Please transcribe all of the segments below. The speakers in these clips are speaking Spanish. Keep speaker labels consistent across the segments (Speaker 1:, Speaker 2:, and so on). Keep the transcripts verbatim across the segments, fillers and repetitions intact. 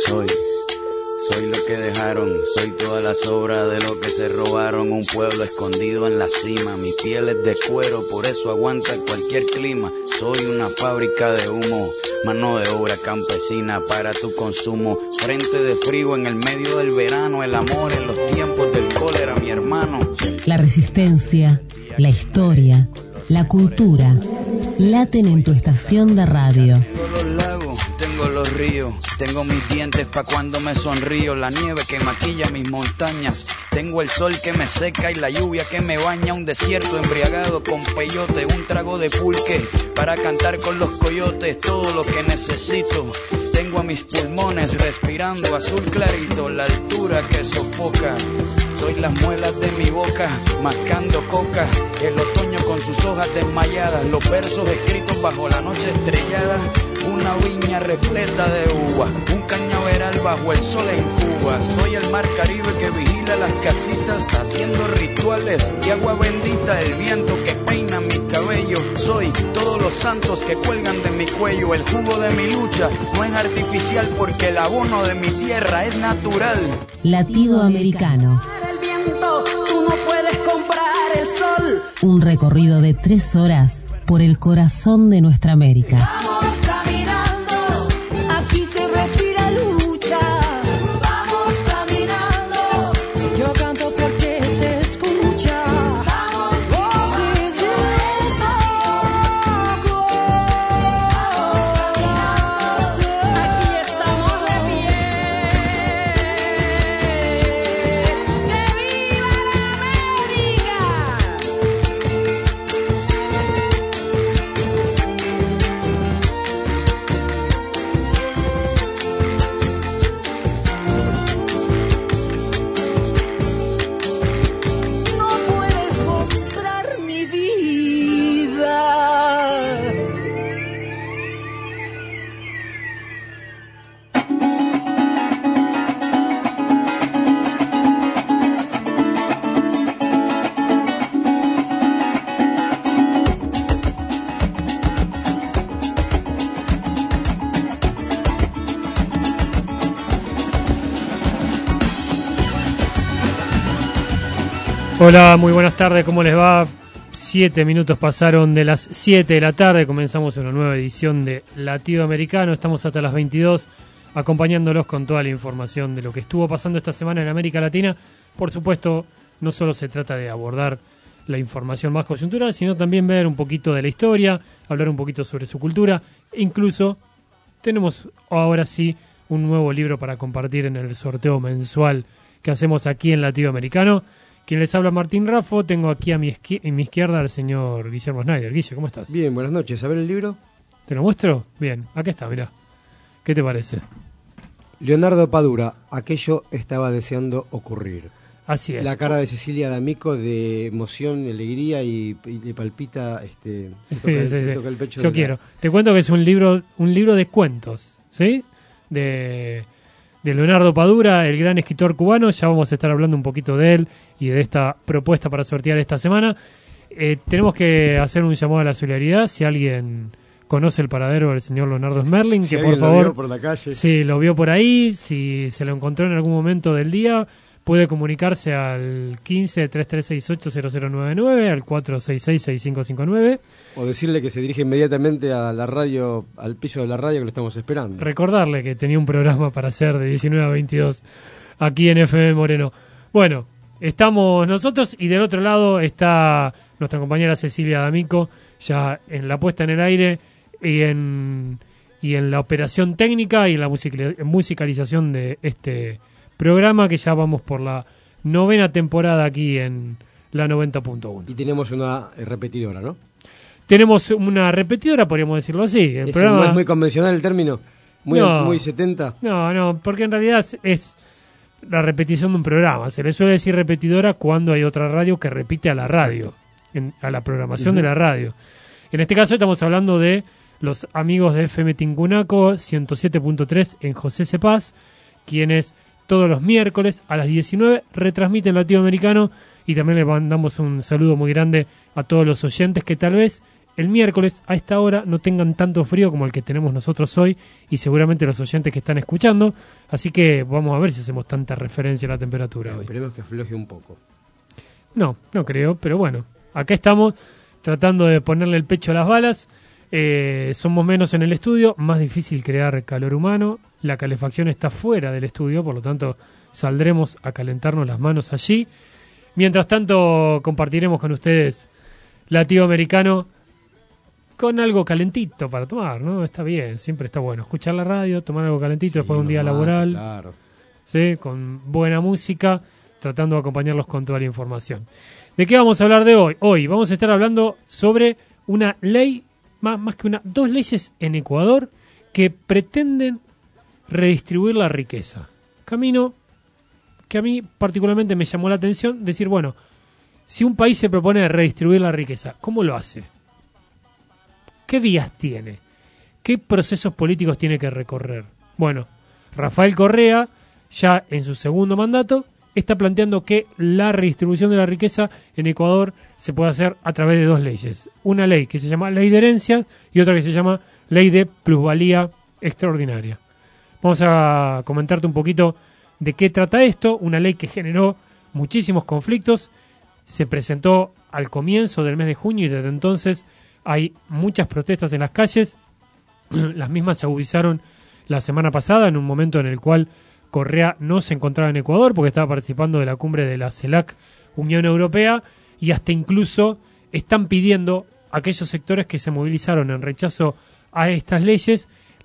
Speaker 1: soy. Soy lo que dejaron, soy toda la sobra de lo que se robaron. Un pueblo escondido en la cima, mi piel es de cuero, por eso aguanta cualquier clima. Soy una fábrica de humo, mano de obra campesina para tu consumo. Frente de frío en el medio del verano, el amor en los tiempos del cólera, mi hermano.
Speaker 2: La resistencia, la historia, la cultura, laten en tu estación de radio.
Speaker 1: Tengo los lagos, tengo los ríos, tengo mis dientes pa' cuando me sonrío, la nieve que maquilla mis montañas, tengo el sol que me seca y la lluvia que me baña, un desierto embriagado con peyote, un trago de pulque para cantar con los coyotes, todo lo que necesito. Tengo a mis pulmones respirando azul clarito, la altura que sofoca. Soy las muelas de mi boca, mascando coca, el otoño con sus hojas desmayadas, los versos escritos bajo la noche estrellada, una viña repleta de uvas, un cañaveral bajo el sol en Cuba. Soy el mar Caribe que vigila las casitas, haciendo rituales de agua bendita, el viento que peina mi cabello. Soy todos los santos que cuelgan de mi cuello, el jugo de mi lucha no es artificial porque el abono de mi tierra es natural.
Speaker 2: Latido Americano.
Speaker 3: Tú no puedes comprar el sol.
Speaker 2: Un recorrido de tres horas por el corazón de nuestra América.
Speaker 3: Vamos caminando, aquí se respira lucha. Vamos caminando, yo canto porque se escucha. Vamos, oh, si yo loco. Vamos caminando, aquí estamos de pie.
Speaker 4: Hola, muy buenas tardes, ¿cómo les va? Siete minutos pasaron de las siete de la tarde, comenzamos una nueva edición de Latido Americano, estamos hasta las veintidós acompañándolos con toda la información de lo que estuvo pasando esta semana en América Latina. Por supuesto, no solo se trata de abordar la información más coyuntural, sino también ver un poquito de la historia, hablar un poquito sobre su cultura, e incluso tenemos ahora sí un nuevo libro para compartir en el sorteo mensual que hacemos aquí en Latido Americano. Quien les habla, Martín Raffo, tengo aquí a mi, esqui- a mi izquierda al señor Guillermo Schneider. Guille, ¿cómo estás?
Speaker 5: Bien, buenas noches. ¿A ver el libro?
Speaker 4: ¿Te lo muestro? Bien, acá está, mirá. ¿Qué te parece?
Speaker 5: Leonardo Padura, aquello estaba deseando ocurrir.
Speaker 4: Así es.
Speaker 5: La cara de Cecilia D'Amico de emoción, alegría y, y le palpita, este, se toca, el,
Speaker 4: Sí, sí,
Speaker 5: se
Speaker 4: sí.
Speaker 5: toca el pecho.
Speaker 4: Yo
Speaker 5: de
Speaker 4: quiero.
Speaker 5: La...
Speaker 4: Te cuento que es un libro, un libro de cuentos, ¿sí? De, de Leonardo Padura, el gran escritor cubano. Ya vamos a estar hablando un poquito de él y de esta propuesta para sortear esta semana. Eh, tenemos que hacer un llamado a la solidaridad. Si alguien conoce el paradero del señor Leonardo Smerling,
Speaker 5: Si
Speaker 4: que por
Speaker 5: alguien
Speaker 4: favor,
Speaker 5: lo vio por la calle.
Speaker 4: si lo vio por ahí, si se lo encontró en algún momento del día, puede comunicarse al quince, treinta y tres sesenta y ocho, cero cero nueve nueve, al cuatro seis seis, seis cinco cinco nueve.
Speaker 5: O decirle que se dirige inmediatamente a la radio, al piso de la radio que lo estamos esperando.
Speaker 4: Recordarle que tenía un programa para hacer de diecinueve a veintidós aquí en F M Moreno. Bueno, estamos nosotros y del otro lado está nuestra compañera Cecilia D'Amico, ya en la puesta en el aire y en, y en la operación técnica y en la musical, musicalización de este programa, que ya vamos por la novena temporada aquí en la noventa punto uno.
Speaker 5: Y tenemos una eh, repetidora, ¿no?
Speaker 4: Tenemos una repetidora, podríamos decirlo así. El
Speaker 5: ¿Es,
Speaker 4: programa...
Speaker 5: ¿No es muy convencional el término? ¿Muy,
Speaker 4: No.
Speaker 5: muy setenta?
Speaker 4: No, no, porque en realidad es, es la repetición de un programa. Se le suele decir repetidora cuando hay otra radio que repite a la radio, en, a la programación uh-huh. de la radio. En este caso estamos hablando de los amigos de F M Tincunaco ciento siete punto tres en José Cepaz, quienes todos los miércoles a las diecinueve retransmiten Latinoamericano, y también le mandamos un saludo muy grande a todos los oyentes que tal vez el miércoles a esta hora no tengan tanto frío como el que tenemos nosotros hoy y seguramente los oyentes que están escuchando. Así que vamos a ver si hacemos tanta referencia a la temperatura hoy.
Speaker 5: Esperemos que afloje un poco.
Speaker 4: No, no creo, pero bueno, acá estamos tratando de ponerle el pecho a las balas. Eh, somos menos en el estudio, más difícil crear calor humano. La calefacción está fuera del estudio, por lo tanto saldremos a calentarnos las manos allí. Mientras tanto compartiremos con ustedes Latido Americano con algo calentito para tomar, ¿no? Está bien, siempre está bueno escuchar la radio, tomar algo calentito sí, después de un día mate, laboral,
Speaker 5: claro.
Speaker 4: ¿Sí? Con buena música, tratando de acompañarlos con toda la información. ¿De qué vamos a hablar de hoy? Hoy vamos a estar hablando sobre una ley, más, más que una, dos leyes en Ecuador que pretenden redistribuir la riqueza. Camino que a mí particularmente me llamó la atención, decir, bueno, si un país se propone redistribuir la riqueza, ¿cómo lo hace? ¿Qué vías tiene? ¿Qué procesos políticos tiene que recorrer? Bueno, Rafael Correa, ya en su segundo mandato, está planteando que la redistribución de la riqueza en Ecuador se puede hacer a través de dos leyes. Una ley que se llama Ley de Herencias y otra que se llama Ley de Plusvalía Extraordinaria. Vamos a comentarte un poquito de qué trata esto. Una ley que generó muchísimos conflictos. Se presentó al comienzo del mes de junio y desde entonces hay muchas protestas en las calles. Las mismas se agudizaron la semana pasada, en un momento en el cual Correa no se encontraba en Ecuador porque estaba participando de la cumbre de la CELAC Unión Europea, y hasta incluso están pidiendo a aquellos sectores que se movilizaron en rechazo a estas leyes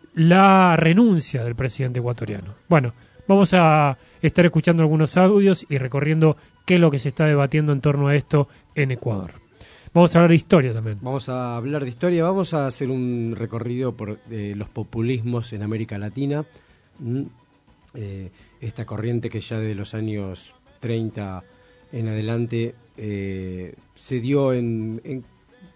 Speaker 4: la renuncia del presidente ecuatoriano. Bueno, vamos a estar escuchando algunos audios y recorriendo qué es lo que se está debatiendo en torno a esto en Ecuador. Vamos a hablar de historia también.
Speaker 5: Vamos a hablar de historia, vamos a hacer un recorrido por eh, los populismos en América Latina. Mm, eh, esta corriente que ya de los años treinta en adelante eh, se dio en, en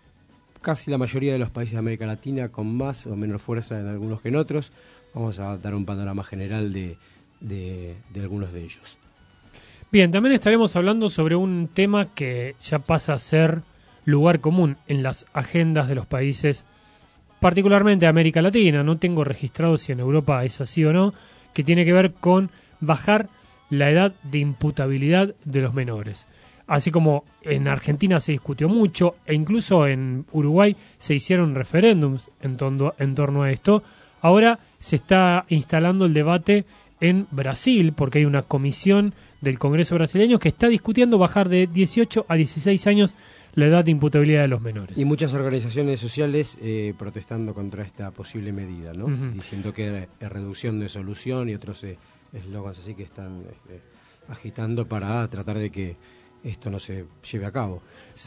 Speaker 5: casi la mayoría de los países de América Latina, con más o menos fuerza en algunos que en otros. Vamos a dar un panorama general de, de, de algunos de ellos.
Speaker 4: Bien, también estaremos hablando sobre un tema que ya pasa a ser lugar común en las agendas de los países, particularmente de América Latina. No tengo registrado si en Europa es así o no, que tiene que ver con bajar la edad de imputabilidad de los menores. Así como en Argentina se discutió mucho e incluso en Uruguay se hicieron referéndums en, tondo, en torno a esto, ahora se está instalando el debate en Brasil porque hay una comisión del Congreso brasileño que está discutiendo bajar de dieciocho a dieciséis años la edad de imputabilidad de los menores.
Speaker 5: Y muchas organizaciones sociales eh, protestando contra esta posible medida, ¿no? Uh-huh. Diciendo que es reducción de solución y otros eslogans eh, así que están eh, agitando para tratar de que esto no se lleve a cabo.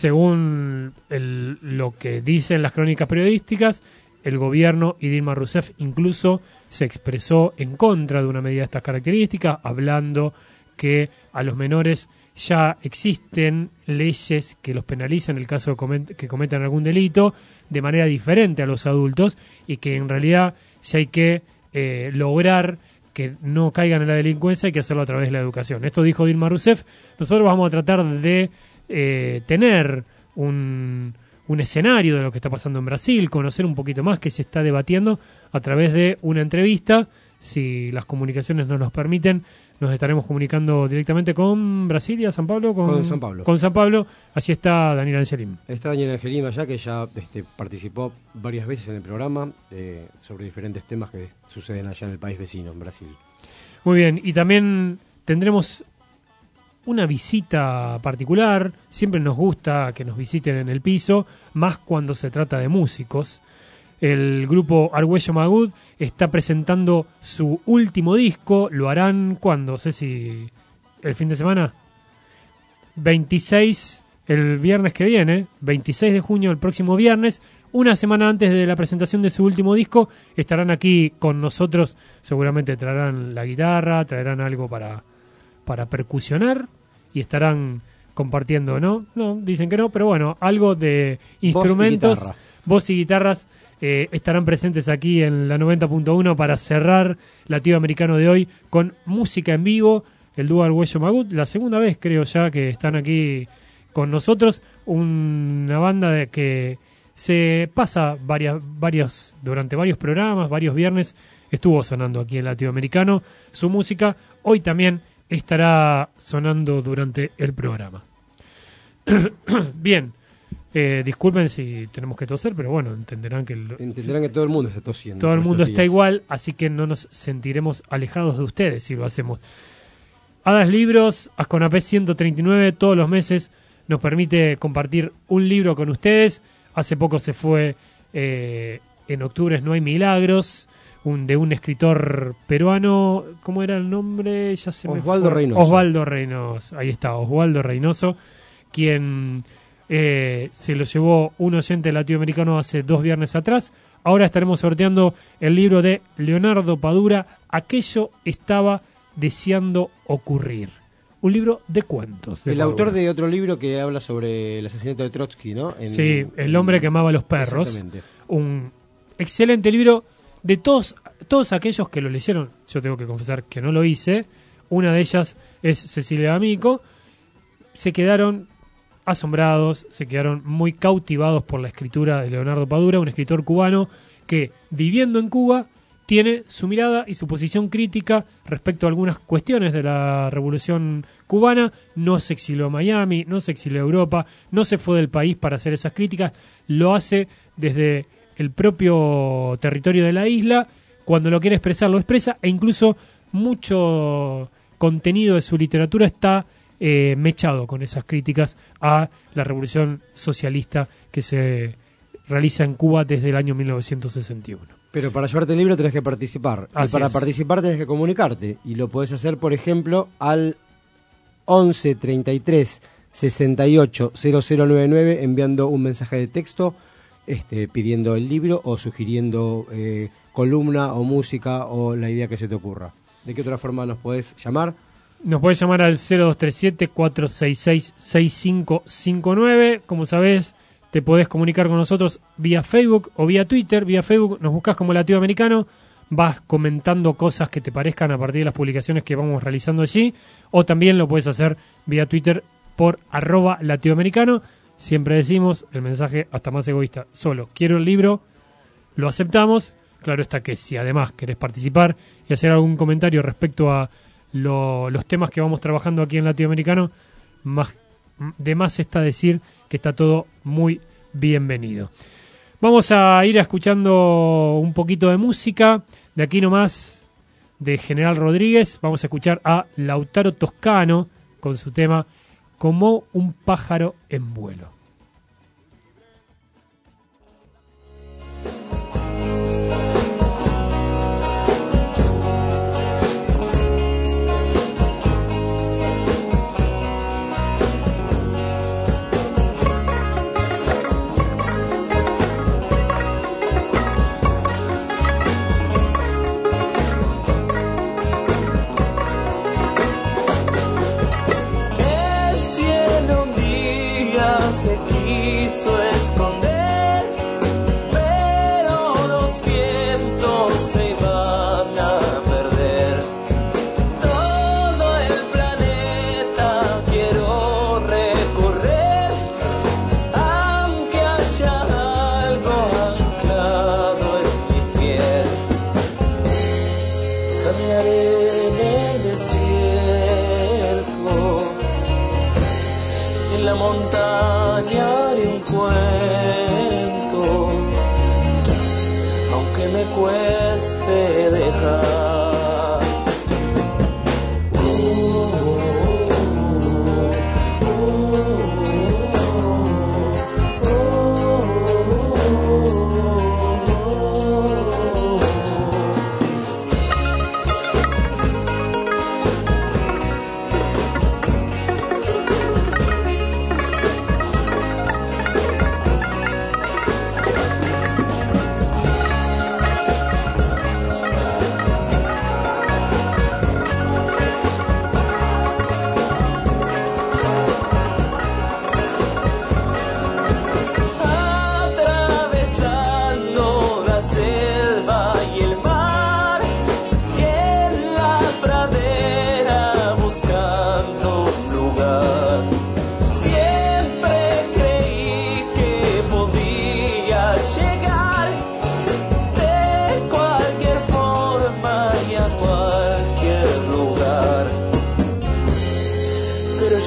Speaker 4: Según el, lo que dicen las crónicas periodísticas, el gobierno y Dilma Rousseff incluso se expresó en contra de una medida de estas características, hablando que a los menores ya existen leyes que los penalizan en el caso de que cometan algún delito de manera diferente a los adultos y que en realidad si hay que eh, lograr que no caigan en la delincuencia hay que hacerlo a través de la educación. Esto dijo Dilma Rousseff. Nosotros vamos a tratar de eh, tener un, un escenario de lo que está pasando en Brasil, conocer un poquito más qué se está debatiendo a través de una entrevista. Si las comunicaciones nos los permiten, nos estaremos comunicando directamente con Brasilia, San Pablo, con,
Speaker 5: con San Pablo.
Speaker 4: Con San Pablo, allí está Daniel Angelim.
Speaker 5: Está Daniel Angelim allá, que ya este, participó varias veces en el programa eh, sobre diferentes temas que suceden allá en el país vecino, en Brasil.
Speaker 4: Muy bien, y también tendremos una visita particular. Siempre nos gusta que nos visiten en el piso, más cuando se trata de músicos. El grupo Argüello Magud está presentando su último disco. Lo harán, ¿cuándo? Sé si el fin de semana. veintiséis, el viernes que viene, veintiséis de junio, el próximo viernes, una semana antes de la presentación de su último disco, estarán aquí con nosotros. Seguramente traerán la guitarra, traerán algo para, para percusionar y estarán compartiendo, ¿no? No, dicen que no, pero bueno, algo de instrumentos,
Speaker 5: voz y,
Speaker 4: voz y guitarras. Eh, estarán presentes aquí en la noventa punto uno para cerrar Latido Americano de hoy con música en vivo. El dúo Argüello Magud, la segunda vez creo ya que están aquí con nosotros, una banda de que se pasa varias, varios, durante varios programas, varios viernes, estuvo sonando aquí en Latinoamericano su música. Hoy también estará sonando durante el programa. Bien, eh, disculpen si tenemos que toser, pero bueno, entenderán que... El,
Speaker 5: entenderán que todo el mundo está tosiendo.
Speaker 4: Todo el mundo está igual, así que no nos sentiremos alejados de ustedes si lo hacemos. Hadas Libros, Asconapé ciento treinta y nueve, todos los meses nos permite compartir un libro con ustedes. Hace poco se fue, eh, en octubre No hay milagros, un, de un escritor peruano, ¿cómo era el nombre? Ya se
Speaker 5: Osvaldo
Speaker 4: me fue.
Speaker 5: Reynoso.
Speaker 4: Osvaldo Reynoso, ahí está, Osvaldo Reynoso, quien eh, se lo llevó un oyente latinoamericano hace dos viernes atrás. Ahora estaremos sorteando el libro de Leonardo Padura, Aquello estaba deseando ocurrir. Un libro de cuentos. De
Speaker 5: el
Speaker 4: Padura.
Speaker 5: autor de otro libro que habla sobre el asesinato de Trotsky, ¿no? En,
Speaker 4: sí, El hombre
Speaker 5: en...
Speaker 4: que amaba a los perros.
Speaker 5: Exactamente.
Speaker 4: Un excelente libro de todos, todos aquellos que lo leyeron. Yo tengo que confesar que no lo hice. Una de ellas es Cecilia D'Amico. Se quedaron asombrados, se quedaron muy cautivados por la escritura de Leonardo Padura, un escritor cubano que, viviendo en Cuba, tiene su mirada y su posición crítica respecto a algunas cuestiones de la Revolución Cubana. No se exilió a Miami, no se exilió a Europa, no se fue del país para hacer esas críticas. Lo hace desde el propio territorio de la isla. Cuando lo quiere expresar, lo expresa, e incluso mucho contenido de su literatura está eh, mechado con esas críticas a la Revolución Socialista que se realiza en Cuba desde el año mil novecientos sesenta y uno.
Speaker 5: Pero para llevarte el libro tenés que participar.
Speaker 4: Así
Speaker 5: y para
Speaker 4: es.
Speaker 5: participar tenés que comunicarte. Y lo podés hacer, por ejemplo, al once treinta y tres sesenta y ocho cero cero noventa y nueve enviando un mensaje de texto este, pidiendo el libro o sugiriendo eh, columna o música o la idea que se te ocurra. ¿De qué otra forma nos podés llamar?
Speaker 4: Nos podés llamar al cero dos tres siete cuatro seis seis seis cinco cinco nueve. Como sabés, te podés comunicar con nosotros vía Facebook o vía Twitter. Vía Facebook nos buscás como Latinoamericano, vas comentando cosas que te parezcan a partir de las publicaciones que vamos realizando allí, o también lo puedes hacer vía Twitter por arroba latinoamericano. Siempre decimos el mensaje hasta más egoísta: solo quiero el libro, lo aceptamos. Claro está que si además querés participar y hacer algún comentario respecto a lo, los temas que vamos trabajando aquí en Latinoamericano, más de más está decir que está todo muy bienvenido. Vamos a ir escuchando un poquito de música. De aquí nomás, de General Rodríguez, vamos a escuchar a Lautaro Toscano con su tema Como un pájaro en vuelo.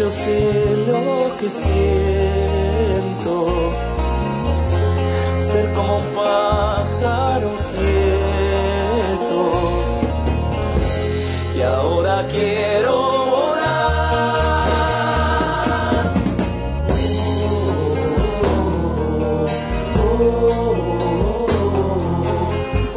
Speaker 6: yo sé lo que siento, ser como un pájaro quieto, y ahora quiero volar. Oh, oh, oh,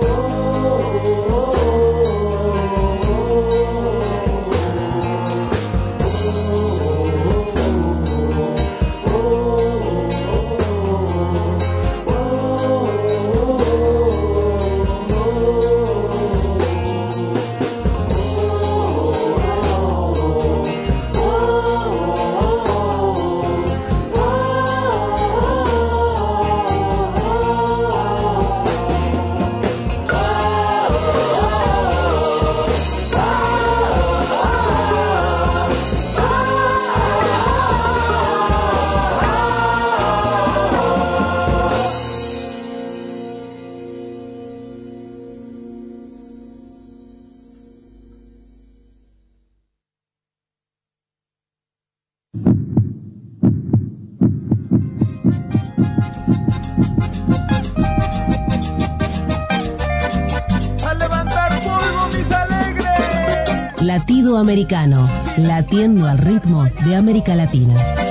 Speaker 2: Latido Americano, latiendo al ritmo de América Latina.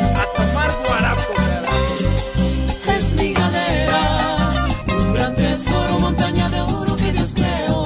Speaker 3: Es mi galera, un gran tesoro, montaña de oro que Dios creó.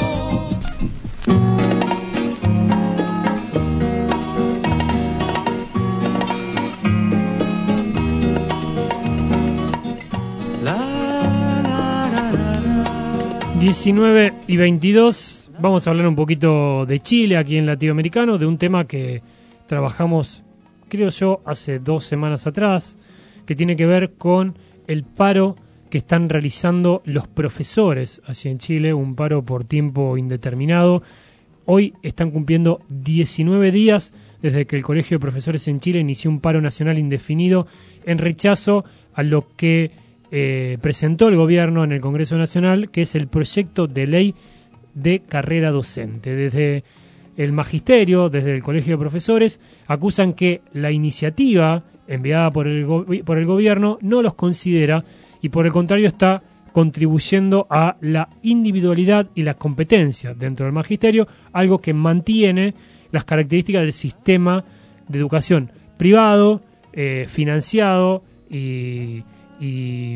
Speaker 4: diecinueve y veintidós. Vamos a hablar un poquito de Chile aquí en Latinoamericano, de un tema que trabajamos, creo yo, hace dos semanas atrás, que tiene que ver con el paro que están realizando los profesores allí en Chile, un paro por tiempo indeterminado. Hoy están cumpliendo diecinueve días desde que el Colegio de Profesores en Chile inició un paro nacional indefinido en rechazo a lo que eh, presentó el gobierno en el Congreso Nacional, que es el proyecto de ley de carrera docente. Desde el magisterio, desde el Colegio de Profesores, acusan que la iniciativa enviada por el, go- por el gobierno no los considera y por el contrario está contribuyendo a la individualidad y la competencia dentro del magisterio, algo que mantiene las características del sistema de educación privado, eh, financiado y, y,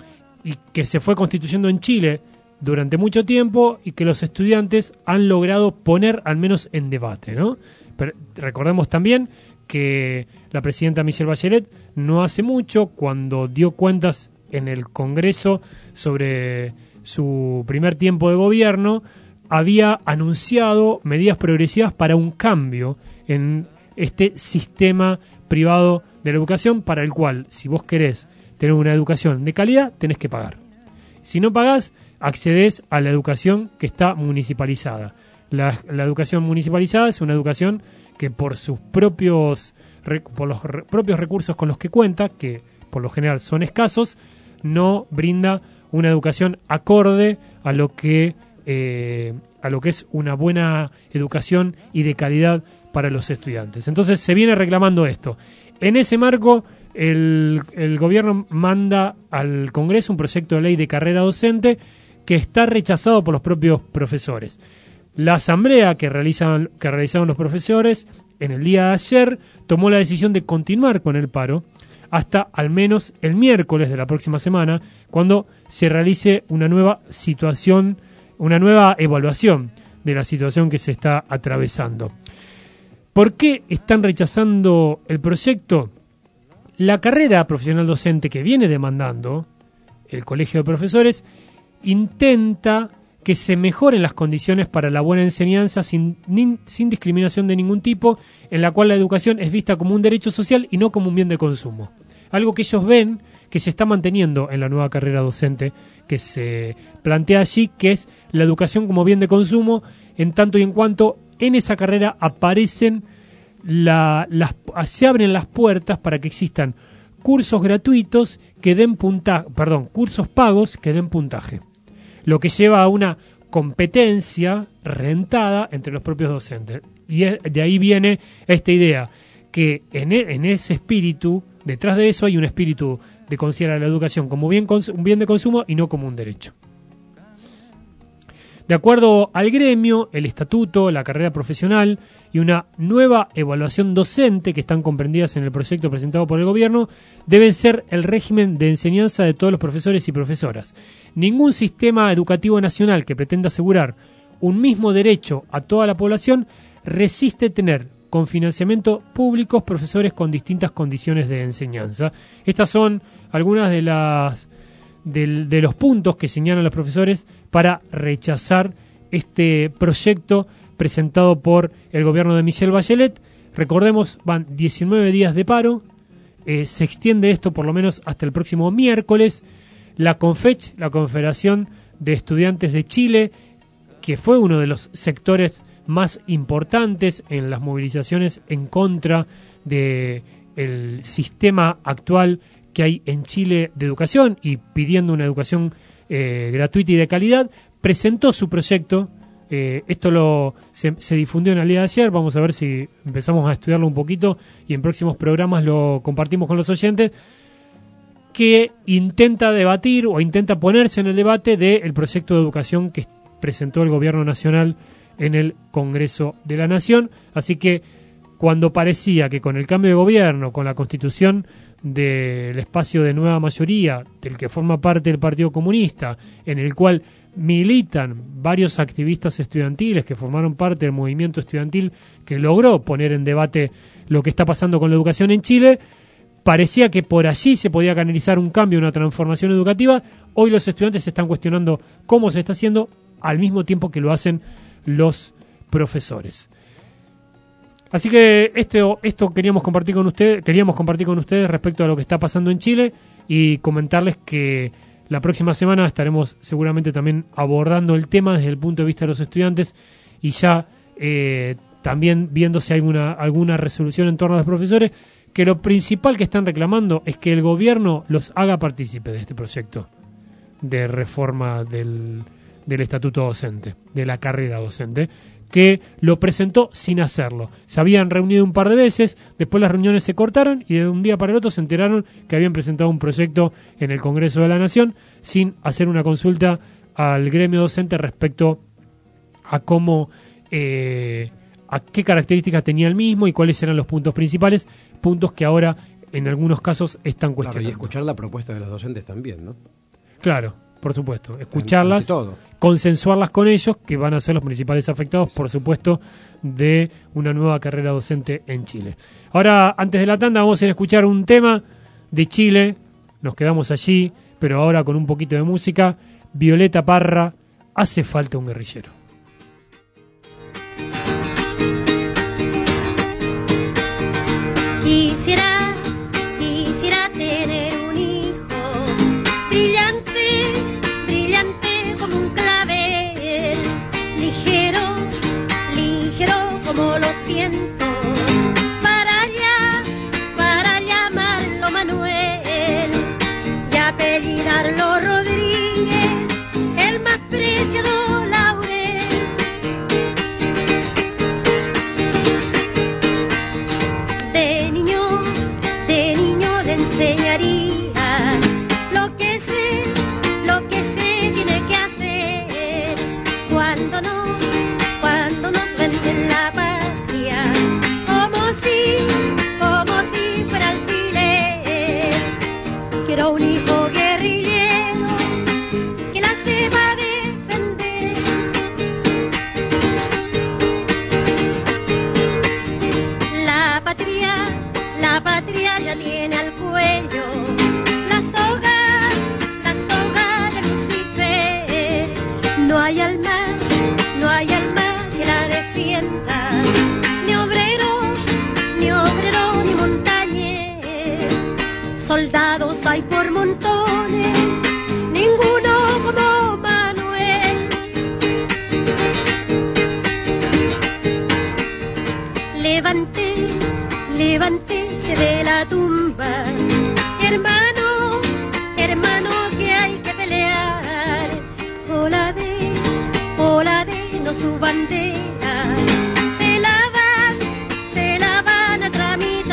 Speaker 4: y que se fue constituyendo en Chile durante mucho tiempo y que los estudiantes han logrado poner al menos en debate, ¿no? Pero recordemos también que la presidenta Michelle Bachelet no hace mucho, cuando dio cuentas en el Congreso sobre su primer tiempo de gobierno, había anunciado medidas progresivas para un cambio en este sistema privado de la educación, para el cual, si vos querés tener una educación de calidad, tenés que pagar. Si no pagás, accedes a la educación que está municipalizada. La, la educación municipalizada es una educación que por sus propios por los re, propios recursos con los que cuenta, que por lo general son escasos, no brinda una educación acorde a lo que eh, a lo que es una buena educación y de calidad para los estudiantes. Entonces se viene reclamando esto. En ese marco, el, el gobierno manda al Congreso un proyecto de ley de carrera docente que está rechazado por los propios profesores. La asamblea que realizan, que realizaron los profesores en el día de ayer tomó la decisión de continuar con el paro hasta al menos el miércoles de la próxima semana, cuando se realice una nueva situación, una nueva evaluación de la situación que se está atravesando. ¿Por qué están rechazando el proyecto? La carrera profesional docente que viene demandando el Colegio de Profesores intenta que se mejoren las condiciones para la buena enseñanza sin, ni, sin discriminación de ningún tipo, en la cual la educación es vista como un derecho social y no como un bien de consumo. Algo que ellos ven que se está manteniendo en la nueva carrera docente que se plantea allí, que es la educación como bien de consumo, en tanto y en cuanto en esa carrera aparecen la, las, se abren las puertas para que existan cursos gratuitos que den puntaje, perdón, cursos pagos que den puntaje, lo que lleva a una competencia rentada entre los propios docentes. Y de ahí viene esta idea, que en, e, en ese espíritu, detrás de eso hay un espíritu de considerar la educación como bien cons- un bien de consumo y no como un derecho. De acuerdo al gremio, el estatuto, la carrera profesional y una nueva evaluación docente que están comprendidas en el proyecto presentado por el gobierno deben ser el régimen de enseñanza de todos los profesores y profesoras. Ningún sistema educativo nacional que pretenda asegurar un mismo derecho a toda la población resiste tener con financiamiento públicos profesores con distintas condiciones de enseñanza. Estas son algunas de las de, de los puntos que señalan los profesores para rechazar este proyecto presentado por el gobierno de Michelle Bachelet. Recordemos, van diecinueve días de paro, eh, se extiende esto por lo menos hasta el próximo miércoles. La CONFECH, la Confederación de Estudiantes de Chile, que fue uno de los sectores más importantes en las movilizaciones en contra de el sistema actual que hay en Chile de educación y pidiendo una educación eh, gratuita y de calidad, presentó su proyecto. Eh, esto lo se, se difundió en el día de ayer. Vamos a ver si empezamos a estudiarlo un poquito y en próximos programas lo compartimos con los oyentes, que intenta debatir o intenta ponerse en el debate del proyecto de educación que presentó el gobierno nacional en el Congreso de la Nación. Así que cuando parecía que con el cambio de gobierno, con la constitución del espacio de nueva mayoría, del que forma parte el Partido Comunista, en el cual militan varios activistas estudiantiles que formaron parte del movimiento estudiantil que logró poner en debate lo que está pasando con la educación en Chile, parecía que por allí se podía canalizar un cambio, una transformación educativa. Hoy los estudiantes se están cuestionando cómo se está haciendo al mismo tiempo que lo hacen los profesores. Así que esto, esto queríamos compartir con ustedes, queríamos compartir con ustedes respecto a lo que está pasando en Chile y comentarles que la próxima semana estaremos seguramente también abordando el tema desde el punto de vista de los estudiantes y ya eh, también viendo si hay alguna, alguna resolución en torno a los profesores, que lo principal que están reclamando es que el gobierno los haga partícipe de este proyecto de reforma del, del estatuto docente, de la carrera docente, que lo presentó sin hacerlo. Se habían reunido un par de veces, después las reuniones se cortaron y de un día para el otro se enteraron que habían presentado un proyecto en el Congreso de la Nación sin hacer una consulta al gremio docente respecto a cómo, eh, a qué características tenía el mismo y cuáles eran los puntos principales, puntos que ahora en algunos casos están cuestionando.
Speaker 5: Claro, y escuchar la propuesta de los docentes también, ¿no?
Speaker 4: Claro, por supuesto, escucharlas,
Speaker 5: todo.
Speaker 4: consensuarlas con ellos, que van a ser los principales afectados, por supuesto, de una nueva carrera docente en Chile. Ahora, antes de la tanda, vamos a ir a escuchar un tema de Chile, nos quedamos allí, pero ahora con un poquito de música. Violeta Parra, Hace falta un guerrillero.
Speaker 7: Quisiera, quisiera tener un hijo brillante, brillante como un clavel, ligero, ligero como los vientos, para allá, para llamarlo Manuel y apellidarlo Rodríguez, el más preciado laurel. De niño, de niño le enseñaría lo que sé, lo que sé tiene que hacer cuando no, cuando nos venden la patria, como si, como si fuera alfiler. Quiero un hijo guerrillero que la sepa defender. La patria, la patria ya tiene al cuello la soga, la soga de Lucifer. No hay alma, no hay alma que la defienda, ni obrero, ni obrero, ni montañés. Soldados hay por montones, ninguno como Manuel. Levante, levántese de la tumba, hermano, hermano, que hay que pelear. Ola de, ola de, no su bandera, se la van, se la van a tramitar.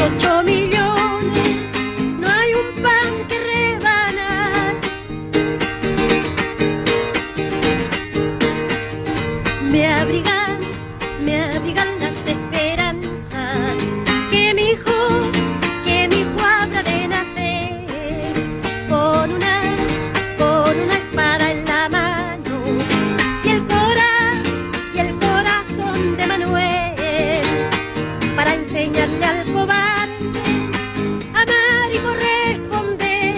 Speaker 7: ocho millones, no hay un pan que rebanar. Me abrigan, me abrigan las esperanzas que mi hijo, que mi hijo habrá de nacer con una, con una espada en la mano y el cora, y el corazón de Manuel para enseñarle al cobarde a amar y corresponder.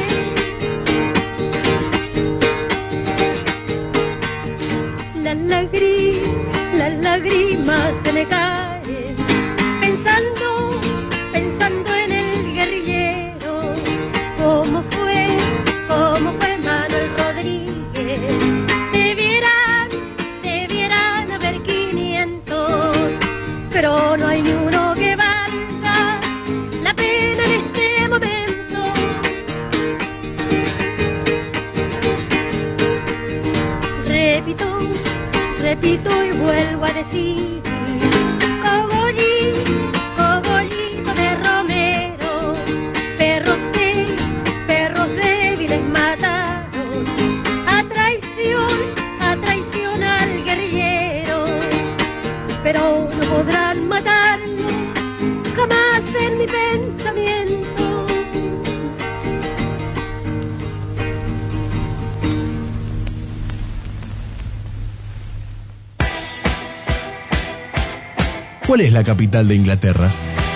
Speaker 7: Las lágrimas, las lágrimas se me caen pensando, pensando en el guerrillero, cómo fue, cómo fue Manuel Rodríguez. Debieran, debieran haber quinientos, pero no hay ni uno que valga la pena en este momento. Repito, repito y vuelvo a decir, cogollí, cogollito de Romero, perros de, perros débiles mataron, a traición, a traición al guerrillero, pero no podrán matarlo jamás en mi pensamiento.
Speaker 8: ¿Cuál es la capital de Inglaterra?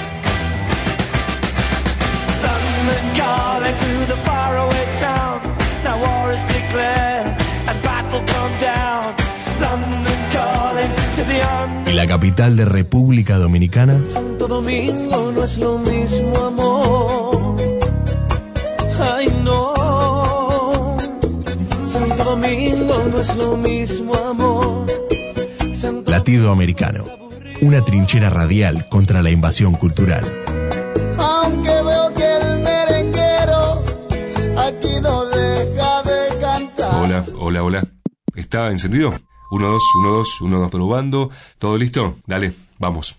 Speaker 8: ¿Y la capital de República Dominicana?
Speaker 6: Santo Domingo no es lo mismo, amor. Ay, no. Santo Domingo no es lo mismo, amor. Santo
Speaker 8: Latido Americano. Una trinchera radial contra la invasión cultural.
Speaker 6: Aunque veo que el merenguero aquí no deja de cantar.
Speaker 9: Hola, hola, hola. ¿Está encendido? Uno, dos, uno, dos, uno, dos, probando. ¿Todo listo? Dale, vamos.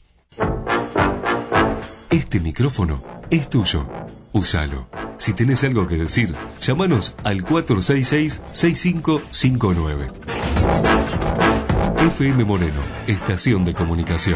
Speaker 9: Este micrófono es tuyo. Úsalo. Si tenés algo que decir, llámanos al cuatro seis seis, seis cinco cinco nueve. F M Moreno, estación de comunicación.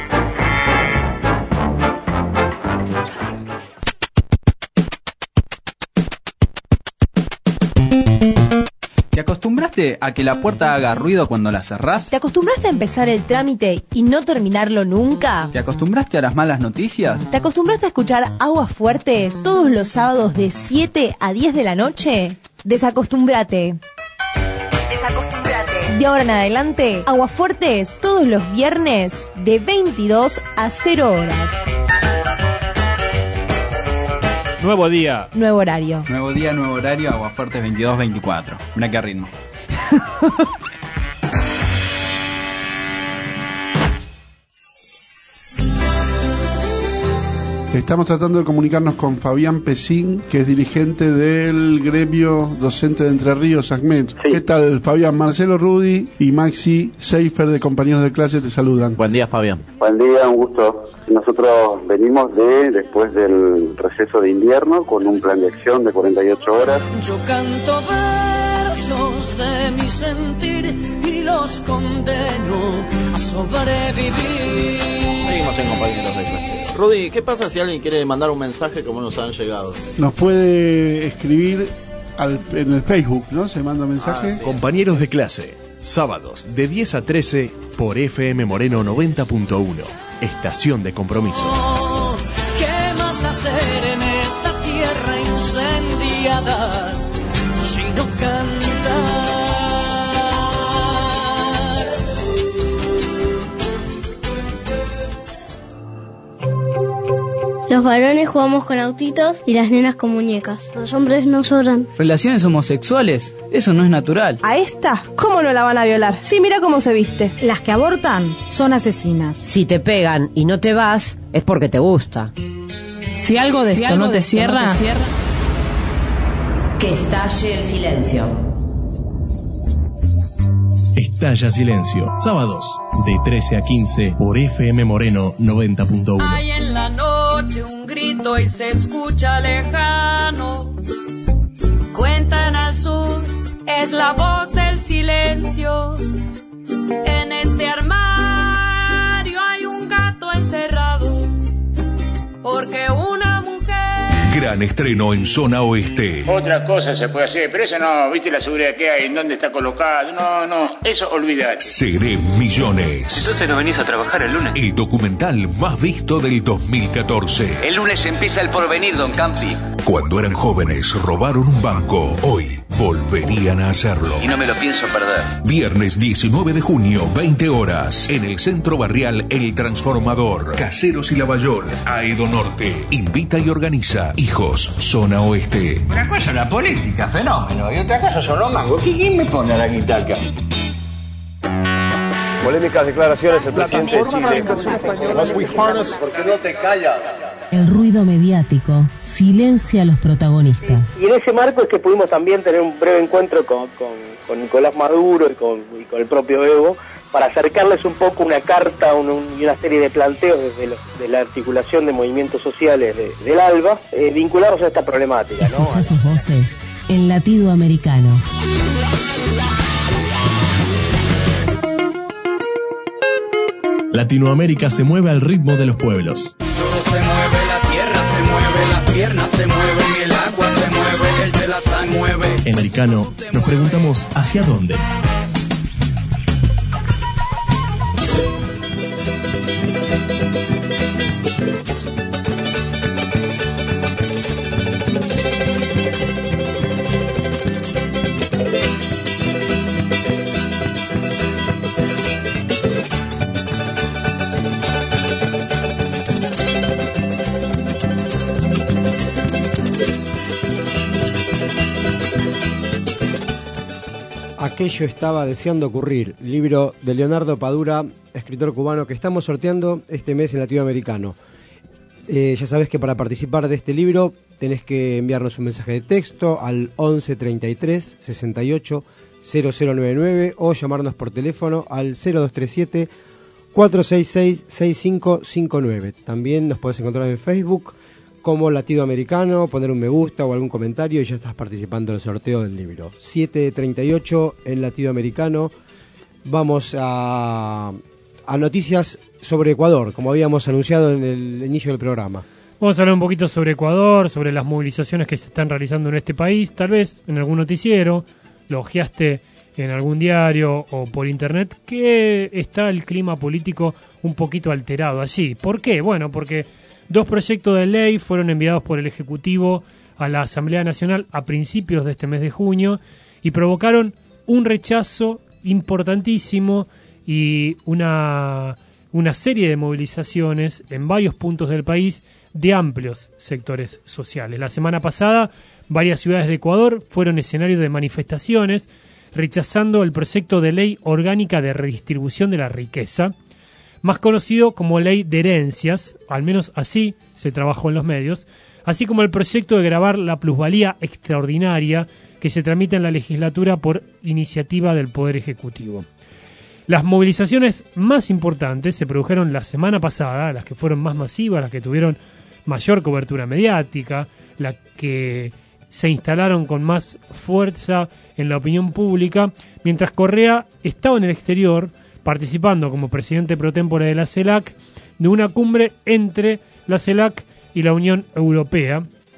Speaker 10: ¿Te acostumbraste a que la puerta haga ruido cuando la cerrás?
Speaker 11: ¿Te acostumbraste a empezar el trámite y no terminarlo nunca?
Speaker 10: ¿Te acostumbraste a las malas noticias?
Speaker 11: ¿Te acostumbraste a escuchar Aguas Fuertes todos los sábados de siete a diez de la noche? Desacostúmbrate. Desacostúmbrate. De ahora en adelante, Aguas Fuertes todos los viernes de veintidós a cero horas.
Speaker 12: Nuevo día.
Speaker 11: Nuevo horario.
Speaker 10: Nuevo día, nuevo horario, Aguafuertes veintidós veinticuatro. Mirá qué ritmo.
Speaker 13: Estamos tratando de comunicarnos con Fabián Pesín, que es dirigente del gremio docente de Entre Ríos, ACMET. Sí. ¿Qué tal, Fabián? Marcelo Rudy y Maxi Seifer, de compañeros de clase, te saludan.
Speaker 14: Buen día, Fabián.
Speaker 15: Buen día, un gusto. Nosotros venimos de después del receso de invierno con un plan de acción de cuarenta y ocho horas.
Speaker 3: Yo canto versos de mi sentir y los condeno a sobrevivir.
Speaker 14: Seguimos en compañeros de clase. Rudy, ¿qué pasa si alguien quiere mandar un mensaje como nos han llegado?
Speaker 13: Nos puede escribir al, en el Facebook, ¿no? Se manda mensaje.
Speaker 8: Ah, sí. Compañeros de clase, sábados de diez a trece por F M Moreno noventa punto uno, estación de compromiso.
Speaker 3: Oh, ¿qué más hacer en esta tierra incendiada si no cantar?
Speaker 16: Los varones jugamos con autitos y las nenas con muñecas. Los hombres no sobran.
Speaker 10: Relaciones homosexuales, eso no es natural.
Speaker 17: A esta, ¿cómo no la van a violar? Sí, mira cómo se viste.
Speaker 18: Las que abortan son asesinas. Si te pegan y no te vas, es porque te gusta. Si algo de si esto, algo no, te de cierra, esto no te cierra, que estalle el silencio.
Speaker 8: Estalla Silencio, sábados de trece a quince por F M Moreno noventa punto uno.
Speaker 3: Hay en la noche
Speaker 19: noche un grito y se escucha lejano. Cuentan al sur, es la voz del silencio. En este armario hay un gato encerrado, porque una mujer...
Speaker 20: Gran estreno en Zona Oeste.
Speaker 21: Otra cosa se puede hacer, pero eso no, viste la seguridad que hay, en dónde está colocado, no, no, eso olvidate.
Speaker 20: Seré Millones.
Speaker 22: Entonces no venís a trabajar el lunes.
Speaker 20: El documental más visto del dos mil catorce.
Speaker 22: El lunes empieza El Porvenir, don Campi.
Speaker 20: Cuando eran jóvenes robaron un banco, hoy volverían a hacerlo.
Speaker 22: Y no me lo pienso perder.
Speaker 20: Viernes diecinueve de junio, veinte horas, en el Centro Barrial El Transformador. Caseros y Lavallol, Aedo Norte. Invita y organiza Hijos, Zona Oeste.
Speaker 23: Una cosa es la política, fenómeno, y otra cosa son los mangos. ¿Quién me pone la guitarra?
Speaker 24: Polémicas declaraciones el presidente de Chile.
Speaker 23: ¿Por qué no te callas?
Speaker 2: El ruido mediático silencia a los protagonistas.
Speaker 25: Y en ese marco es que pudimos también tener un breve encuentro con, con, con Nicolás Maduro y con, y con el propio Evo, para acercarles un poco una carta un, un, y una serie de planteos desde los, de la articulación de movimientos sociales de, del ALBA, eh, vinculados a esta problemática, ¿no?
Speaker 2: Escucha sus voces en Latido Americano.
Speaker 8: Latinoamérica se mueve al ritmo de los pueblos.
Speaker 1: Se mueve, la tierra se mueve, las piernas se mueven, el agua se mueve, el telazán mueve.
Speaker 8: En Americano nos preguntamos ¿hacia dónde?
Speaker 5: Aquello estaba deseando ocurrir, libro de Leonardo Padura, escritor cubano que estamos sorteando este mes en Latinoamericano. Eh, ya sabes que para participar de este libro tenés que enviarnos un mensaje de texto al once treinta y tres sesenta y ocho cero cero noventa y nueve o llamarnos por teléfono al cero dos tres siete cuatro seis seis seis cinco cinco nueve. También nos podés encontrar en Facebook como Latido Americano, poner un me gusta o algún comentario y ya estás participando en el sorteo del libro. siete treinta y ocho en Latido Americano. Vamos a, a noticias sobre Ecuador, como habíamos anunciado en el inicio del programa.
Speaker 4: Vamos a hablar un poquito sobre Ecuador, sobre las movilizaciones que se están realizando en este país, tal vez en algún noticiero, lo ojeaste en algún diario o por internet, que está el clima político un poquito alterado allí. ¿Por qué? Bueno, porque dos proyectos de ley fueron enviados por el Ejecutivo a la Asamblea Nacional a principios de este mes de junio y provocaron un rechazo importantísimo y una, una serie de movilizaciones en varios puntos del país de amplios sectores sociales. La semana pasada, varias ciudades de Ecuador fueron escenarios de manifestaciones rechazando el proyecto de ley orgánica de redistribución de la riqueza, más conocido como Ley de Herencias, al menos así se trabajó en los medios, así como el proyecto de gravar la plusvalía extraordinaria que se tramita en la legislatura por iniciativa del Poder Ejecutivo. Las movilizaciones más importantes se produjeron la semana pasada, las que fueron más masivas, las que tuvieron mayor cobertura mediática, las que se instalaron con más fuerza en la opinión pública, mientras Correa estaba en el exterior participando como presidente pro tempore de la CELAC de una cumbre entre la CELAC y la Unión Europea,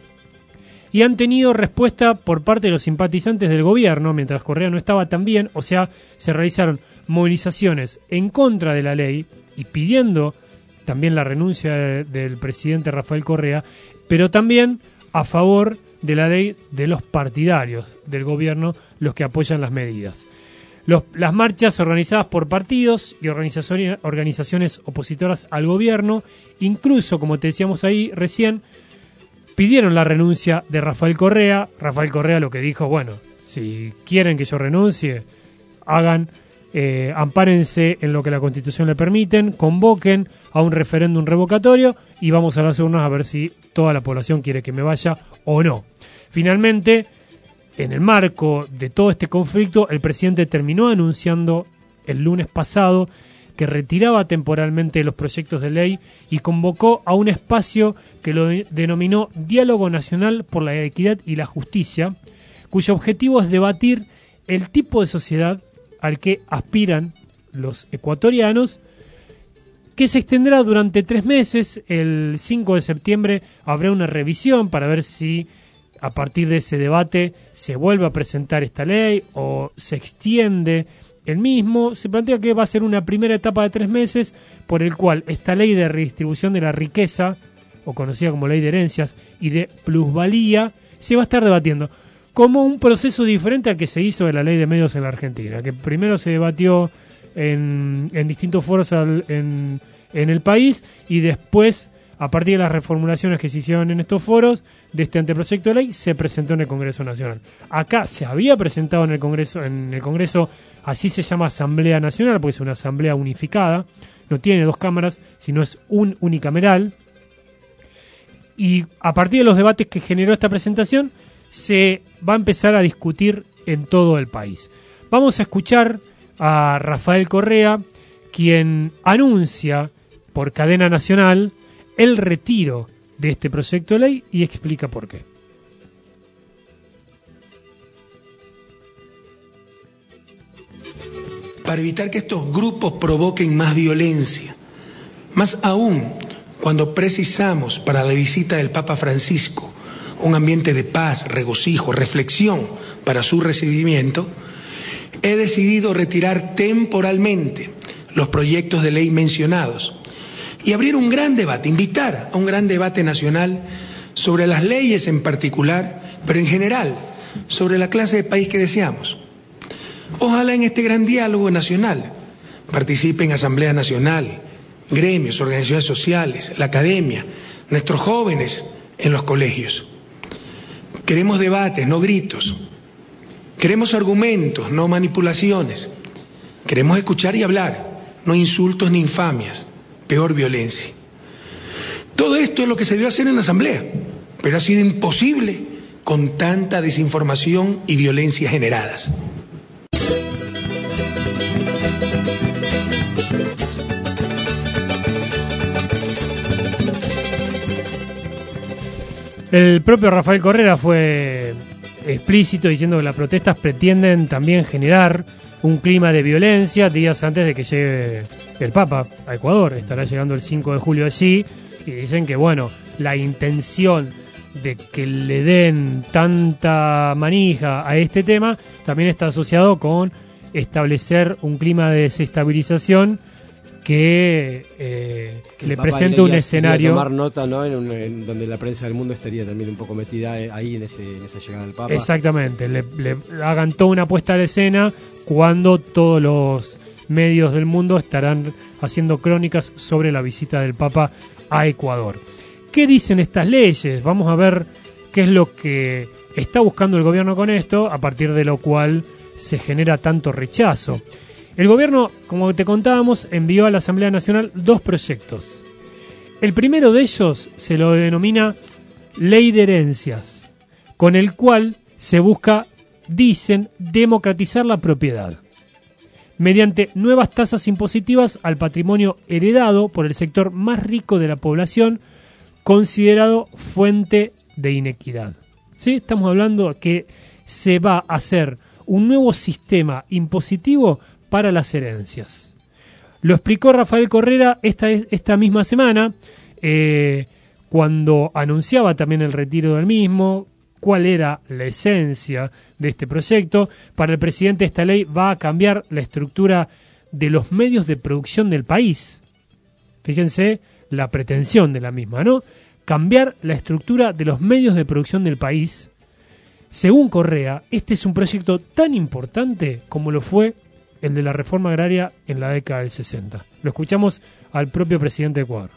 Speaker 4: y han tenido respuesta por parte de los simpatizantes del gobierno mientras Correa no estaba tan bien, o sea, se realizaron movilizaciones en contra de la ley y pidiendo también la renuncia de, del presidente Rafael Correa, pero también a favor de la ley de los partidarios del gobierno, los que apoyan las medidas. Los, las marchas organizadas por partidos y organizaciones, organizaciones opositoras al gobierno, incluso, como te decíamos ahí recién, pidieron la renuncia de Rafael Correa. Rafael Correa lo que dijo, bueno, si quieren que yo renuncie, hagan, eh, ampárense en lo que la Constitución le permiten, convoquen a un referéndum revocatorio y vamos a las urnas a ver si toda la población quiere que me vaya o no. Finalmente, en el marco de todo este conflicto, el presidente terminó anunciando el lunes pasado que retiraba temporalmente los proyectos de ley y convocó a un espacio que lo de- denominó Diálogo Nacional por la Equidad y la Justicia, cuyo objetivo es debatir el tipo de sociedad al que aspiran los ecuatorianos, que se extenderá durante tres meses. El cinco de septiembre habrá una revisión para ver si a partir de ese debate se vuelve a presentar esta ley o se extiende el mismo. Se plantea que va a ser una primera etapa de tres meses por el cual esta ley de redistribución de la riqueza, o conocida como ley de herencias, y de plusvalía, se va a estar debatiendo como un proceso diferente al que se hizo de la ley de medios en la Argentina, que primero se debatió en, en distintos foros al, en, en el país, y después, a partir de las reformulaciones que se hicieron en estos foros de este anteproyecto de ley, se presentó en el Congreso Nacional. Acá se había presentado en el Congreso, en el Congreso, así se llama Asamblea Nacional, porque es una asamblea unificada, no tiene dos cámaras, sino es un unicameral, y a partir de los debates que generó esta presentación, se va a empezar a discutir en todo el país. Vamos a escuchar a Rafael Correa, quien anuncia por cadena nacional el retiro de este proyecto de ley y explica por qué.
Speaker 6: Para evitar que estos grupos provoquen más violencia, más aún cuando precisamos para la visita del Papa Francisco un ambiente de paz, regocijo, reflexión para su recibimiento, he decidido retirar temporalmente los proyectos de ley mencionados y abrir un gran debate, invitar a un gran debate nacional sobre las leyes en particular, pero en general sobre la clase de país que deseamos. Ojalá en este gran diálogo nacional participen Asamblea Nacional, gremios, organizaciones sociales, la academia, nuestros jóvenes en los colegios. Queremos debates, no gritos. Queremos argumentos, no manipulaciones. Queremos escuchar y hablar, no insultos ni infamias, peor violencia. Todo esto es lo que se debió hacer en la Asamblea, pero ha sido imposible con tanta desinformación y violencia generadas.
Speaker 4: El propio Rafael Correa fue explícito diciendo que las protestas pretenden también generar un clima de violencia días antes de que llegue el Papa a Ecuador. Estará llegando el cinco de julio allí y dicen que, bueno, la intención de que le den tanta manija a este tema también está asociado con establecer un clima de desestabilización que, eh,
Speaker 5: que
Speaker 4: le
Speaker 5: Papa
Speaker 4: presenta
Speaker 5: iría,
Speaker 4: un escenario.
Speaker 5: tomar nota, ¿no? En, un, en donde la prensa del mundo estaría también un poco metida ahí en, ese, en esa llegada del Papa.
Speaker 4: Exactamente, le, le hagan toda una puesta a la escena cuando todos los medios del mundo estarán haciendo crónicas sobre la visita del Papa a Ecuador. ¿Qué dicen estas leyes? Vamos a ver qué es lo que está buscando el gobierno con esto, a partir de lo cual se genera tanto rechazo. El gobierno, como te contábamos, envió a la Asamblea Nacional dos proyectos. El primero de ellos se lo denomina Ley de Herencias, con el cual se busca, dicen, democratizar la propiedad, mediante nuevas tasas impositivas al patrimonio heredado por el sector más rico de la población, considerado fuente de inequidad. ¿Sí? Estamos hablando que se va a hacer un nuevo sistema impositivo para las herencias. Lo explicó Rafael Correa esta, esta misma semana, eh, cuando anunciaba también el retiro del mismo, cuál era la esencia de este proyecto. Para el presidente, esta ley va a cambiar la estructura de los medios de producción del país. Fíjense la pretensión de la misma, ¿no? Cambiar la estructura de los medios de producción del país. Según Correa, este es un proyecto tan importante como lo fue el de la reforma agraria en la década del sesenta. Lo escuchamos al propio presidente de Ecuador.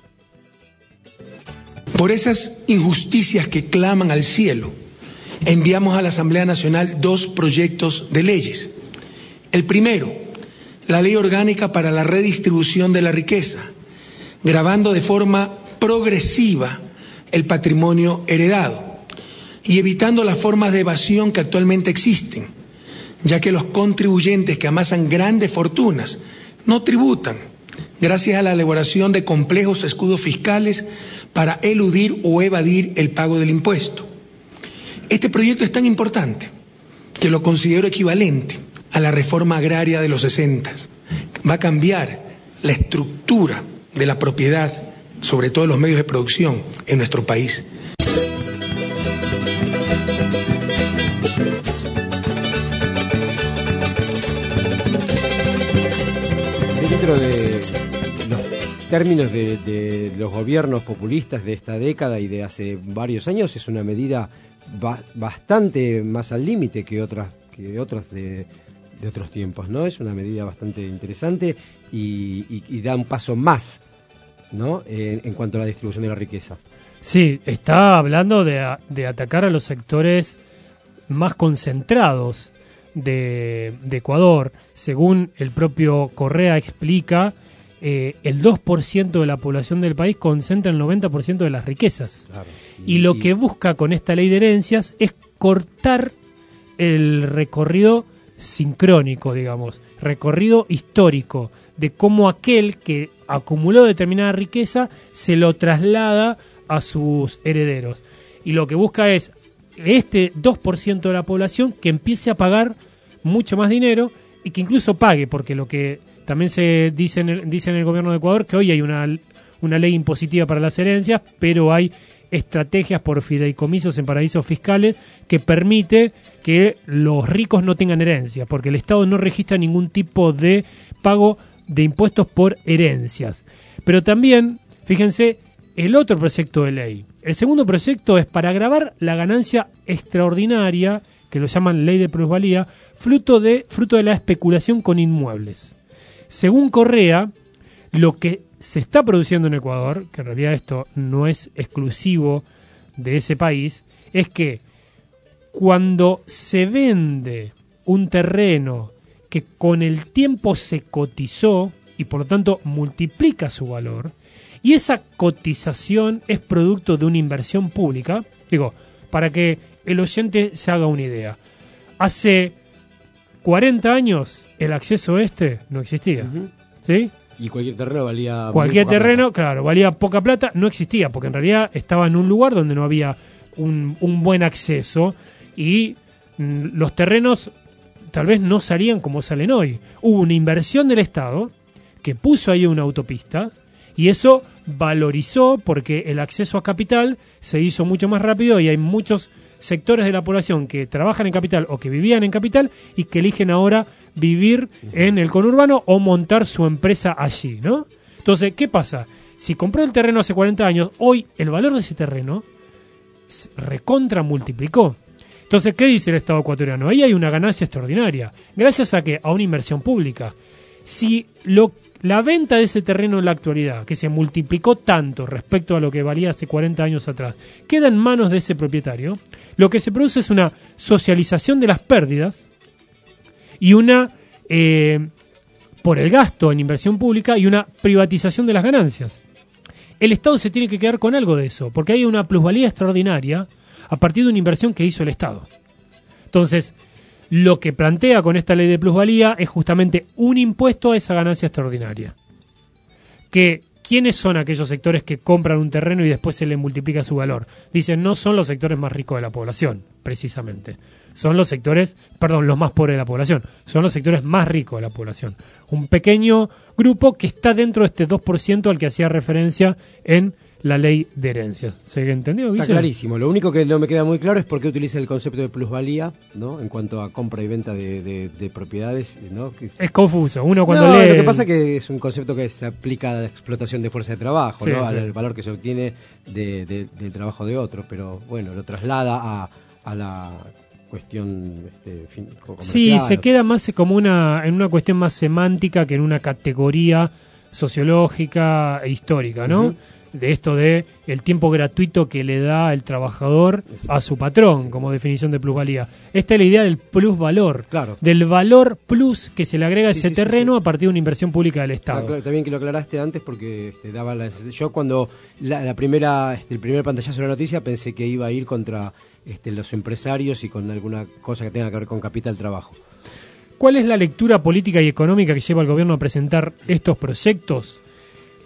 Speaker 6: Por esas injusticias que claman al cielo, enviamos a la Asamblea Nacional dos proyectos de leyes. El primero, la Ley Orgánica para la Redistribución de la Riqueza, gravando de forma progresiva el patrimonio heredado y evitando las formas de evasión que actualmente existen, ya que los contribuyentes que amasan grandes fortunas no tributan gracias a la elaboración de complejos escudos fiscales para eludir o evadir el pago del impuesto. Este proyecto es tan importante que lo considero equivalente a la reforma agraria de los sesentas. Va a cambiar la estructura de la propiedad, sobre todo los medios de producción, en nuestro país.
Speaker 5: Dentro de los términos de, de los gobiernos populistas de esta década y de hace varios años, es una medida ba- bastante más al límite que otras que otras de, de otros tiempos, ¿no? Es una medida bastante interesante y, y, y da un paso más, ¿no? En, en cuanto a la distribución de la riqueza.
Speaker 4: Sí, está hablando de, a- de atacar a los sectores más concentrados de, de Ecuador. Según el propio Correa explica, eh, el dos por ciento de la población del país concentra el noventa por ciento de las riquezas.
Speaker 5: Claro.
Speaker 4: Y, y lo que busca con esta ley de herencias es cortar el recorrido sincrónico, digamos, recorrido histórico, de cómo aquel que acumuló determinada riqueza se lo traslada a sus herederos. Y lo que busca es este dos por ciento de la población que empiece a pagar mucho más dinero y que incluso pague, porque lo que también se dice en el, dice en el gobierno de Ecuador, que hoy hay una, una ley impositiva para las herencias, pero hay estrategias por fideicomisos en paraísos fiscales que permite que los ricos no tengan herencias, porque el Estado no registra ningún tipo de pago de impuestos por herencias. Pero también, fíjense, el otro proyecto de ley. El segundo proyecto es para gravar la ganancia extraordinaria, que lo llaman ley de plusvalía, fruto de, fruto de la especulación con inmuebles. Según Correa, lo que se está produciendo en Ecuador, que en realidad esto no es exclusivo de ese país, es que cuando se vende un terreno que con el tiempo se cotizó y por lo tanto multiplica su valor, y esa cotización es producto de una inversión pública, digo, para que el oyente se haga una idea. Hace cuarenta años el acceso este no existía, uh-huh. ¿sí?
Speaker 5: Y cualquier terreno valía...
Speaker 4: Cualquier terreno,
Speaker 5: plata.
Speaker 4: Claro, valía poca plata, no existía, porque en realidad estaba en un lugar donde no había un, un buen acceso y mm, los terrenos tal vez no salían como salen hoy. Hubo una inversión del Estado que puso ahí una autopista y eso valorizó porque el acceso a capital se hizo mucho más rápido y hay muchos sectores de la población que trabajan en capital o que vivían en capital y que eligen ahora vivir en el conurbano o montar su empresa allí, ¿no? Entonces, ¿qué pasa? Si compró el terreno hace cuarenta años, hoy el valor de ese terreno recontra multiplicó. Entonces, ¿qué dice el Estado ecuatoriano? Ahí hay una ganancia extraordinaria. ¿Gracias a qué? A una inversión pública. Si lo, la venta de ese terreno en la actualidad, que se multiplicó tanto respecto a lo que valía hace cuarenta años atrás, queda en manos de ese propietario, lo que se produce es una socialización de las pérdidas y una, eh, por el gasto en inversión pública, y una privatización de las ganancias. El Estado se tiene que quedar con algo de eso, porque hay una plusvalía extraordinaria a partir de una inversión que hizo el Estado. Entonces, lo que plantea con esta ley de plusvalía es justamente un impuesto a esa ganancia extraordinaria. Que, ¿quiénes son aquellos sectores que compran un terreno y después se le multiplica su valor? Dicen, no son los sectores más ricos de la población, precisamente. Son los sectores, perdón, los más pobres de la población. Son los sectores más ricos de la población. Un pequeño grupo que está dentro de este dos por ciento al que hacía referencia en la ley de herencias. ¿Se entendió, Guille?
Speaker 5: Está clarísimo. Lo único que no me queda muy claro es por qué utiliza el concepto de plusvalía, ¿no? En cuanto a compra y venta de, de, de propiedades, ¿no? Que es...
Speaker 4: es confuso. Uno cuando
Speaker 5: no,
Speaker 4: lee...
Speaker 5: Lo que pasa es que es un concepto que se aplica a la explotación de fuerza de trabajo,
Speaker 4: sí,
Speaker 5: ¿no?
Speaker 4: Sí.
Speaker 5: Al valor que se obtiene de, de, del trabajo de otros, pero bueno, lo traslada a, a la cuestión este, fin, comercial.
Speaker 4: Sí, se queda más como una en una cuestión más semántica que en una categoría sociológica e histórica, ¿no? Uh-huh. De esto de el tiempo gratuito que le da el trabajador a su patrón, como definición de plusvalía. Esta es la idea del plusvalor,
Speaker 5: claro.
Speaker 4: Del valor plus que se le agrega a
Speaker 5: sí,
Speaker 4: ese
Speaker 5: sí,
Speaker 4: terreno
Speaker 5: sí, sí.
Speaker 4: a partir de una inversión pública del Estado.
Speaker 5: Ah, claro, también que lo aclaraste antes porque este, daba la yo cuando la, la primera este, el primer pantallazo de la noticia pensé que iba a ir contra este, los empresarios y con alguna cosa que tenga que ver con capital trabajo.
Speaker 4: ¿Cuál es la lectura política y económica que lleva al gobierno a presentar estos proyectos?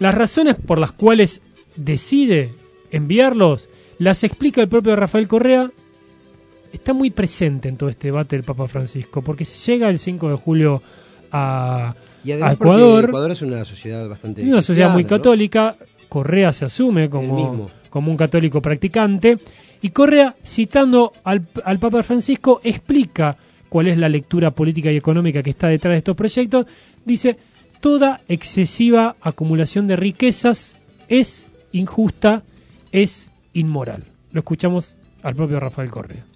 Speaker 4: Las razones por las cuales decide enviarlos las explica el propio Rafael Correa. Está muy presente en todo este debate del Papa Francisco, porque llega el cinco de julio a,
Speaker 5: y además
Speaker 4: a Ecuador.
Speaker 5: Ecuador es una sociedad bastante
Speaker 4: una sociedad muy
Speaker 5: ¿no?
Speaker 4: católica. Correa se asume como, como un católico practicante. Y Correa, citando al, al Papa Francisco, explica cuál es la lectura política y económica que está detrás de estos proyectos. Dice, toda excesiva acumulación de riquezas es injusta, es inmoral. Lo escuchamos al propio Rafael Correa.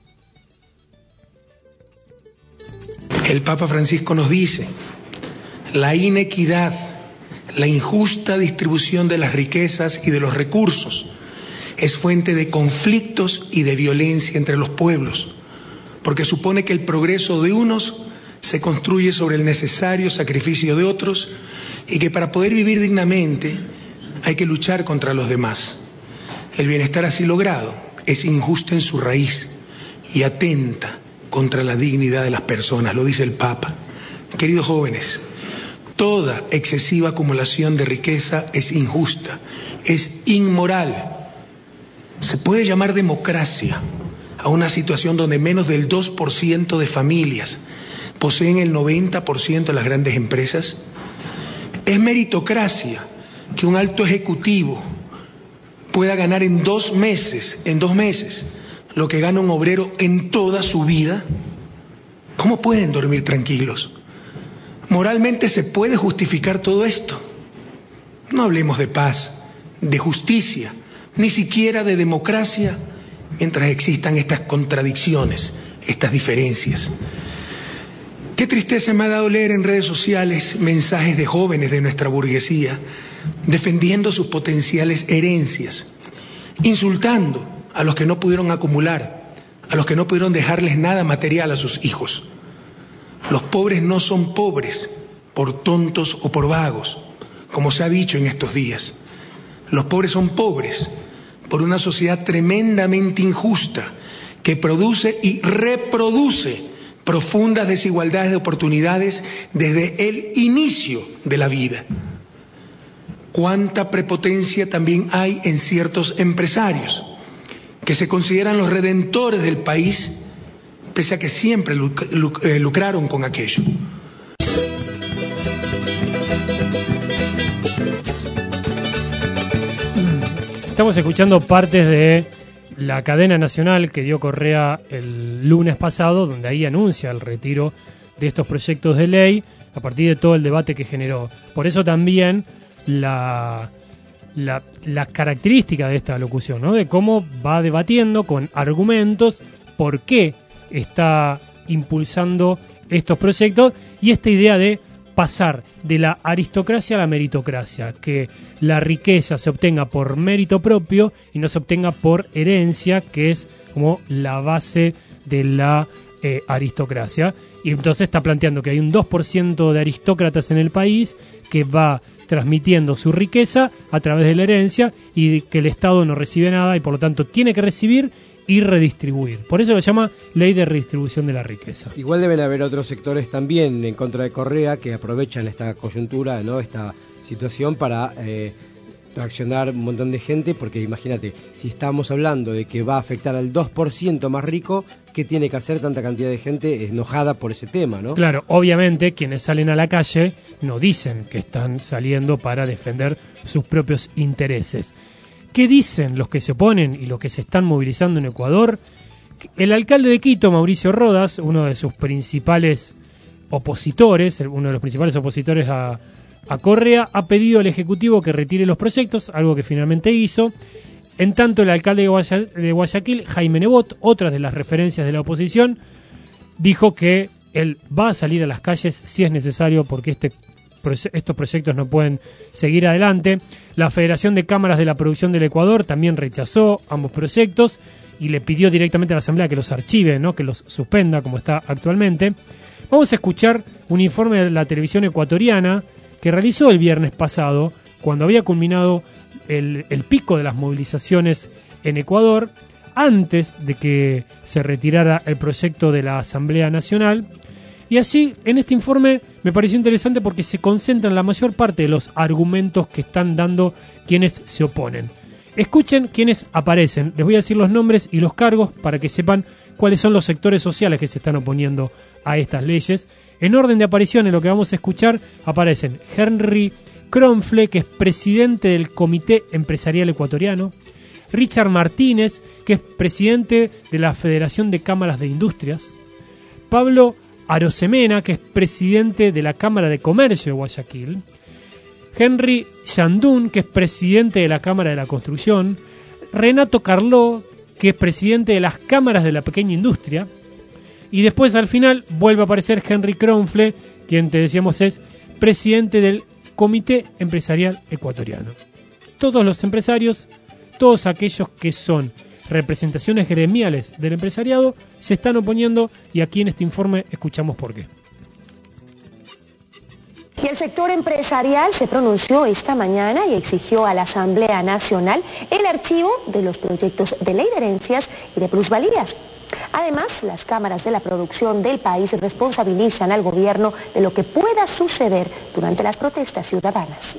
Speaker 6: El Papa Francisco nos dice, la inequidad, la injusta distribución de las riquezas y de los recursos es fuente de conflictos y de violencia entre los pueblos, porque supone que el progreso de unos se construye sobre el necesario sacrificio de otros y que para poder vivir dignamente hay que luchar contra los demás. El bienestar así logrado es injusto en su raíz y atenta contra la dignidad de las personas, lo dice el Papa. Queridos jóvenes, toda excesiva acumulación de riqueza es injusta, es inmoral. Se puede llamar democracia a una situación donde menos del dos por ciento de familias poseen el noventa por ciento de las grandes empresas. Es meritocracia que un alto ejecutivo pueda ganar en dos meses, en dos meses, lo que gana un obrero en toda su vida. ¿Cómo pueden dormir tranquilos? ¿Moralmente se puede justificar todo esto? No hablemos de paz, de justicia, ni siquiera de democracia, mientras existan estas contradicciones, estas diferencias. Qué tristeza me ha dado leer en redes sociales mensajes de jóvenes de nuestra burguesía defendiendo sus potenciales herencias, insultando a los que no pudieron acumular, a los que no pudieron dejarles nada material a sus hijos. Los pobres no son pobres por tontos o por vagos, como se ha dicho en estos días. Los pobres son pobres por una sociedad tremendamente injusta que produce y reproduce profundas desigualdades de oportunidades desde el inicio de la vida. Cuánta prepotencia también hay en ciertos empresarios que se consideran los redentores del país, pese a que siempre lucraron con aquello.
Speaker 4: Estamos escuchando partes de la cadena nacional que dio Correa el lunes pasado, donde ahí anuncia el retiro de estos proyectos de ley a partir de todo el debate que generó. Por eso también la, la, la característica de esta locución, ¿no? De cómo va debatiendo con argumentos por qué está impulsando estos proyectos y esta idea de pasar de la aristocracia a la meritocracia, que la riqueza se obtenga por mérito propio y no se obtenga por herencia, que es como la base de la eh, aristocracia. Y entonces está planteando que hay un dos por ciento de aristócratas en el país que va transmitiendo su riqueza a través de la herencia y que el Estado no recibe nada y por lo tanto tiene que recibir y redistribuir. Por eso lo llama ley de redistribución de la riqueza.
Speaker 5: Igual deben haber otros sectores también en contra de Correa que aprovechan esta coyuntura, ¿no? Esta situación para eh, traccionar un montón de gente, porque imagínate, si estamos hablando de que va a afectar al dos por ciento más rico, ¿qué tiene que hacer tanta cantidad de gente enojada por ese tema, no?
Speaker 4: Claro, obviamente quienes salen a la calle no dicen que están saliendo para defender sus propios intereses. ¿Qué dicen los que se oponen y los que se están movilizando en Ecuador? El alcalde de Quito, Mauricio Rodas, uno de sus principales opositores, uno de los principales opositores a, a Correa, ha pedido al Ejecutivo que retire los proyectos, algo que finalmente hizo. En tanto, el alcalde de, Guaya, de Guayaquil, Jaime Nebot, otra de las referencias de la oposición, dijo que él va a salir a las calles si es necesario porque este estos proyectos no pueden seguir adelante. La Federación de Cámaras de la Producción del Ecuador también rechazó ambos proyectos y le pidió directamente a la Asamblea que los archive, ¿no? Que los suspenda como está actualmente. Vamos a escuchar un informe de la televisión ecuatoriana que realizó el viernes pasado, cuando había culminado el, el pico de las movilizaciones en Ecuador, antes de que se retirara el proyecto de la Asamblea Nacional. Y así, en este informe me pareció interesante porque se concentran la mayor parte de los argumentos que están dando quienes se oponen. Escuchen quienes aparecen. Les voy a decir los nombres y los cargos para que sepan cuáles son los sectores sociales que se están oponiendo a estas leyes. En orden de aparición, en lo que vamos a escuchar, aparecen Henry Kronfle, que es presidente del Comité Empresarial Ecuatoriano, Richard Martínez, que es presidente de la Federación de Cámaras de Industrias, Pablo Arosemena, que es presidente de la Cámara de Comercio de Guayaquil, Henry Yandún, que es presidente de la Cámara de la Construcción, Renato Carló, que es presidente de las Cámaras de la Pequeña Industria, y después al final vuelve a aparecer Henry Kronfle, quien te decíamos es presidente del Comité Empresarial Ecuatoriano. Todos los empresarios, todos aquellos que son representaciones gremiales del empresariado, se están oponiendo, y aquí en este informe escuchamos por qué.
Speaker 7: Y el sector empresarial se pronunció esta mañana y exigió a la Asamblea Nacional el archivo de los proyectos de ley de herencias y de plusvalías. Además, las cámaras de la producción del país responsabilizan al gobierno de lo que pueda suceder durante las protestas ciudadanas.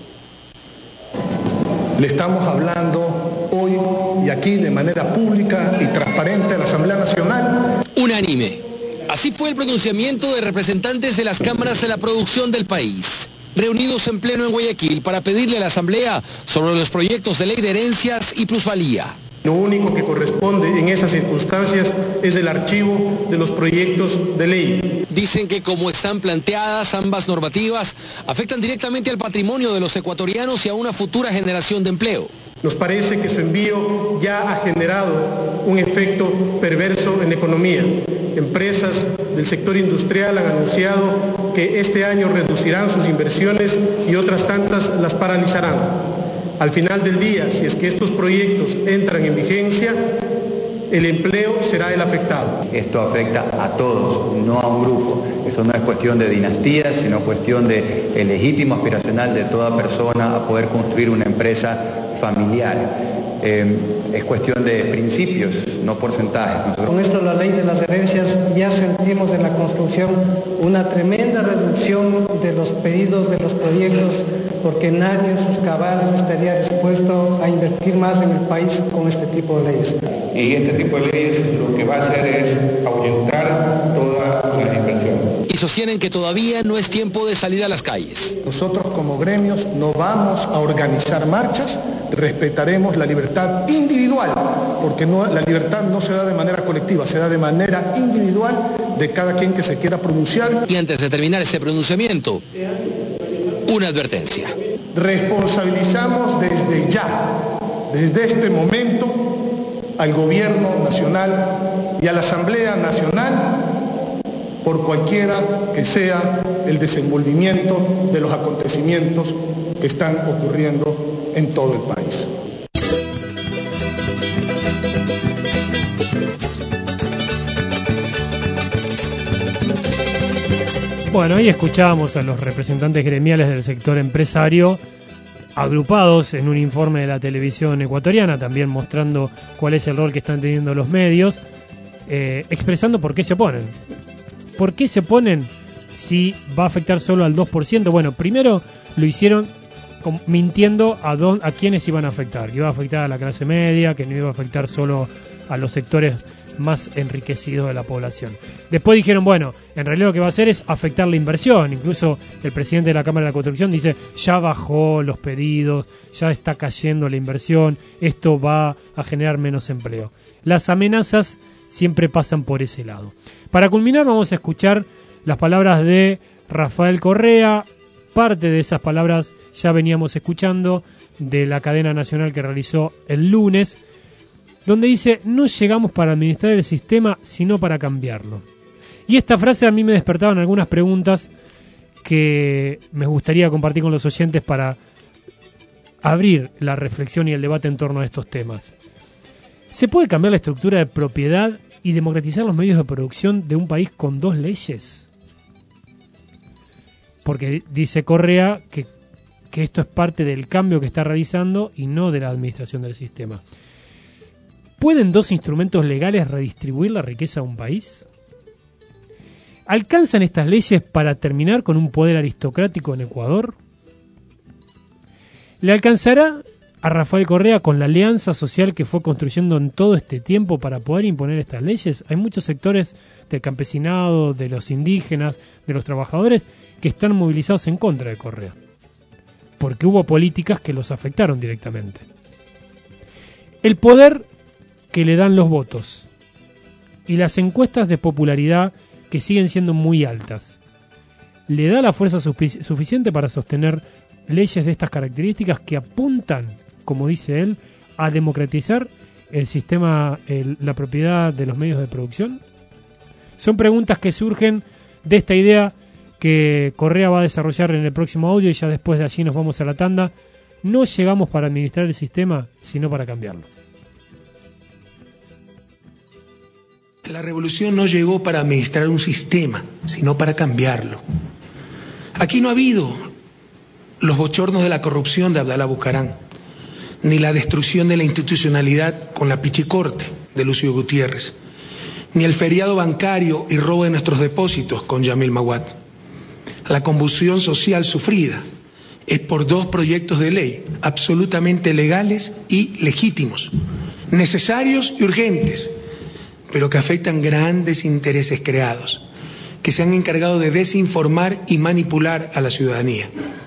Speaker 9: Le estamos hablando hoy y aquí de manera pública y transparente a la Asamblea Nacional.
Speaker 11: Unánime. Así fue el pronunciamiento de representantes de las cámaras de la producción del país, reunidos en pleno en Guayaquil para pedirle a la Asamblea sobre los proyectos de ley de herencias y plusvalía.
Speaker 9: Lo único que corresponde en esas circunstancias es el archivo de los proyectos de ley.
Speaker 11: Dicen que como están planteadas ambas normativas, afectan directamente al patrimonio de los ecuatorianos y a una futura generación de empleo.
Speaker 9: Nos parece que su envío ya ha generado un efecto perverso en la economía. Empresas del sector industrial han anunciado que este año reducirán sus inversiones y otras tantas las paralizarán. Al final del día, si es que estos proyectos entran en vigencia, el empleo será el afectado.
Speaker 12: Esto afecta a todos, no a un grupo. Eso no es cuestión de dinastía, sino cuestión de el legítimo aspiracional de toda persona a poder construir una empresa familiar. Eh, es cuestión de principios, no porcentajes. Nosotros...
Speaker 15: Con esto, la ley de las herencias, ya sentimos en la construcción una tremenda reducción de los pedidos de los proyectos, porque nadie en sus cabales estaría dispuesto a invertir más en el país con este tipo de leyes.
Speaker 9: Y este tipo de leyes lo que va a hacer es ahuyentar todas las inversiones.
Speaker 11: Y sostienen que todavía no es tiempo de salir a las calles.
Speaker 9: Nosotros como gremios no vamos a organizar marchas, respetaremos la libertad individual, porque no, la libertad no se da de manera colectiva, se da de manera individual de cada quien que se quiera pronunciar.
Speaker 11: Y antes de terminar este pronunciamiento, una advertencia.
Speaker 9: Responsabilizamos desde ya, desde este momento, al Gobierno Nacional y a la Asamblea Nacional por cualquiera que sea el desenvolvimiento de los acontecimientos que están ocurriendo en todo el país.
Speaker 4: Bueno, ahí escuchábamos a los representantes gremiales del sector empresario agrupados en un informe de la televisión ecuatoriana, también mostrando cuál es el rol que están teniendo los medios, eh, expresando por qué se oponen. ¿Por qué se oponen si va a afectar solo al dos por ciento? Bueno, primero lo hicieron mintiendo a, don, a quiénes iban a afectar, que iba a afectar a la clase media, que no iba a afectar solo a los sectores más enriquecidos de la población. Después dijeron, bueno, en realidad lo que va a hacer es afectar la inversión. Incluso el presidente de la Cámara de la Construcción dice, ya bajó los pedidos, ya está cayendo la inversión, esto va a generar menos empleo. Las amenazas siempre pasan por ese lado. Para culminar vamos a escuchar las palabras de Rafael Correa. Parte de esas palabras ya veníamos escuchando de la cadena nacional que realizó el lunes, donde dice, no llegamos para administrar el sistema, sino para cambiarlo. Y esta frase a mí me despertaban algunas preguntas que me gustaría compartir con los oyentes para abrir la reflexión y el debate en torno a estos temas. ¿Se puede cambiar la estructura de propiedad y democratizar los medios de producción de un país con dos leyes? Porque dice Correa que, que esto es parte del cambio que está realizando y no de la administración del sistema. ¿Pueden dos instrumentos legales redistribuir la riqueza de un país? ¿Alcanzan estas leyes para terminar con un poder aristocrático en Ecuador? ¿Le alcanzará a Rafael Correa con la alianza social que fue construyendo en todo este tiempo para poder imponer estas leyes? Hay muchos sectores del campesinado, de los indígenas, de los trabajadores que están movilizados en contra de Correa, porque hubo políticas que los afectaron directamente. El poder que le dan los votos y las encuestas de popularidad que siguen siendo muy altas, ¿le da la fuerza sufic- suficiente para sostener leyes de estas características que apuntan, como dice él, a democratizar el sistema, el, la propiedad de los medios de producción? Son preguntas que surgen de esta idea que Correa va a desarrollar en el próximo audio, y ya después de allí nos vamos a la tanda. No llegamos para administrar el sistema, sino para cambiarlo.
Speaker 6: La revolución no llegó para administrar un sistema, sino para cambiarlo. Aquí no ha habido los bochornos de la corrupción de Abdalá Bucarán, ni la destrucción de la institucionalidad con la pichicorte de Lucio Gutiérrez, ni el feriado bancario y robo de nuestros depósitos con Yamil Maguad. La convulsión social sufrida es por dos proyectos de ley absolutamente legales y legítimos, necesarios y urgentes, pero que afectan grandes intereses creados, que se han encargado de desinformar y manipular a la ciudadanía.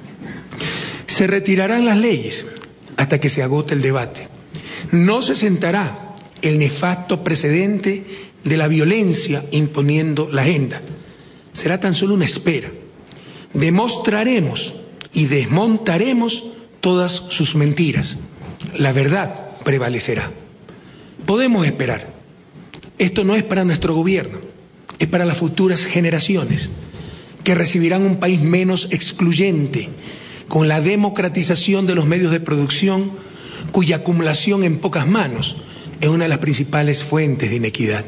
Speaker 6: Se retirarán las leyes hasta que se agote el debate. No se sentará el nefasto precedente de la violencia imponiendo la agenda. Será tan solo una espera. Demostraremos y desmontaremos todas sus mentiras. La verdad prevalecerá. Podemos esperar. Esto no es para nuestro gobierno, es para las futuras generaciones, que recibirán un país menos excluyente, con la democratización de los medios de producción, cuya acumulación en pocas manos es una de las principales fuentes de inequidad.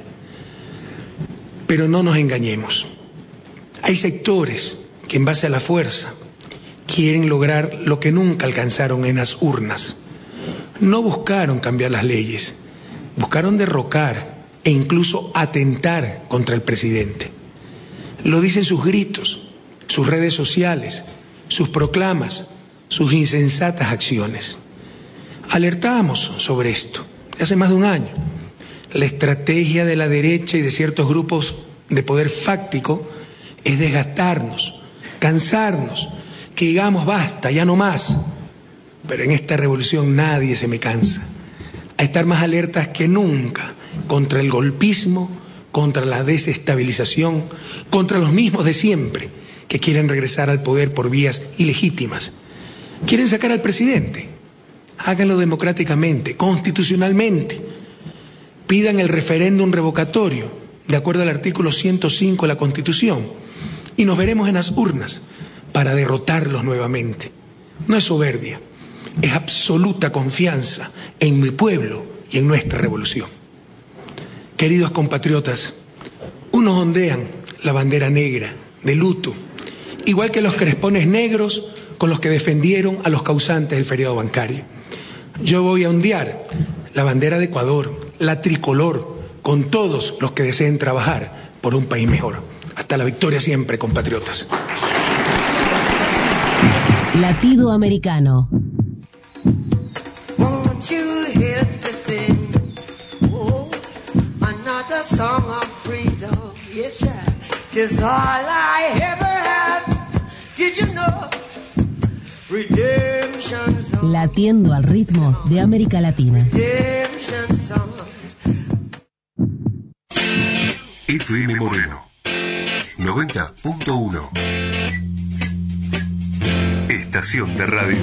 Speaker 6: Pero no nos engañemos. Hay sectores que en base a la fuerza quieren lograr lo que nunca alcanzaron en las urnas. No buscaron cambiar las leyes, buscaron derrocar e incluso atentar contra el presidente. Lo dicen sus gritos, sus redes sociales, sus proclamas, sus insensatas acciones. Alertábamos sobre esto hace más de un año. La estrategia de la derecha y de ciertos grupos de poder fáctico es desgastarnos, cansarnos, que digamos basta, ya no más. Pero en esta revolución nadie se me cansa. A estar más alertas que nunca contra el golpismo, contra la desestabilización, contra los mismos de siempre que quieren regresar al poder por vías ilegítimas. ¿Quieren sacar al presidente? Háganlo democráticamente, constitucionalmente. Pidan el referéndum revocatorio, de acuerdo al artículo ciento cinco de la Constitución, y nos veremos en las urnas para derrotarlos nuevamente. No es soberbia, es absoluta confianza en mi pueblo y en nuestra revolución. Queridos compatriotas, unos ondean la bandera negra de luto, igual que los crespones negros con los que defendieron a los causantes del feriado bancario. Yo voy a ondear la bandera de Ecuador, la tricolor, con todos los que deseen trabajar por un país mejor. Hasta la victoria siempre, compatriotas.
Speaker 2: Latido Americano.
Speaker 3: Won't you hear to sing? Oh, another song of freedom. Yes, it's all I ever had. Did you know? Redemption songs.
Speaker 2: Latiendo al ritmo de América Latina.
Speaker 3: Redemption songs.
Speaker 20: F M Moreno noventa punto uno. Estación de radio.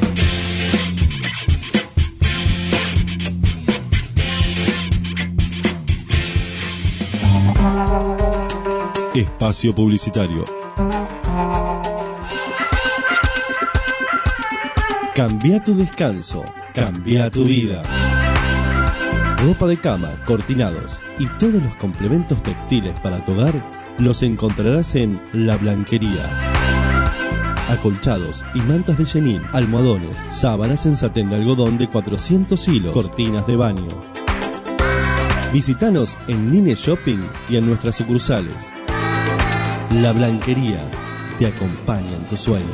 Speaker 10: Espacio publicitario. Cambia tu descanso, cambia tu vida. Ropa de cama, cortinados y todos los complementos textiles para tu hogar los encontrarás en La Blanquería. Acolchados y mantas de chenín, almohadones, sábanas en satén de algodón de cuatrocientos hilos, cortinas de baño. Visítanos en Nine Shopping y en nuestras sucursales. La Blanquería te acompaña en tus sueños.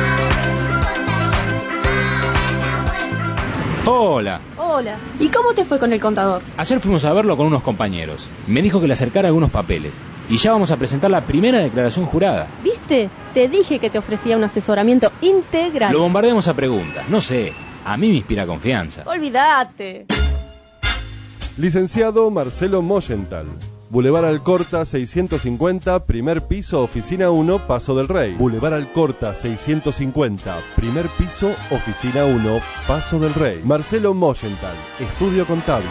Speaker 13: Hola.
Speaker 14: Hola. ¿Y cómo te fue con el contador?
Speaker 13: Ayer fuimos a verlo con unos compañeros. Me dijo que le acercara algunos papeles. Y ya vamos a presentar la primera declaración jurada.
Speaker 14: ¿Viste? Te dije que te ofrecía un asesoramiento integral.
Speaker 13: Lo bombardeamos a preguntas. No sé. A mí me inspira confianza.
Speaker 14: Olvídate.
Speaker 16: Licenciado Marcelo Moyenthal. Boulevard Alcorta seiscientos cincuenta, primer piso, oficina uno, Paso del Rey. Boulevard Alcorta seiscientos cincuenta, primer piso, oficina uno, Paso del Rey. Marcelo Moyenthal, estudio contable.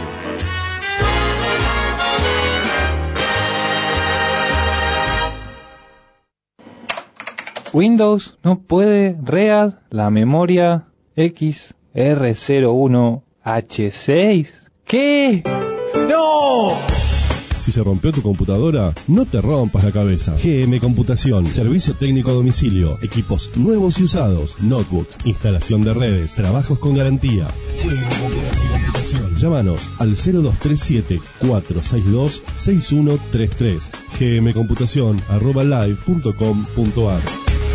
Speaker 17: Windows no puede read la memoria X R cero uno H seis. ¿Qué?
Speaker 10: ¡No! Si se rompió tu computadora, no te rompas la cabeza. G M Computación, servicio técnico a domicilio, equipos nuevos y usados, notebooks, instalación de redes, trabajos con garantía. G M Computación. Llámanos al cero dos tres siete, cuatro seis dos, seis uno tres tres. gmcomputación arroba live punto com punto ar.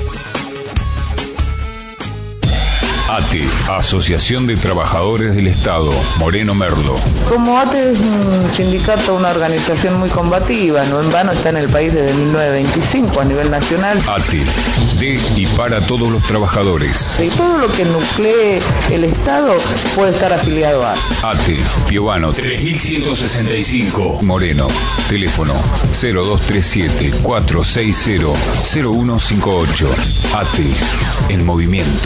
Speaker 20: A T E, Asociación de Trabajadores del Estado, Moreno Merlo.
Speaker 18: Como A T E es un sindicato, una organización muy combativa, no en vano está en el país desde mil novecientos veinticinco a nivel nacional.
Speaker 20: A T E, de y para todos los trabajadores.
Speaker 18: Y todo lo que nuclee el Estado puede estar afiliado a
Speaker 20: A T E, Piovano tres mil ciento sesenta y cinco, Moreno. Teléfono cero dos tres siete, cuatro seis cero, cero uno cinco ocho. A T E, en movimiento.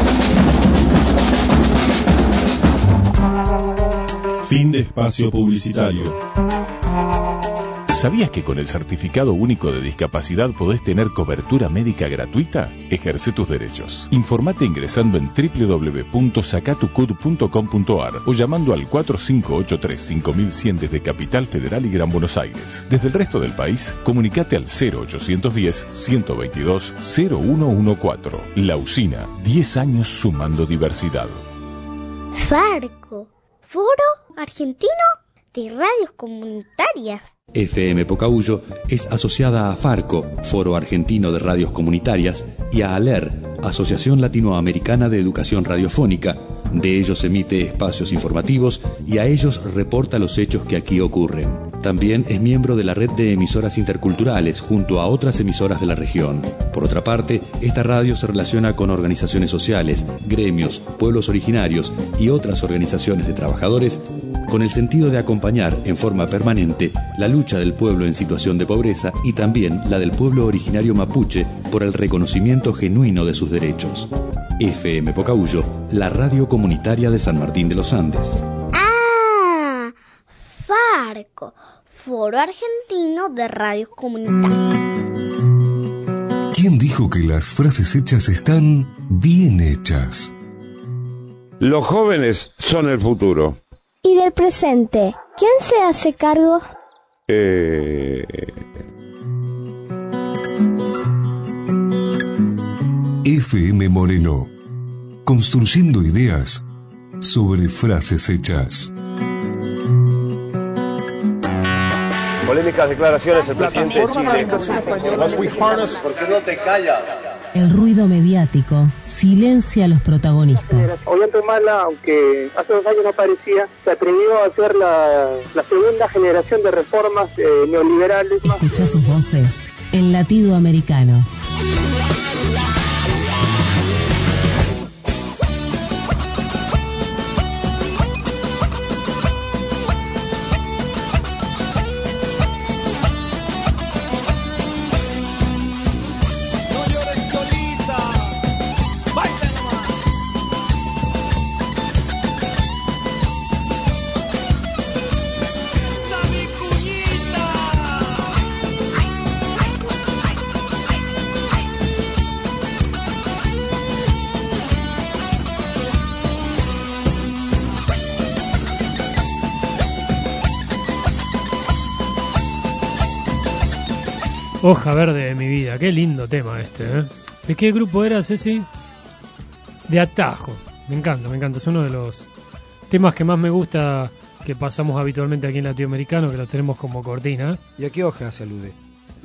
Speaker 10: Fin de espacio publicitario.
Speaker 8: ¿Sabías que con el Certificado Único de Discapacidad podés tener cobertura médica gratuita? Ejerce tus derechos. Informate ingresando en doble u doble u doble u punto sacatucud punto com punto ar o llamando al cuatro cinco ocho tres, cinco mil cien desde Capital Federal y Gran Buenos Aires. Desde el resto del país, comunicate al cero ochocientos diez, ciento veintidós, cero uno catorce. La Usina, diez años sumando diversidad.
Speaker 26: Farco, Foro Argentino de Radios Comunitarias.
Speaker 27: F M Pocahuyo es asociada a Farco, Foro Argentino de Radios Comunitarias, y a ALER, Asociación Latinoamericana de Educación Radiofónica. De ellos emite espacios informativos y a ellos reporta los hechos que aquí ocurren. También es miembro de la red de emisoras interculturales junto a otras emisoras de la región. Por otra parte, esta radio se relaciona con organizaciones sociales, gremios, pueblos originarios y otras organizaciones de trabajadores con el sentido de acompañar en forma permanente la lucha del pueblo en situación de pobreza y también la del pueblo originario mapuche por el reconocimiento genuino de sus derechos. F M Pocahuyo, la radio comunitaria de San Martín de los Andes.
Speaker 26: ¡Ah! Farco, Foro Argentino de Radios Comunitarias.
Speaker 20: ¿Quién dijo que las frases hechas están bien hechas?
Speaker 28: Los jóvenes son el futuro.
Speaker 26: ¿Y del presente? ¿Quién se hace cargo?
Speaker 28: Eh...
Speaker 20: F M Moreno, construyendo ideas sobre frases hechas.
Speaker 24: Polémicas declaraciones del presidente de Chile.
Speaker 29: ¿Por qué no te callas?
Speaker 2: El ruido mediático silencia a los protagonistas.
Speaker 25: Ollanta-Humala, aunque hace dos años no aparecía, se atrevió a hacer la, la segunda generación de reformas eh, neoliberales.
Speaker 2: Escucha sus voces en Latido Americano.
Speaker 4: Hoja verde de mi vida, qué lindo tema este, ¿eh? ¿De qué grupo era, Ceci? De Atajo. Me encanta, me encanta. Es uno de los temas que más me gusta, que pasamos habitualmente aquí en Latinoamericano, que los tenemos como cortina.
Speaker 5: ¿Y a qué hoja se alude?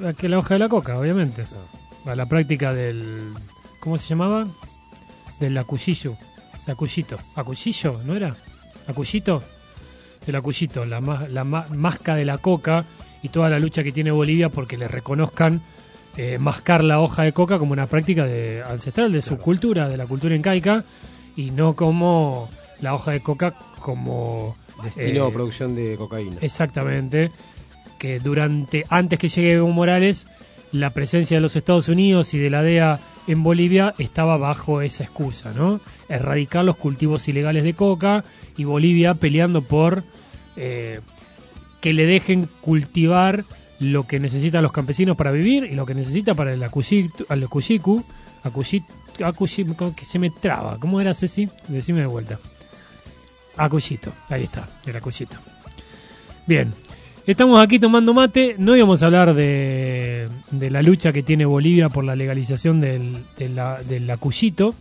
Speaker 4: Que la hoja de la coca, obviamente. A la práctica del... ¿Cómo se llamaba? Del acuchillo. De acuchito. ¿Acuchillo? ¿No era? ¿Acuchito? El acuchito, la, ma- la ma- masca de la coca y toda la lucha que tiene Bolivia porque le reconozcan eh, mascar la hoja de coca como una práctica de, ancestral de su cultura, de la cultura incaica, y no como la hoja de coca como...
Speaker 5: Destino
Speaker 4: eh,
Speaker 5: o producción de cocaína.
Speaker 4: Exactamente. Que durante, antes que llegue Evo Morales, la presencia de los Estados Unidos y de la D E A en Bolivia estaba bajo esa excusa, ¿no? Erradicar los cultivos ilegales de coca, y Bolivia peleando por eh, que le dejen cultivar lo que necesitan los campesinos para vivir y lo que necesita para el acuchitu, el acuchicu, acuchit, acuchit, que se me traba. ¿Cómo era, Ceci? Decime de vuelta. Acuchito, ahí está, el acuchito. Bien. Estamos aquí tomando mate, no íbamos a hablar de, de la lucha que tiene Bolivia por la legalización del, de la, del acuchito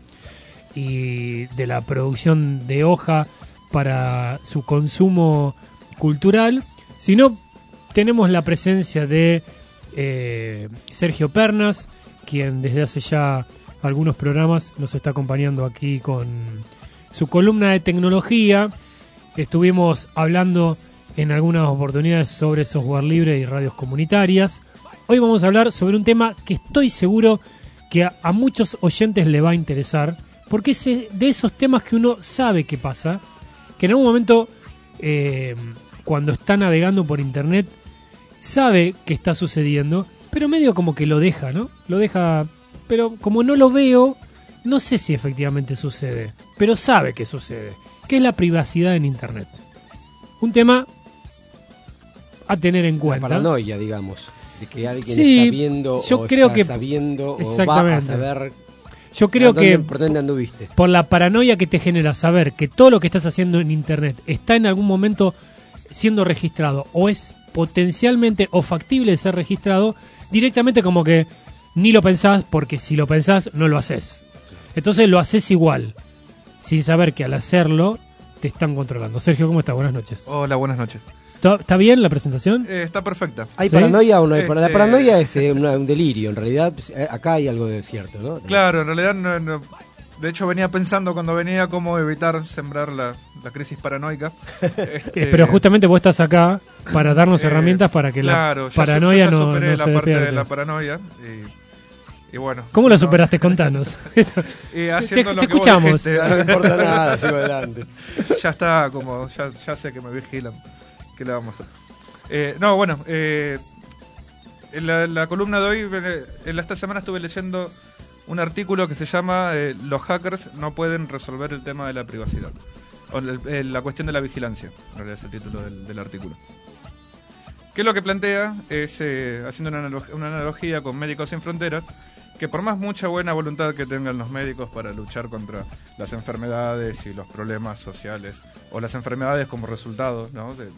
Speaker 4: y de la producción de hoja para su consumo cultural, sino tenemos la presencia de eh, Sergio Pernas, quien desde hace ya algunos programas nos está acompañando aquí con su columna de tecnología. Estuvimos hablando en algunas oportunidades sobre software libre y radios comunitarias. Hoy vamos a hablar sobre un tema que estoy seguro que a, a muchos oyentes le va a interesar, porque es de esos temas que uno sabe que pasa, que en algún momento eh, cuando está navegando por internet sabe que está sucediendo, pero medio como que lo deja, ¿no? Lo deja, pero como no lo veo, no sé si efectivamente sucede, pero sabe que sucede, que es la privacidad en internet. Un tema a tener en cuenta.
Speaker 5: La paranoia, digamos, de que alguien
Speaker 4: sí,
Speaker 5: está viendo
Speaker 4: yo
Speaker 5: o
Speaker 4: creo
Speaker 5: está
Speaker 4: que,
Speaker 5: sabiendo o va a saber.
Speaker 4: Yo creo
Speaker 5: dónde,
Speaker 4: que
Speaker 5: por dónde anduviste.
Speaker 4: Por la paranoia que te genera saber que todo lo que estás haciendo en internet está en algún momento siendo registrado o es potencialmente o factible de ser registrado, directamente como que ni lo pensás, porque si lo pensás no lo haces. Entonces lo haces igual, sin saber que al hacerlo te están controlando. Sergio, ¿cómo estás? Buenas noches.
Speaker 1: Hola, buenas noches.
Speaker 4: ¿Está, está bien la presentación?
Speaker 1: Eh, está perfecta.
Speaker 5: ¿Hay
Speaker 1: ¿Sí?
Speaker 5: paranoia o no hay?
Speaker 1: Este...
Speaker 5: La paranoia es eh, una, un delirio, en realidad. Acá hay algo de cierto, ¿no?
Speaker 1: Claro, en realidad, no, no. De hecho, venía pensando cuando venía cómo evitar sembrar la, la crisis paranoica. este...
Speaker 4: Pero justamente vos estás acá para darnos eh, herramientas para que
Speaker 1: claro,
Speaker 4: la paranoia
Speaker 1: ya, yo ya
Speaker 4: no,
Speaker 1: superé
Speaker 4: no
Speaker 1: la
Speaker 4: se
Speaker 1: parte
Speaker 4: despierte.
Speaker 1: de la paranoia y, y bueno.
Speaker 4: ¿Cómo la
Speaker 1: no,
Speaker 4: superaste? Contanos.
Speaker 1: y haciendo
Speaker 4: te,
Speaker 1: lo
Speaker 4: te
Speaker 1: que
Speaker 4: escuchamos.
Speaker 1: Vos dijiste,
Speaker 5: no me importa nada, sigo adelante.
Speaker 1: Ya está, como ya, ya sé que me vigilan. ¿Qué le vamos a hacer? Eh, no, bueno, eh, en la, la columna de hoy, en esta semana estuve leyendo un artículo que se llama eh, Los hackers no pueden resolver el tema de la privacidad. O el, el, la cuestión de la vigilancia, en realidad es el título del, del artículo. Que lo que plantea es, eh, haciendo una, analog- una analogía con Médicos Sin Fronteras, que por más mucha buena voluntad que tengan los médicos para luchar contra las enfermedades y los problemas sociales, o las enfermedades como resultado, ¿no?, de,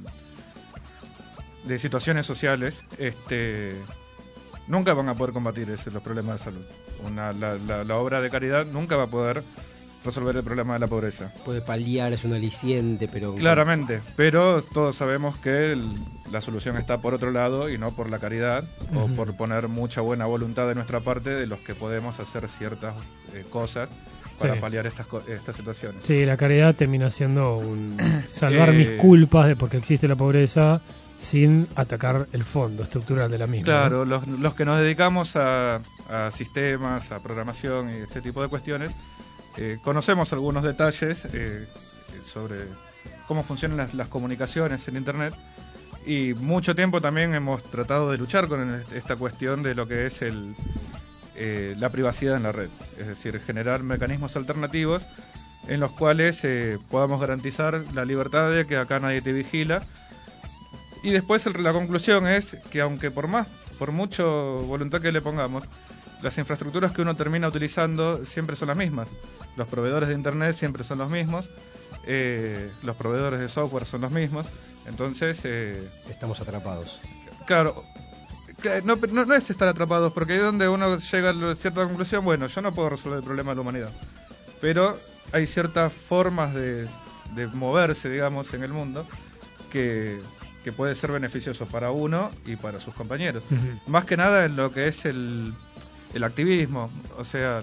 Speaker 1: de situaciones sociales, este, nunca van a poder combatir ese, los problemas de salud. Una, la, la, la obra de caridad nunca va a poder resolver el problema de la pobreza.
Speaker 5: Puede paliar, es un aliciente, pero...
Speaker 1: Claramente, pero todos sabemos que el, la solución está por otro lado y no por la caridad, uh-huh. o por poner mucha buena voluntad de nuestra parte de los que podemos hacer ciertas eh, cosas para sí. paliar estas, estas situaciones.
Speaker 4: Sí, la caridad termina siendo un salvar
Speaker 1: eh,
Speaker 4: mis culpas de porque existe la pobreza sin atacar el fondo estructural de la misma.
Speaker 1: Claro,
Speaker 4: ¿no?
Speaker 1: los, los que nos dedicamos a, a sistemas, a programación y este tipo de cuestiones, eh, conocemos algunos detalles eh, sobre cómo funcionan las, las comunicaciones en Internet, y mucho tiempo también hemos tratado de luchar con esta cuestión de lo que es el eh, la privacidad en la red, es decir, generar mecanismos alternativos en los cuales eh, podamos garantizar la libertad de que acá nadie te vigila. Y después el, la conclusión es que aunque por más, por mucho voluntad que le pongamos, las infraestructuras que uno termina utilizando siempre son las mismas. Los proveedores de internet siempre son los mismos, eh, los proveedores de software son los mismos, entonces... Eh,
Speaker 5: estamos atrapados.
Speaker 1: Claro, no, no, no es estar atrapados, porque ahí es donde uno llega a cierta conclusión, bueno, yo no puedo resolver el problema de la humanidad, pero hay ciertas formas de, de moverse, digamos, en el mundo que... que puede ser beneficioso para uno y para sus compañeros.
Speaker 4: Ujú.
Speaker 1: Más que nada en lo que es el, el activismo. O sea,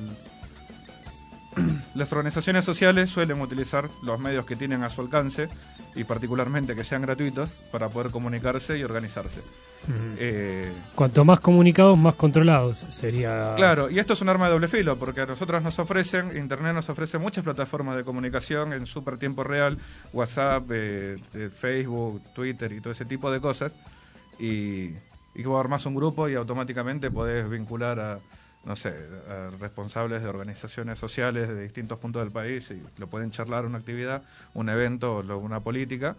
Speaker 1: las organizaciones sociales suelen utilizar los medios que tienen a su alcance, y particularmente que sean gratuitos, para poder comunicarse y organizarse.
Speaker 4: Ujú.
Speaker 1: Eh,
Speaker 4: Cuanto más comunicados, más controlados sería...
Speaker 1: Claro, y esto es un arma de doble filo, porque a nosotros nos ofrecen, Internet nos ofrece muchas plataformas de comunicación en súper tiempo real, WhatsApp, eh, eh, Facebook, Twitter y todo ese tipo de cosas, y, y vos armás un grupo y automáticamente podés vincular a, no sé, a responsables de organizaciones sociales de distintos puntos del país, y lo pueden charlar una actividad, un evento o lo- una política,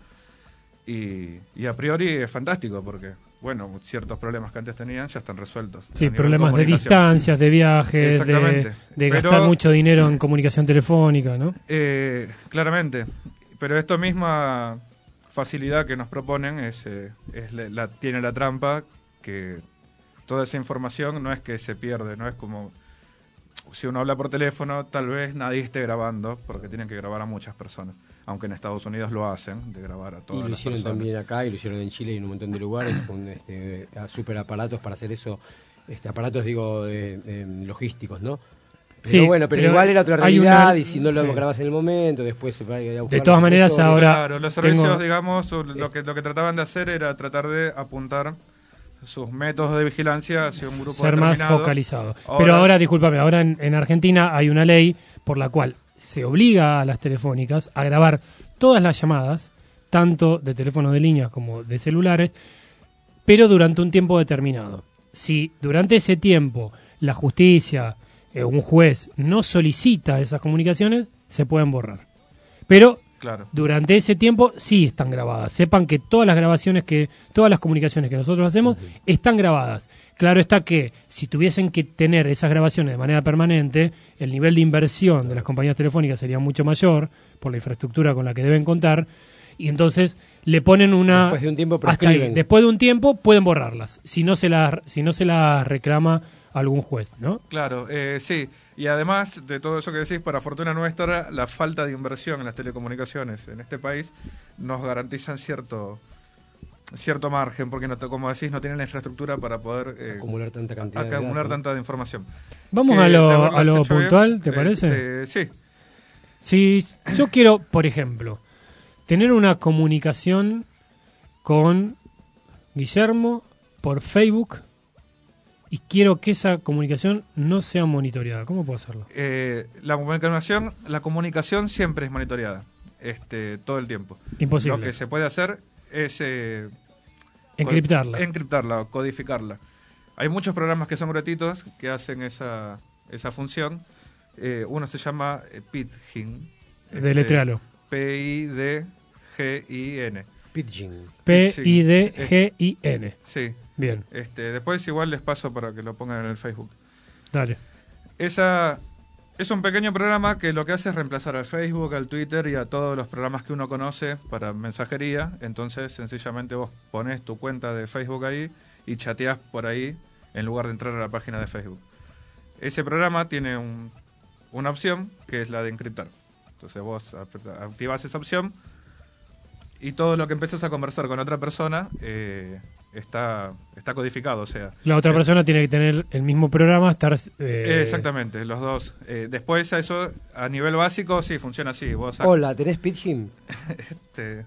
Speaker 1: y, y a priori es fantástico, porque bueno, ciertos problemas que antes tenían ya están resueltos.
Speaker 4: Sí,
Speaker 1: a nivel
Speaker 4: problemas de
Speaker 1: comunicación.
Speaker 4: distancias, de viajes, de,
Speaker 1: Exactamente.
Speaker 4: de
Speaker 1: Pero-
Speaker 4: gastar mucho dinero en comunicación telefónica, ¿no?
Speaker 1: Eh, claramente, pero esta misma facilidad que nos proponen es, eh, es la, la- tiene la trampa que toda esa información no es que se pierde, no es como si uno habla por teléfono, tal vez nadie esté grabando, porque tienen que grabar a muchas personas, aunque en Estados Unidos lo hacen, de grabar a todas
Speaker 5: Y lo
Speaker 1: las
Speaker 5: hicieron
Speaker 1: personas.
Speaker 5: también acá, y lo hicieron en Chile y en un montón de lugares, con este, a- super aparatos para hacer eso, este, aparatos, digo, eh, eh, logísticos, ¿no? Pero
Speaker 4: Sí,
Speaker 5: bueno, pero,
Speaker 4: pero
Speaker 5: igual era otra
Speaker 4: hay
Speaker 5: realidad,
Speaker 4: una-
Speaker 5: y si no lo
Speaker 4: sí.
Speaker 5: grabas en el momento, después se va a ir a buscar
Speaker 4: De todas
Speaker 5: los
Speaker 4: maneras,
Speaker 5: repertorios.
Speaker 4: ahora
Speaker 1: Claro, los servicios,
Speaker 4: tengo-
Speaker 1: digamos, lo que, lo que trataban de hacer era tratar de apuntar sus métodos de vigilancia hacia un grupo
Speaker 4: ser más
Speaker 1: determinado.
Speaker 4: focalizado. Pero ahora, discúlpame, ahora en, en Argentina hay una ley por la cual se obliga a las telefónicas a grabar todas las llamadas, tanto de teléfonos de línea como de celulares, pero durante un tiempo determinado. Si durante ese tiempo la justicia, eh, un juez, no solicita esas comunicaciones, se pueden borrar. Pero
Speaker 1: Claro.
Speaker 4: durante ese tiempo sí están grabadas. Sepan que todas las grabaciones que, todas las comunicaciones que nosotros hacemos están grabadas. Claro está que si tuviesen que tener esas grabaciones de manera permanente, el nivel de inversión de las compañías telefónicas sería mucho mayor por la infraestructura con la que deben contar, y entonces le ponen una...
Speaker 5: Después de un tiempo
Speaker 4: hasta ahí.
Speaker 5: prescriben.
Speaker 4: Después de un tiempo pueden borrarlas, si no se las, si no se las reclama algún juez, ¿no?
Speaker 1: Claro, eh, sí. Y además de todo eso que decís, para fortuna nuestra, la falta de inversión en las telecomunicaciones en este país nos garantizan cierto cierto margen, porque no, te- como decís, no tienen la infraestructura para poder eh,
Speaker 5: Acumular tanta cantidad de
Speaker 1: acumular
Speaker 5: datos.
Speaker 1: tanta información.
Speaker 4: Vamos
Speaker 1: Que
Speaker 4: a
Speaker 1: de
Speaker 4: lo,
Speaker 1: haberlas
Speaker 4: a lo
Speaker 1: hecho bien,
Speaker 4: puntual, ¿te parece?
Speaker 1: este, sí.
Speaker 4: Si yo quiero, por ejemplo, tener una comunicación con Guillermo por Facebook y quiero que esa comunicación no sea monitoreada, ¿cómo puedo hacerlo?
Speaker 1: Eh, la comunicación, la comunicación siempre es monitoreada, este, todo el tiempo.
Speaker 4: Imposible.
Speaker 1: Lo que se puede hacer es eh,
Speaker 4: Encriptarla.
Speaker 1: co- encriptarla o codificarla. Hay muchos programas que son gratuitos que hacen esa esa función. Eh, uno se llama eh, Pidgin.
Speaker 4: Deletréalo.
Speaker 1: P I D G I N.
Speaker 5: Pidgin.
Speaker 4: P I D G I N.
Speaker 1: Sí.
Speaker 4: Bien.
Speaker 1: Este, después igual les paso para que lo pongan en el Facebook.
Speaker 4: Dale.
Speaker 1: Esa es un pequeño programa que lo que hace es reemplazar al Facebook, al Twitter y a todos los programas que uno conoce para mensajería. Entonces, sencillamente vos pones tu cuenta de Facebook ahí y chateás por ahí en lugar de entrar a la página de Facebook. Ese programa tiene un, una opción que es la de encriptar. Entonces vos apretá- activás esa opción y todo lo que empezás a conversar con otra persona eh, está está codificado, o sea...
Speaker 4: La otra
Speaker 1: eh,
Speaker 4: persona tiene que tener el mismo programa, estar... eh,
Speaker 1: eh, exactamente, los dos. Eh, después a eso, a nivel básico, sí, funciona así. Vos sac-
Speaker 5: Hola, ¿tenés Pidgin?
Speaker 1: este,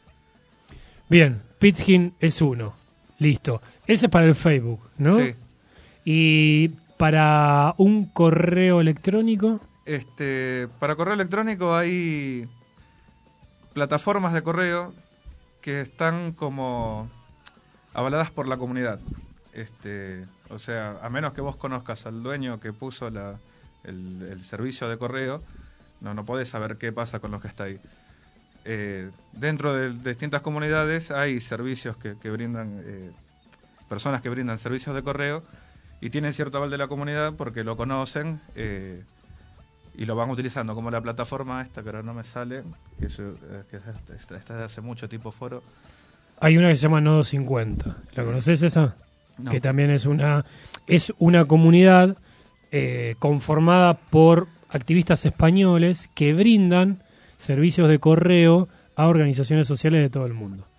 Speaker 4: Bien, Pidgin es uno. Listo. Ese es para el Facebook, ¿no?
Speaker 1: Sí.
Speaker 4: Y para un correo electrónico...
Speaker 1: este, para correo electrónico hay plataformas de correo que están como avaladas por la comunidad. Este, o sea, a menos que vos conozcas al dueño que puso la, el, el servicio de correo, no, no podés saber qué pasa con los que está ahí. Eh, dentro de, de distintas comunidades hay servicios que, que brindan, eh, personas que brindan servicios de correo y tienen cierto aval de la comunidad porque lo conocen eh, y lo van utilizando, como la plataforma esta que ahora no me sale, que, es, eh, que es- está, está de hace mucho tipo foro.
Speaker 4: Hay una que se llama Nodo cincuenta. ¿La conoces esa?
Speaker 1: No.
Speaker 4: Que también es una es una comunidad eh, conformada por activistas españoles que brindan servicios de correo a organizaciones sociales de todo el mundo.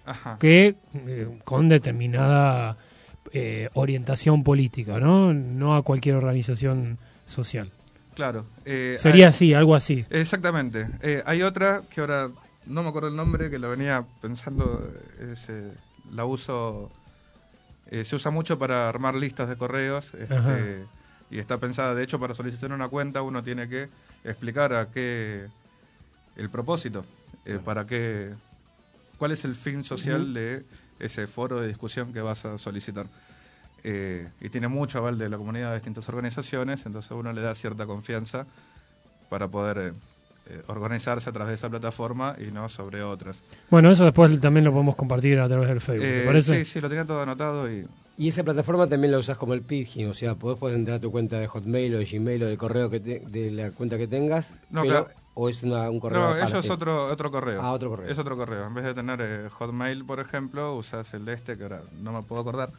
Speaker 1: Ajá.
Speaker 4: que eh, con determinada eh, orientación política, ¿no? No a cualquier organización social.
Speaker 1: Claro. Eh,
Speaker 4: Sería
Speaker 1: hay,
Speaker 4: así, algo así.
Speaker 1: Exactamente. Eh, hay otra que ahora no me acuerdo el nombre, que lo venía pensando, es, eh, la uso, eh, se usa mucho para armar listas de correos, este, y está pensada, de hecho, para solicitar una cuenta uno tiene que explicar a qué, el propósito, eh, para qué, cuál es el fin social uh-huh. de ese foro de discusión que vas a solicitar. Eh, y tiene mucho aval de la comunidad de distintas organizaciones, entonces uno le da cierta confianza para poder eh, eh, organizarse a través de esa plataforma y no sobre otras.
Speaker 4: Bueno, eso después también lo podemos compartir a través del Facebook, ¿te
Speaker 1: eh,
Speaker 4: parece?
Speaker 1: Sí, sí, lo tenía todo anotado. Y
Speaker 5: y esa plataforma también la usás como el Pidgin, o sea, podés poder entrar a tu cuenta de Hotmail o de Gmail o de correo que te, de la cuenta que tengas,
Speaker 1: no,
Speaker 5: pero,
Speaker 1: claro.
Speaker 5: o es una, un correo
Speaker 1: No,
Speaker 5: aparte.
Speaker 1: eso es otro, otro correo.
Speaker 5: Ah, otro correo.
Speaker 1: Es otro correo. En vez de tener eh, Hotmail, por ejemplo, usás el de este, que ahora no me puedo acordar.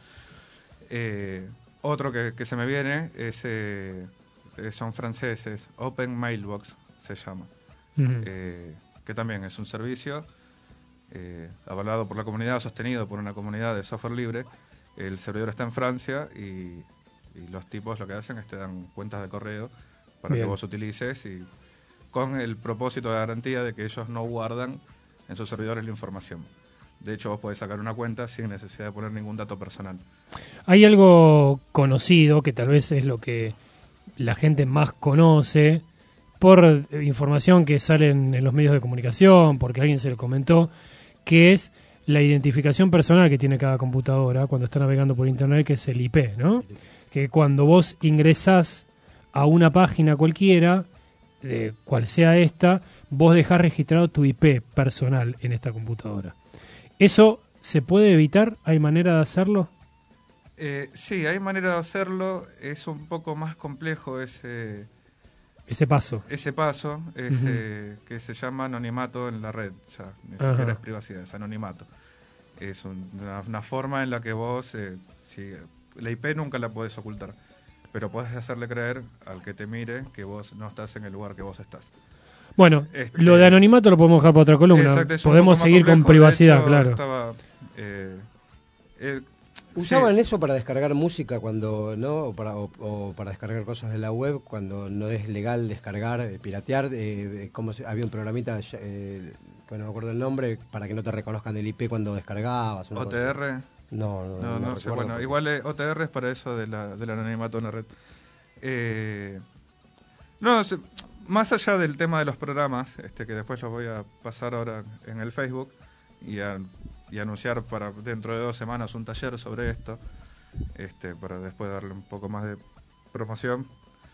Speaker 1: Eh... Otro que, que se me viene es eh, son franceses, Open Mailbox se llama, uh-huh. eh, que también es un servicio eh, avalado por la comunidad, sostenido por una comunidad de software libre. El servidor está en Francia y, y los tipos lo que hacen es te dan cuentas de correo para Bien. que vos utilices, y con el propósito de garantía de que ellos no guardan en sus servidores la información. De hecho, vos podés sacar una cuenta sin necesidad de poner ningún dato personal.
Speaker 4: Hay algo conocido, que tal vez es lo que la gente más conoce, por información que sale en, en los medios de comunicación, porque alguien se lo comentó, que es la identificación personal que tiene cada computadora cuando está navegando por Internet, que es el I P, ¿no? Que cuando vos ingresás a una página cualquiera, de cual sea esta, vos dejás registrado tu I P personal en esta computadora. ¿Eso se puede evitar? ¿Hay manera de hacerlo?
Speaker 1: Eh, sí, hay manera de hacerlo. Es un poco más complejo ese...
Speaker 4: Ese paso.
Speaker 1: Ese paso, ese, uh-huh. que se llama anonimato en la red. Ya, ni siquiera es privacidad, es anonimato. Es un, una, una forma en la que vos... Eh, si, la I P nunca la podés ocultar, pero podés hacerle creer al que te mire que vos no estás en el lugar que vos estás.
Speaker 4: Bueno,
Speaker 1: este,
Speaker 4: lo de anonimato lo podemos dejar para otra columna. Exacto, podemos seguir complejo, con privacidad,
Speaker 1: hecho,
Speaker 4: claro.
Speaker 1: Estaba, eh, eh,
Speaker 5: ¿Usaban
Speaker 1: sí.
Speaker 5: eso para descargar música cuando no o para, o, o para descargar cosas de la web cuando no es legal descargar, eh, piratear? Eh, como se, había un programita, eh, que no me acuerdo el nombre, para que no te reconozcan el I P cuando descargabas.
Speaker 1: ¿O T R?
Speaker 5: No, no,
Speaker 1: no, no, no sé. Bueno, porque... igual eh, O T R es para eso de la, del anonimato en la red. Eh, no, se, más allá del tema de los programas, este que después los voy a pasar ahora en el Facebook y, a, y anunciar para dentro de dos semanas un taller sobre esto, este para después darle un poco más de promoción.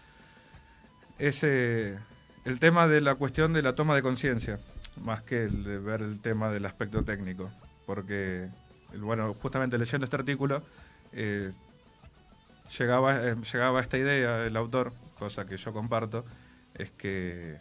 Speaker 1: Ese, el tema de la cuestión de la toma de conciencia, más que el de ver el tema del aspecto técnico, porque, bueno, justamente leyendo este artículo, eh, llegaba, eh, llegaba a esta idea el autor, cosa que yo comparto, es que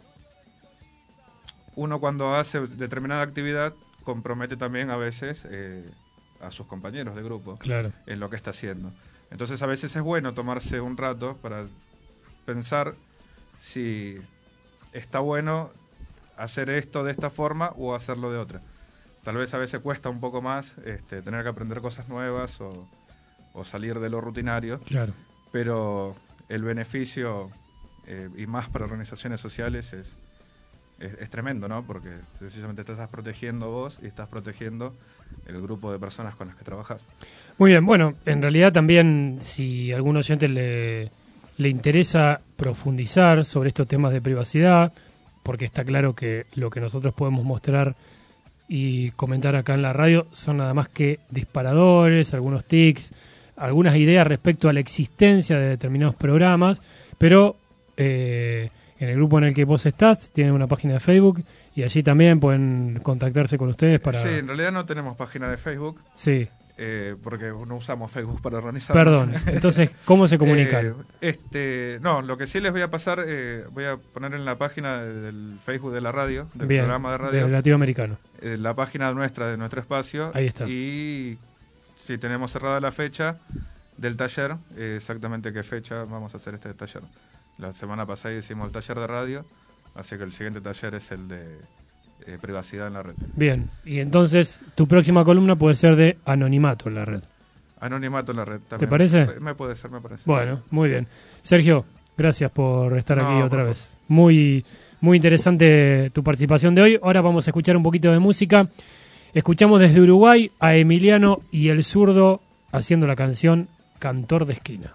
Speaker 1: uno cuando hace determinada actividad compromete también a veces eh, a sus compañeros de grupo,
Speaker 4: claro,
Speaker 1: en lo que está haciendo. Entonces a veces es bueno tomarse un rato para pensar si está bueno hacer esto de esta forma o hacerlo de otra. Tal vez a veces cuesta un poco más este, tener que aprender cosas nuevas o, o salir de lo rutinario,
Speaker 4: claro,
Speaker 1: pero el beneficio, eh, y más para organizaciones sociales, es, es, es tremendo, ¿no? Porque sencillamente te estás protegiendo vos y estás protegiendo el grupo de personas con las que trabajas.
Speaker 4: Muy bien, bueno, en realidad también si a algún oyente le, le interesa profundizar sobre estos temas de privacidad, porque está claro que lo que nosotros podemos mostrar y comentar acá en la radio son nada más que disparadores, algunos tics, algunas ideas respecto a la existencia de determinados programas, pero eh, en el grupo en el que vos estás tienen una página de Facebook y allí también pueden contactarse con ustedes para...
Speaker 1: Sí, en realidad no tenemos página de Facebook.
Speaker 4: Sí.
Speaker 1: Eh, porque no usamos Facebook para organizarnos.
Speaker 4: Perdón, entonces, ¿cómo se comunican?
Speaker 1: eh, este, no, lo que sí les voy a pasar, eh, voy a poner en la página del Facebook de la radio, del
Speaker 4: Bien,
Speaker 1: programa de radio,
Speaker 4: del Latinoamericano,
Speaker 1: eh, la página nuestra, de nuestro espacio.
Speaker 4: Ahí está.
Speaker 1: Y si tenemos cerrada la fecha del taller, eh, exactamente qué fecha vamos a hacer este taller. La semana pasada hicimos el taller de radio, así que el siguiente taller es el de eh, privacidad en la red.
Speaker 4: Bien, y entonces tu próxima columna puede ser de anonimato en la red.
Speaker 1: Anonimato en la red también.
Speaker 4: ¿Te parece?
Speaker 1: Me puede ser, me parece.
Speaker 4: Bueno, muy bien. Sergio, gracias por estar
Speaker 1: No,
Speaker 4: aquí
Speaker 1: por
Speaker 4: otra
Speaker 1: favor.
Speaker 4: vez. Muy, muy interesante tu participación de hoy. Ahora vamos a escuchar un poquito de música. Escuchamos desde Uruguay a Emiliano y el Zurdo haciendo la canción Cantor de Esquina.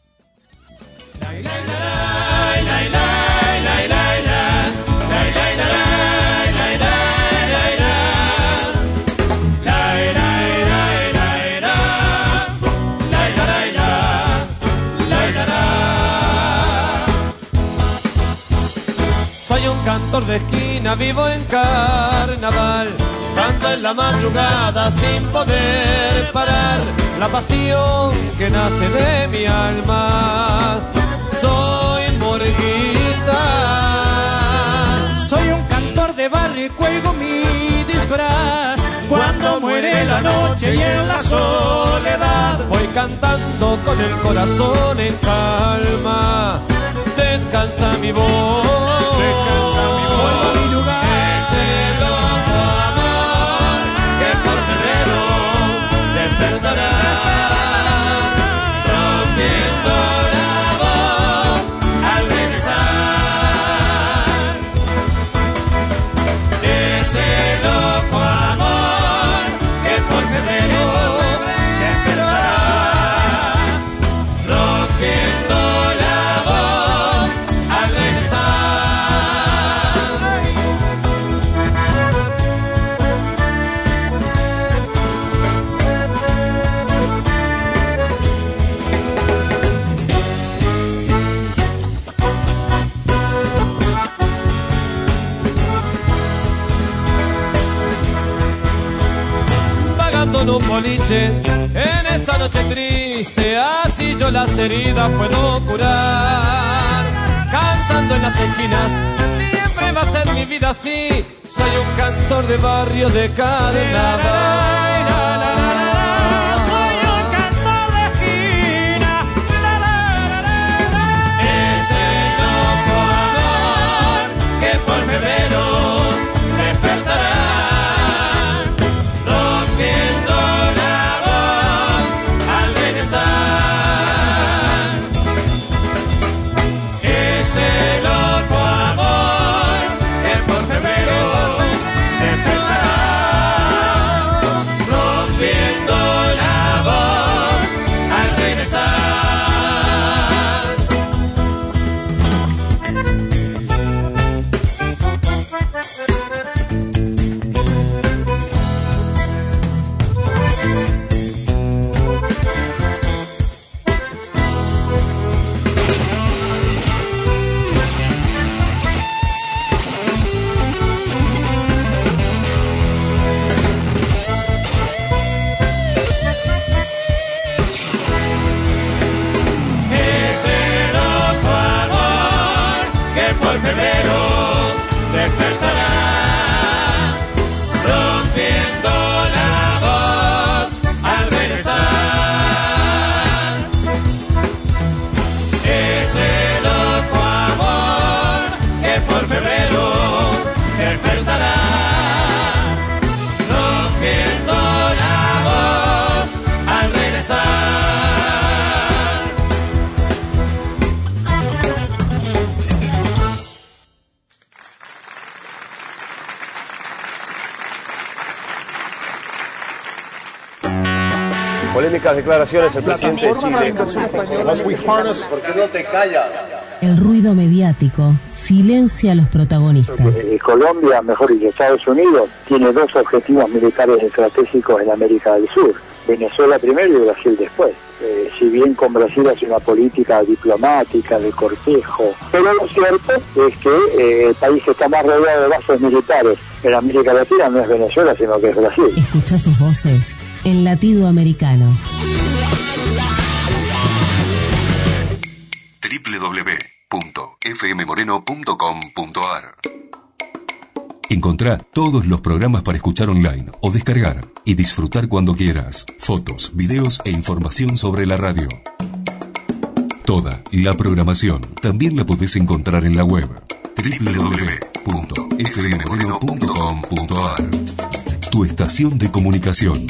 Speaker 7: Soy un cantor de esquina, vivo en carnaval, canto en la madrugada sin poder parar, la pasión que nace de mi alma. Soy morguita.
Speaker 9: Soy un cantor de barrio y cuelgo mi disfraz. Cuando muere la noche y en la soledad,
Speaker 7: voy cantando con el corazón en calma. Descansa mi voz, descansa mi voz. Vuelvo a mi lugar. Ese loco amor que por febrero despertará, rompiendo la voz al regresar. Ese loco amor que por febrero despertará, rompiendo la voz al regresar. Vagando en un boliche, en esta noche triste, así yo las heridas puedo curar. Cantando en las esquinas, siempre va a ser mi vida así. Soy un cantor de barrio de carnaval.
Speaker 9: soy un cantor de esquina.
Speaker 7: Ese loco amor que por febrero despertará, rompiendo la voz al regresar. Ese loco amor que por febrero despertará, rompiendo la voz al regresar. Ese loco amor que por febrero despertará, rompiendo la voz al regresar. Ese loco amor que por febrero despertará, rompiendo la voz al regresar.
Speaker 24: Polémicas declaraciones el presidente de Chile.
Speaker 29: ¿Por qué no te callas?
Speaker 2: El ruido mediático silencia a los protagonistas.
Speaker 11: Eh, Colombia, mejor dicho, Estados Unidos, tiene dos objetivos militares estratégicos en América del Sur. Venezuela primero y Brasil después. Eh, si bien con Brasil hace una política diplomática, de cortejo, pero lo cierto es que eh, el país que está más rodeado de bases militares en América Latina no es Venezuela, sino que es Brasil.
Speaker 2: Escucha sus voces en Latido Americano.
Speaker 12: doble u doble u doble u punto f m moreno punto com punto a r. Encontrá todos los programas para escuchar online o descargar y disfrutar cuando quieras. Fotos, videos e información sobre la radio. Toda la programación también la podés encontrar en la web doble u doble u doble u punto f m moreno punto com punto a r. Tu estación de comunicación.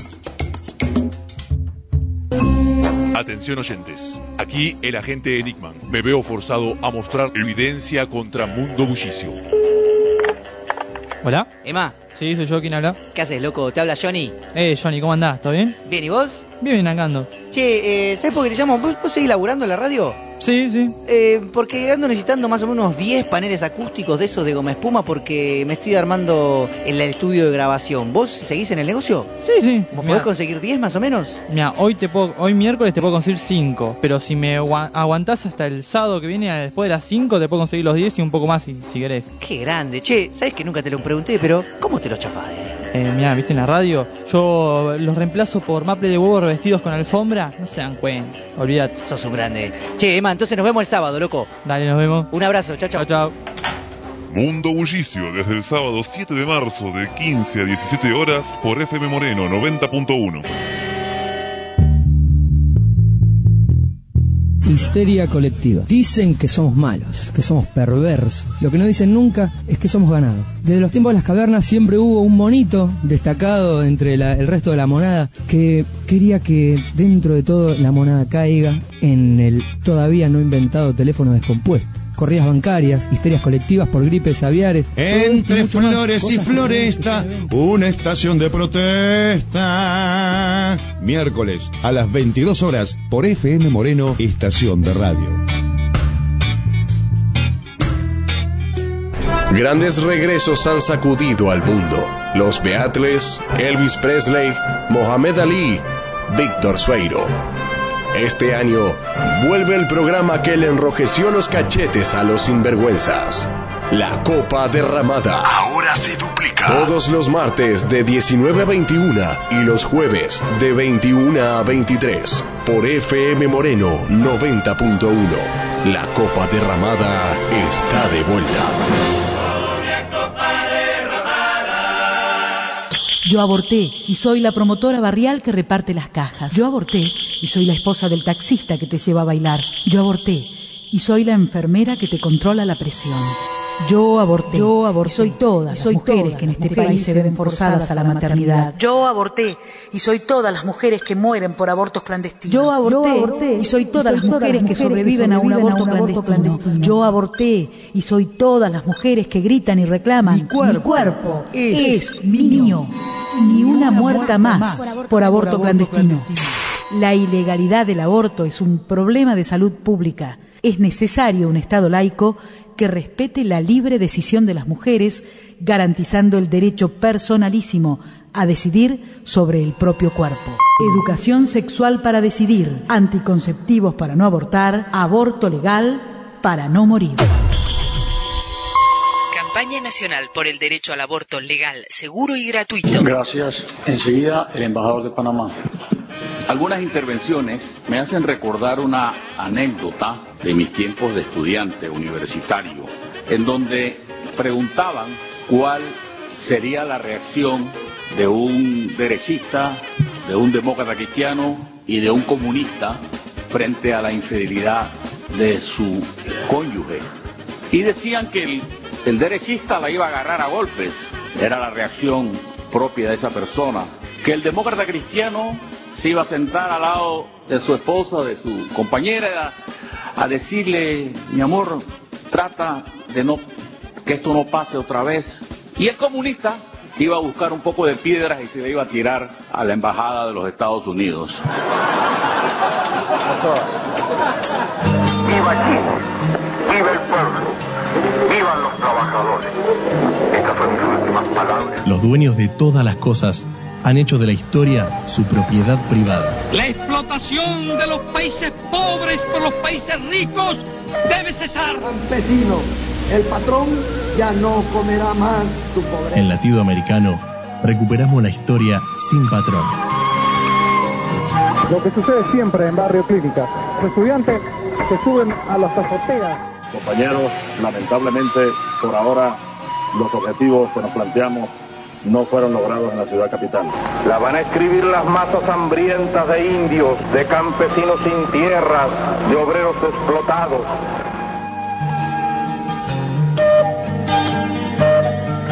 Speaker 3: Atención oyentes, aquí el agente Enigman. Me veo forzado a mostrar evidencia contra Mundo Bullicio.
Speaker 6: ¿Hola?
Speaker 13: Emma.
Speaker 6: Sí, soy yo, ¿quién habla?
Speaker 13: ¿Qué haces, loco? ¿Te habla Johnny?
Speaker 6: Eh, Johnny, ¿cómo andás? ¿Todo bien?
Speaker 13: Bien, ¿y vos?
Speaker 6: Bien, bien, acá ando.
Speaker 13: Che, eh, ¿sabés por qué te llamo? ¿Vos, vos seguís laburando en la radio?
Speaker 6: Sí, sí.
Speaker 13: Eh, porque ando necesitando más o menos diez paneles acústicos de esos de goma espuma porque me estoy armando el estudio de grabación. ¿Vos seguís en el negocio?
Speaker 6: Sí, sí.
Speaker 13: ¿Vos podés conseguir diez más o menos?
Speaker 6: Mira, hoy te puedo, hoy miércoles te puedo conseguir cinco, pero si me agu- aguantás hasta el sábado que viene después de las cinco te puedo conseguir los diez y un poco más si, si querés.
Speaker 13: Qué grande. Che, ¿sabés que nunca te lo pregunté, pero ¿cómo te lo chafás? Eh?
Speaker 6: Eh, mirá, viste en la radio, yo los reemplazo por maple de huevo revestidos con alfombra, no se dan cuenta, olvídate.
Speaker 13: Sos un grande. Che, Emma, entonces nos vemos el sábado, loco.
Speaker 6: Dale, nos vemos.
Speaker 13: Un abrazo, chao, chao.
Speaker 6: Chao, chao.
Speaker 3: Mundo Bullicio, desde el sábado siete de marzo de quince a diecisiete horas por F M Moreno noventa punto uno.
Speaker 14: Histeria colectiva. Dicen que somos malos, que somos perversos. Lo que no dicen nunca es que somos ganados. Desde los tiempos de las cavernas siempre hubo un monito destacado entre la, el resto de la monada que quería que dentro de todo la monada caiga en el todavía no inventado teléfono descompuesto. Corridas bancarias, histerias colectivas por gripes aviares.
Speaker 15: Entre flores y floresta, una estación de protesta. Miércoles a las veintidós horas por F M Moreno, estación de radio.
Speaker 24: Grandes regresos han sacudido al mundo. Los Beatles, Elvis Presley, Mohamed Ali, Víctor Sueiro. Este año vuelve el programa que le enrojeció los cachetes a los sinvergüenzas. La Copa Derramada. Ahora se duplica. Todos los martes de diecinueve a veintiuno y los jueves de veintiuno a veintitrés por F M Moreno noventa punto uno. La Copa Derramada está de vuelta.
Speaker 19: Yo aborté y soy la promotora barrial que reparte las cajas. Yo aborté y soy la esposa del taxista que te lleva a bailar. Yo aborté y soy la enfermera que te controla la presión. Yo aborté. Yo aborté. Y soy todas soy las mujeres todas que en este país, país se ven forzadas a la maternidad. Yo aborté y soy todas las mujeres que mueren por abortos clandestinos. Yo aborté, Yo aborté y soy todas y soy las mujeres todas que sobreviven, que sobreviven a un aborto, a un aborto clandestino. clandestino. Yo aborté y soy todas las mujeres que gritan y reclaman. Mi cuerpo, mi cuerpo es, es mío. Ni una muerta más por aborto clandestino. La ilegalidad del aborto es un problema de salud pública. Es necesario un Estado laico que respete la libre decisión de las mujeres, garantizando el derecho personalísimo a decidir sobre el propio cuerpo. Educación sexual para decidir, anticonceptivos para no abortar, aborto legal para no morir.
Speaker 21: Campaña Nacional por el Derecho al Aborto Legal, Seguro y Gratuito.
Speaker 22: Gracias. Enseguida, el embajador de Panamá.
Speaker 23: Algunas intervenciones me hacen recordar una anécdota de mis tiempos de estudiante universitario, en donde preguntaban cuál sería la reacción de un derechista, de un demócrata cristiano y de un comunista frente a la infidelidad de su cónyuge. Y decían que el, el derechista la iba a agarrar a golpes, era la reacción propia de esa persona, que el demócrata cristiano se iba a sentar al lado de su esposa, de su compañera, a decirle, mi amor, trata de no que esto no pase otra vez. Y el comunista iba a buscar un poco de piedras y se le iba a tirar a la embajada de los Estados Unidos.
Speaker 30: Viva Chile, viva el pueblo, vivan los trabajadores. Estas son mis últimas palabras.
Speaker 10: Los dueños de todas las cosas han hecho de la historia su propiedad privada.
Speaker 31: La explotación de los países pobres por los países ricos debe cesar.
Speaker 32: Campesino, el patrón ya no comerá más su pobreza.
Speaker 10: En Latido Americano recuperamos la historia sin patrón.
Speaker 33: Lo que sucede siempre en Barrio Clínica. Los estudiantes se suben a las azoteas.
Speaker 34: Compañeros, lamentablemente por ahora los objetivos que nos planteamos no fueron logrados en la ciudad capital.
Speaker 30: La van a escribir las masas hambrientas de indios, de campesinos sin tierras, de obreros explotados.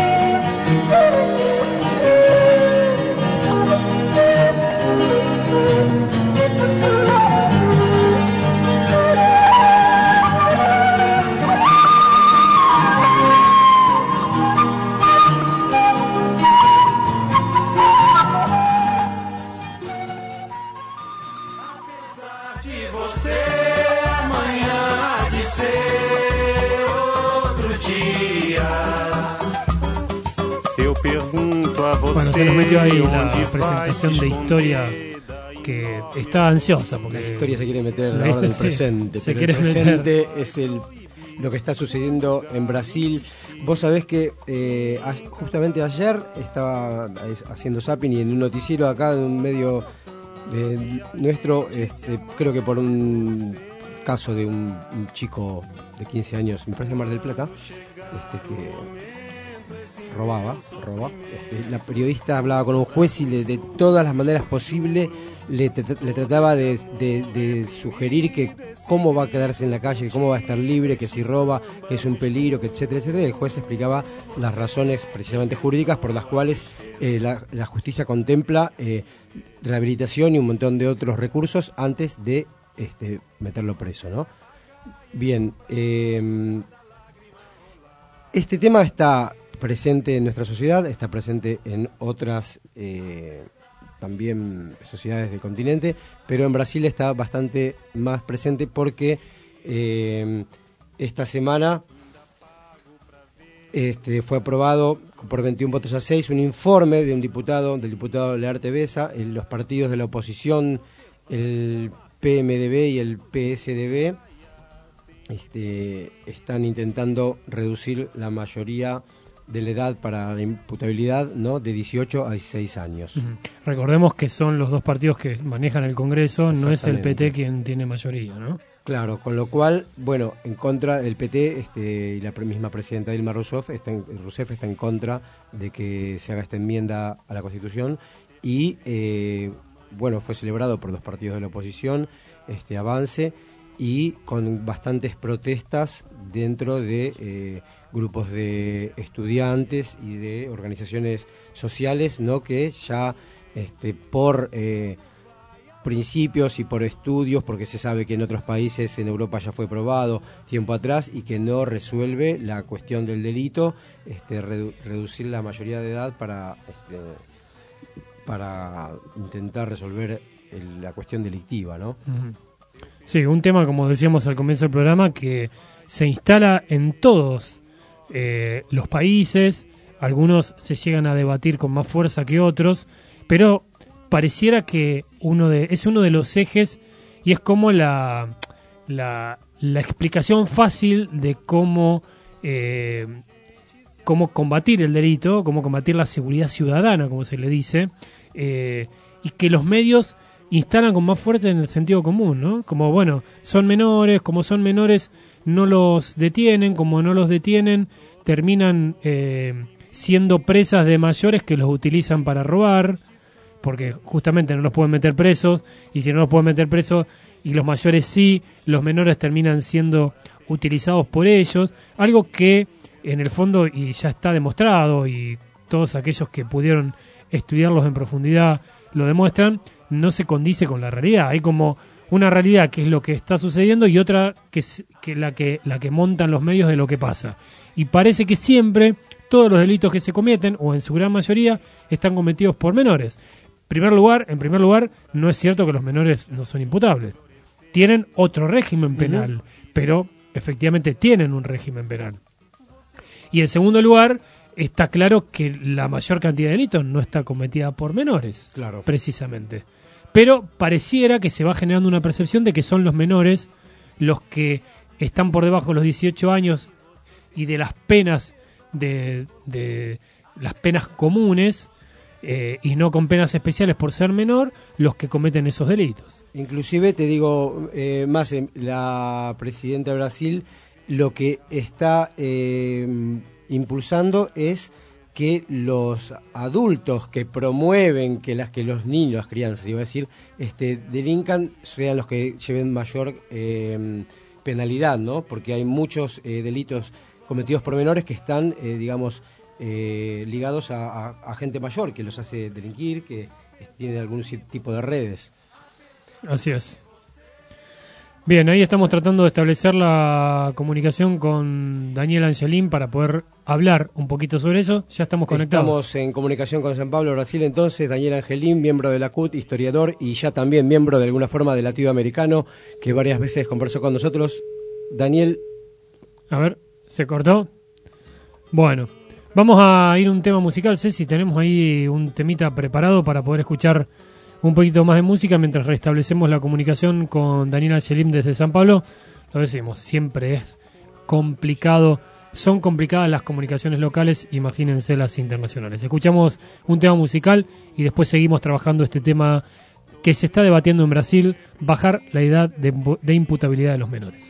Speaker 1: Bueno, se nos metió ahí la presentación de historia que está ansiosa porque
Speaker 4: la historia se quiere meter en la hora del presente,
Speaker 1: se
Speaker 4: pero
Speaker 1: quiere
Speaker 4: el presente
Speaker 1: meter.
Speaker 4: es el lo que está sucediendo en Brasil. Vos sabés que eh, justamente ayer estaba haciendo zapping y en un noticiero acá, en un medio eh, nuestro, este, creo que por un caso de un, un chico de quince años, me parece Mar del Plata, este, que robaba, roba. Este, la periodista hablaba con un juez y le, de todas las maneras posibles le, te, le trataba de, de, de sugerir que cómo va a quedarse en la calle, que cómo va a estar libre, que si roba, que es un peligro, que etcétera, etcétera. El juez explicaba las razones precisamente jurídicas por las cuales eh, la, la justicia contempla eh, rehabilitación y un montón de otros recursos antes de este, meterlo preso, ¿no? Bien, eh, este tema está presente en nuestra sociedad, está presente en otras eh, también sociedades del continente, pero en Brasil está bastante más presente porque eh, esta semana este, fue aprobado por veintiún votos a seis un informe de un diputado, del diputado Learte Besa, en los partidos de la oposición, el P M D B y el P S D B, este, están intentando reducir la mayoría de la edad para la imputabilidad, ¿no?, de dieciocho a dieciséis años.
Speaker 1: Uh-huh. Recordemos que son los dos partidos que manejan el Congreso, no es el P T quien tiene mayoría, ¿no?
Speaker 4: Claro, con lo cual, bueno, en contra del P T este, y la misma presidenta Dilma Rousseff está en, Rousseff está en contra de que se haga esta enmienda a la Constitución y, eh, bueno, fue celebrado por dos partidos de la oposición, este avance, y con bastantes protestas dentro de eh, grupos de estudiantes y de organizaciones sociales, ¿no?, que ya este, por eh, principios y por estudios, porque se sabe que en otros países, en Europa ya fue probado tiempo atrás y que no resuelve la cuestión del delito, este, redu- reducir la mayoría de edad para, este, para intentar resolver el, la cuestión delictiva, ¿no?
Speaker 1: Uh-huh. Sí, un tema, como decíamos al comienzo del programa, que se instala en todos eh, los países, algunos se llegan a debatir con más fuerza que otros, pero pareciera que uno de es uno de los ejes y es como la, la, la explicación fácil de cómo, eh, cómo combatir el delito, cómo combatir la seguridad ciudadana, como se le dice, eh, y que los medios instalan con más fuerza en el sentido común, ¿no? Como, bueno, son menores, como son menores no los detienen, como no los detienen, terminan eh, siendo presas de mayores que los utilizan para robar, porque justamente no los pueden meter presos, y si no los pueden meter presos, y los mayores sí, los menores terminan siendo utilizados por ellos, algo que en el fondo, y ya está demostrado, y todos aquellos que pudieron estudiarlos en profundidad lo demuestran, no se condice con la realidad. Hay como una realidad que es lo que está sucediendo y otra que es que la que la que montan los medios de lo que pasa. Y parece que siempre todos los delitos que se cometen, o en su gran mayoría, están cometidos por menores. Primer lugar, en primer lugar, no es cierto que los menores no son imputables. Tienen otro régimen penal, uh-huh. pero efectivamente tienen un régimen penal. Y en segundo lugar, está claro que la mayor cantidad de delitos no está cometida por menores,
Speaker 4: claro,
Speaker 1: precisamente. Pero pareciera que se va generando una percepción de que son los menores los que están por debajo de los dieciocho años y de las penas de, de las penas comunes eh, y no con penas especiales por ser menor, los que cometen esos delitos.
Speaker 4: Inclusive te digo eh, más, eh, la presidenta de Brasil lo que está eh, impulsando es que los adultos que promueven que las que los niños, las crianzas, iba a decir, este, delincan, sean los que lleven mayor eh, penalidad, ¿no? Porque hay muchos eh, delitos cometidos por menores que están, eh, digamos, eh, ligados a, a, a gente mayor que los hace delinquir, que tienen algún tipo de redes.
Speaker 1: Así es. Bien, ahí estamos tratando de establecer la comunicación con Daniel Angelín para poder hablar un poquito sobre eso. Ya estamos conectados.
Speaker 4: Estamos en comunicación con San Pablo, Brasil, entonces. Daniel Angelín, miembro de la C U T, historiador y ya también miembro de alguna forma del Latinoamericano, que varias veces conversó con nosotros. Daniel.
Speaker 1: A ver, ¿se cortó? Bueno, Vamos a ir a un tema musical, Ceci, tenemos ahí un temita preparado para poder escuchar un poquito más de música mientras restablecemos la comunicación con Daniela Angelim desde San Pablo. Lo decimos, siempre es complicado, son complicadas las comunicaciones locales, imagínense las internacionales. Escuchamos un tema musical y después seguimos trabajando este tema que se está debatiendo en Brasil, bajar la edad de, de imputabilidad de los menores.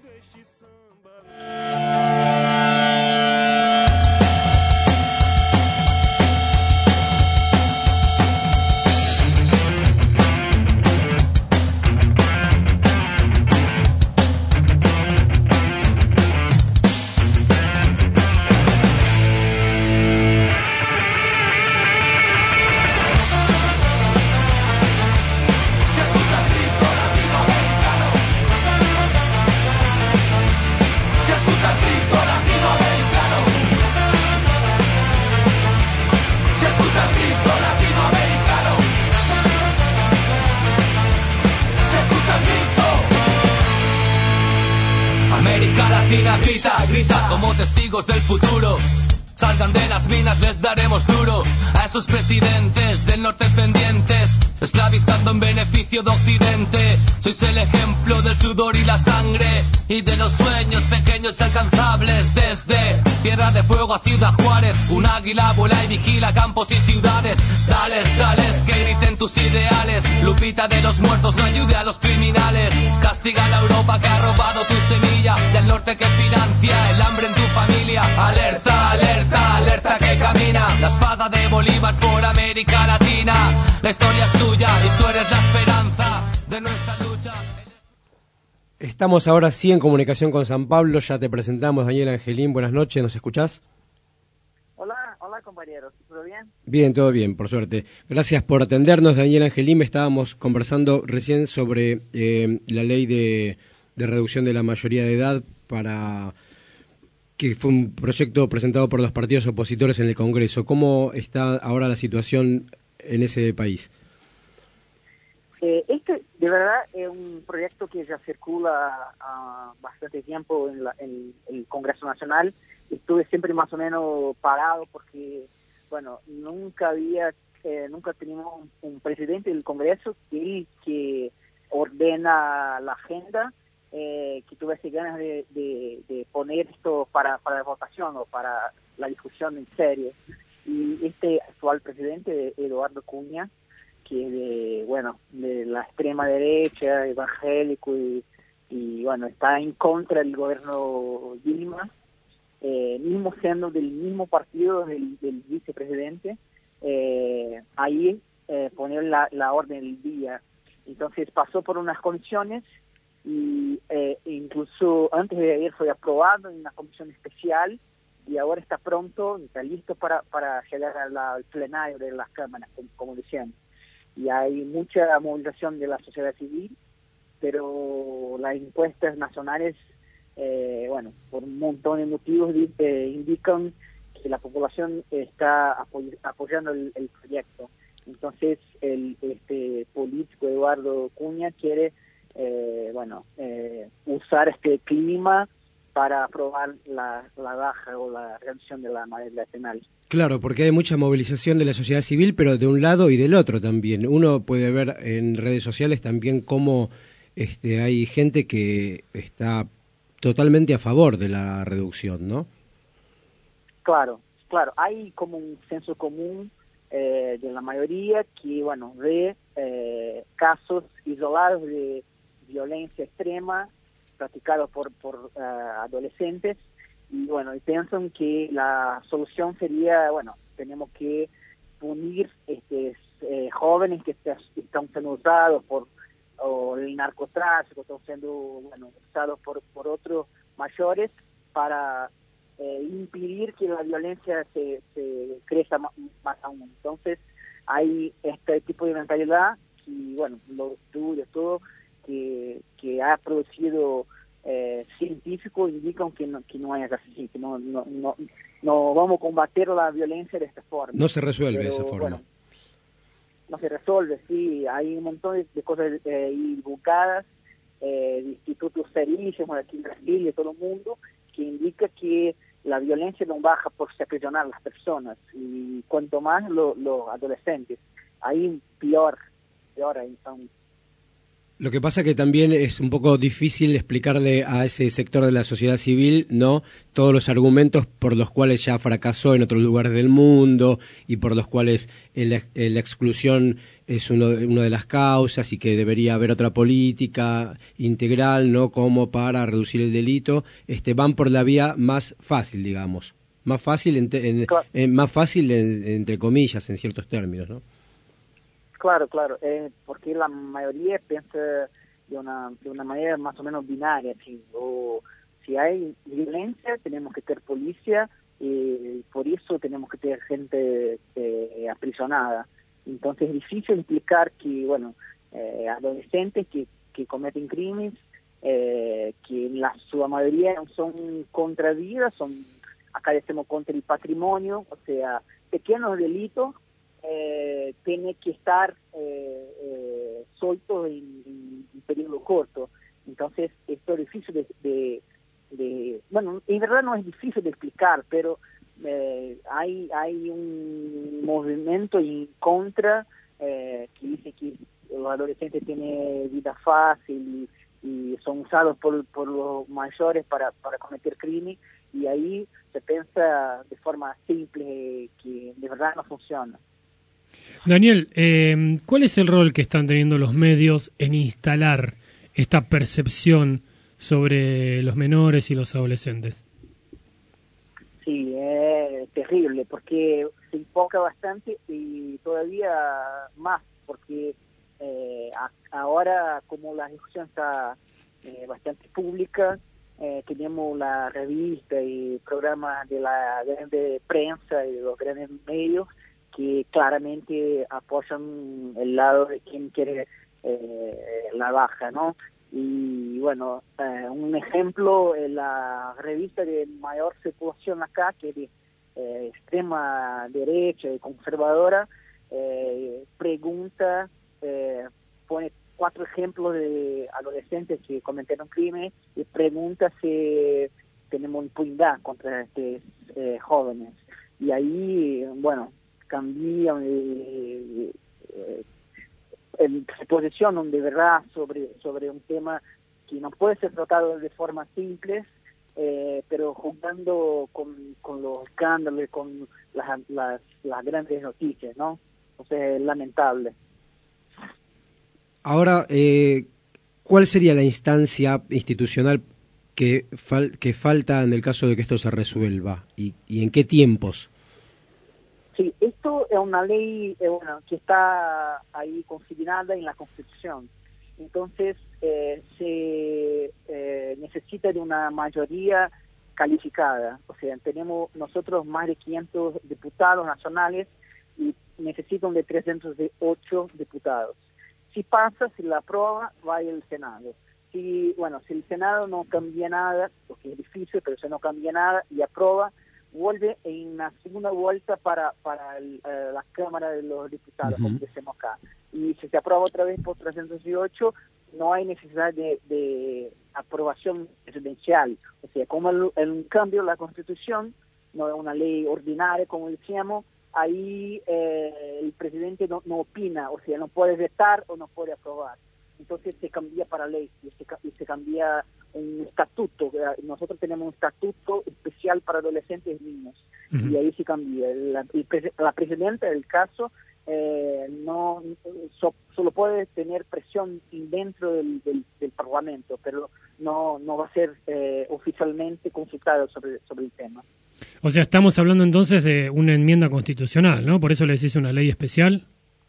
Speaker 5: Como testigos del futuro, salgan de las minas, les daremos duro a esos presidentes del norte pendientes, esclavizando en beneficio de Occidente. Sois el ejemplo del sudor y la sangre y de los sueños pequeños y alcanzables. Desde Tierra de Fuego a Ciudad Juárez, un águila vuela y vigila campos y ciudades. Dales, dales, que griten tus ideales. Lupita de los muertos, no ayude a los criminales. Castiga a la Europa que ha robado tu semilla y al norte que financia el hambre en tu familia. Alerta, alerta, alerta que camina la espada de Bolívar por América Latina. La historia es tuya y tú eres la esperanza de nuestra lucha.
Speaker 4: Estamos ahora sí en comunicación con San Pablo, ya te presentamos, Daniela Angelim, buenas noches, ¿nos escuchás?
Speaker 7: Hola, hola compañeros, ¿todo bien?
Speaker 4: Bien, todo bien, por suerte. Gracias por atendernos, Daniela Angelim. Estábamos conversando recién sobre eh, la ley de, de reducción de la mayoría de edad, para que fue un proyecto presentado por los partidos opositores en el Congreso. ¿Cómo está ahora la situación en ese país?
Speaker 7: Eh, este, de verdad, es un proyecto que ya circula uh, bastante tiempo en, la, en el Congreso Nacional. Estuve siempre más o menos parado porque, bueno, nunca había, eh, nunca teníamos un, un presidente del Congreso que, que ordena la agenda, eh, que tuviese ganas de, de, de poner esto para, para la votación o para la discusión en serio. Y este actual presidente, Eduardo Cunha, que de, bueno, de la extrema derecha, evangélico y, y bueno, está en contra del gobierno Dilma, eh, mismo siendo del mismo partido del, del vicepresidente, eh, ahí eh, poner la, la orden del día. Entonces pasó por unas comisiones y eh, incluso antes de ayer fue aprobado en una comisión especial y ahora está pronto, está listo para, para llegar a la, al plenario de las cámaras, como, como decían. Y hay mucha movilización de la sociedad civil, pero las encuestas nacionales, eh, bueno, por un montón de motivos eh, indican que la población está apoy apoyando el, el proyecto. Entonces, el este político Eduardo Cunha quiere, eh, bueno, eh, usar este clima para aprobar la, la baja o la reducción de la mayoría penal.
Speaker 4: Claro, porque hay mucha movilización de la sociedad civil, pero de un lado y del otro también. Uno puede ver en redes sociales también cómo este, hay gente que está totalmente a favor de la reducción, ¿no?
Speaker 7: Claro, claro. Hay como un senso común eh, de la mayoría que, bueno, ve eh, casos isolados de violencia extrema practicados por, por uh, adolescentes. Y bueno, y piensan que la solución sería, bueno, tenemos que punir este, eh, jóvenes que est están siendo usados por o el narcotráfico, están siendo, bueno, usados por, por otros mayores para eh, impedir que la violencia se, se crezca más, más aún. Entonces, hay este tipo de mentalidad y, bueno, los estudios, todo, que, que ha producido Eh, científicos indican que no, que no es así, que no, no, no, no vamos a combatir la violencia de esta forma.
Speaker 4: No se resuelve de
Speaker 7: Pero,
Speaker 4: esa forma.
Speaker 7: Bueno, no se resuelve, sí, hay un montón de, de cosas eh, divulgadas, eh, de institutos serísimos aquí en Brasil y de todo el mundo, que indica que la violencia no baja por se aprisionar a las personas, y cuanto más los lo adolescentes, ahí peor, peor ahí son.
Speaker 4: Lo que pasa que también es un poco difícil explicarle a ese sector de la sociedad civil, ¿no?, todos los argumentos por los cuales ya fracasó en otros lugares del mundo y por los cuales el, el, la exclusión es uno, una de las causas y que debería haber otra política integral, ¿no?, como para reducir el delito. Este, van por la vía más fácil, digamos, más fácil, en, en,
Speaker 7: claro.
Speaker 4: en, más fácil en, entre comillas, en ciertos términos, ¿no?
Speaker 7: Claro, claro, eh, porque la mayoría piensa de una, de una manera más o menos binaria, ¿sí? O si hay violencia tenemos que tener policía, y por eso tenemos que tener gente eh, aprisionada. Entonces es difícil explicar que, bueno, eh, adolescentes que, que cometen crímenes, eh, que en la su mayoría son contra vida, son, acá decimos contra el patrimonio, o sea, pequeños delitos, Eh, tiene que estar eh, eh, suelto en, en un periodo corto. Entonces esto es difícil de, de, de, bueno, en verdad no es difícil de explicar, pero eh, hay hay un movimiento en contra eh, que dice que los adolescentes tienen vida fácil y, y son usados por, por los mayores para, para cometer crimen, y ahí se piensa de forma simple que de verdad no funciona.
Speaker 1: Daniel, eh, ¿cuál es el rol que están teniendo los medios en instalar esta percepción sobre los menores y los adolescentes?
Speaker 7: Sí, es terrible porque se enfoca bastante y todavía más porque eh, a, ahora como la discusión está eh, bastante pública, eh, tenemos la revista y programas de la grande prensa y de los grandes medios que claramente apoyan el lado de quien quiere eh, la baja, ¿no? Y bueno, eh, un ejemplo, en la revista de mayor circulación acá, que es de eh, extrema derecha y conservadora, eh, pregunta, eh, pone cuatro ejemplos de adolescentes que cometieron crímenes y pregunta si tenemos impunidad contra estos eh, jóvenes. Y ahí, bueno, cambian, eh, eh, se posicionan de verdad sobre, sobre un tema que no puede ser tratado de forma simple, eh, pero jugando con, con los escándalos, con las, las, las grandes noticias, ¿no? Entonces es lamentable.
Speaker 4: Ahora, eh, ¿cuál sería la instancia institucional que, fal que falta en el caso de que esto se resuelva? ¿Y, y en qué tiempos?
Speaker 7: Sí, esto es una ley eh, bueno, que está ahí consignada en la Constitución. Entonces, eh, se eh, necesita de una mayoría calificada. O sea, tenemos nosotros más de quinientos diputados nacionales y necesitan de trescientos ocho diputados. Si pasa, si la aprueba, va al Senado. Si, bueno, si el Senado no cambia nada, porque es difícil, pero si no cambia nada y aprueba, vuelve en una segunda vuelta para, para el, uh, la Cámara de los Diputados, uh-huh. como decimos acá. Y si se aprueba otra vez por trescientos ocho, no hay necesidad de, de aprobación presidencial. O sea, como el, el cambio de la Constitución no es una ley ordinaria, como decíamos, ahí eh, el presidente no, no opina, o sea, no puede vetar o no puede aprobar. Entonces se cambia para ley y se, y se cambia un estatuto. Nosotros tenemos un estatuto especial para adolescentes y niños, uh-huh. y ahí se cambia. La, el, la presidenta del caso eh, no so, solo puede tener presión dentro del, del, del Parlamento, pero no no va a ser eh, oficialmente consultado sobre, sobre el tema.
Speaker 1: O sea, estamos hablando entonces de una enmienda constitucional, ¿no? Por eso le decís una ley especial.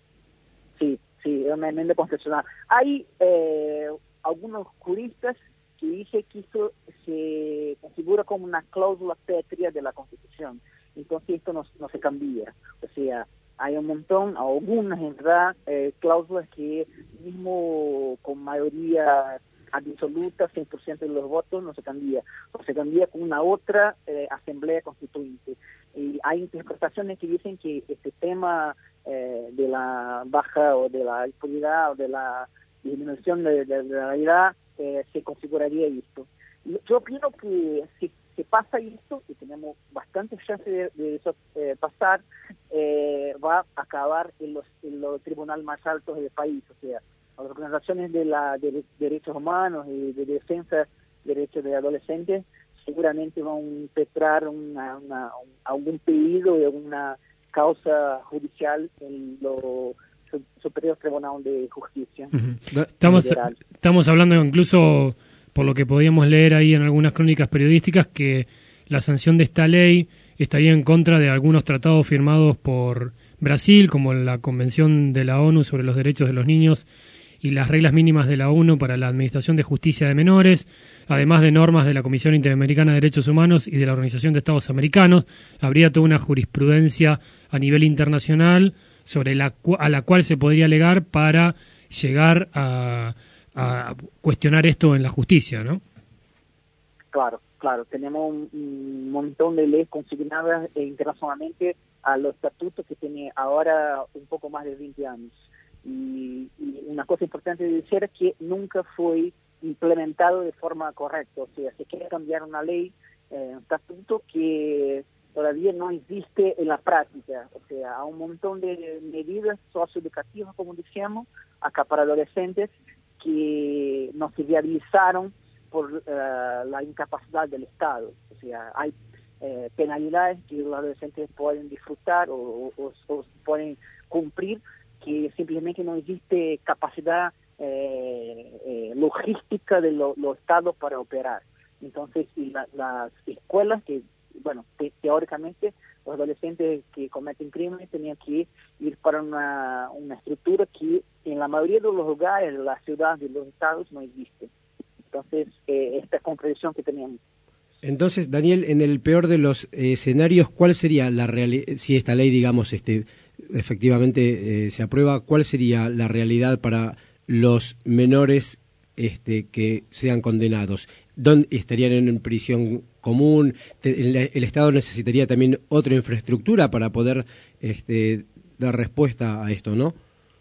Speaker 7: Sí, sí, es una enmienda constitucional. Hay eh, algunos juristas que dicen que esto se configura como una cláusula pétrea de la Constitución. Entonces esto no, no se cambia. O sea, hay un montón, algunas en verdad, eh, cláusulas que mismo con mayoría absoluta, cien por ciento de los votos, no se cambia. O se cambia con una otra eh, asamblea constituyente. Y hay interpretaciones que dicen que este tema eh, de la baja o de la impunidad o de la disminución de, de, de la edad eh, se configuraría esto. Yo opino que si si pasa esto, y tenemos bastantes chances de, de eso eh, pasar, eh, va a acabar en los, en los tribunales más altos del país. O sea, las organizaciones de, la, de derechos humanos y de defensa de derechos de adolescentes seguramente van a impetrar una, una, un, algún pedido de alguna causa judicial en los Superior Tribunal de Justicia.
Speaker 1: Uh-huh. Estamos, estamos hablando incluso, por lo que podíamos leer ahí en algunas crónicas periodísticas, que la sanción de esta ley estaría en contra de algunos tratados firmados por Brasil, como la Convención de la ONU sobre los Derechos de los Niños y las reglas mínimas de la ONU para la Administración de Justicia de Menores, además de normas de la Comisión Interamericana de Derechos Humanos y de la Organización de Estados Americanos. Habría toda una jurisprudencia a nivel internacional sobre la a la cual se podría alegar para llegar a, a cuestionar esto en la justicia, ¿no?
Speaker 7: Claro, claro. Tenemos un, un montón de leyes consignadas internacionalmente a los estatutos que tiene ahora un poco más de veinte años. Y, y una cosa importante de decir es que nunca fue implementado de forma correcta. O sea, se quiere cambiar una ley, eh, un estatuto que todavía no existe en la práctica. O sea, hay un montón de medidas socioeducativas, como decíamos, acá para adolescentes, que no se viabilizaron por uh, la incapacidad del Estado. O sea, hay eh, penalidades que los adolescentes pueden disfrutar o, o, o pueden cumplir, que simplemente no existe capacidad eh, eh, logística de los lo estados para operar. Entonces, y la, las escuelas que, bueno, te, teóricamente, los adolescentes que cometen crímenes tenían que ir para una, una estructura que en la mayoría de los lugares, de las ciudades, de los estados, no existe. Entonces, eh, esta contradicción que tenemos.
Speaker 4: Entonces, Daniel, en el peor de los eh, escenarios, ¿cuál sería la realidad, si esta ley, digamos, este efectivamente eh, se aprueba, cuál sería la realidad para los menores este, que sean condenados? ¿Dónde estarían en prisión común? El, el Estado necesitaría también otra infraestructura para poder este, dar respuesta a esto, ¿no?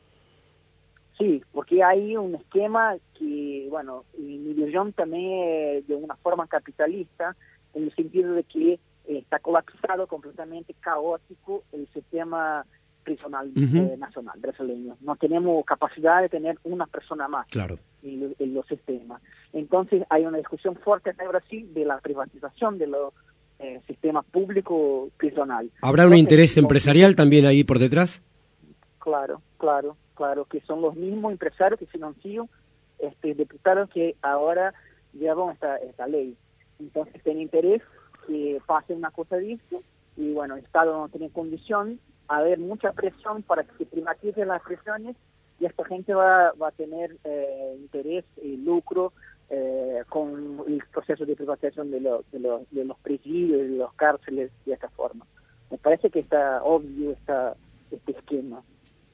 Speaker 7: Sí, porque hay un esquema que, bueno, mi visión también es de una forma capitalista, en el sentido de que está colapsado, completamente caótico el sistema prisional uh-huh. eh, nacional brasileño. No tenemos capacidad de tener una persona más
Speaker 4: claro.
Speaker 7: en, en los sistemas. Entonces hay una discusión fuerte en Brasil de la privatización de los eh, sistemas públicos prisional.
Speaker 4: ¿Habrá un
Speaker 7: Entonces,
Speaker 4: interés empresarial también ahí por detrás?
Speaker 7: Claro, claro, claro, que son los mismos empresarios que financian este diputados que ahora llevan esta, esta ley. Entonces tienen interés que pase una cosa de esto y bueno, el Estado no tiene condición, a haber mucha presión para que se privaticen las prisiones y esta gente va, va a tener eh, interés y lucro eh, con el proceso de privatización de, lo, de, lo, de los presidios, de los cárceles de esta forma. Me parece que está obvio esta, este esquema.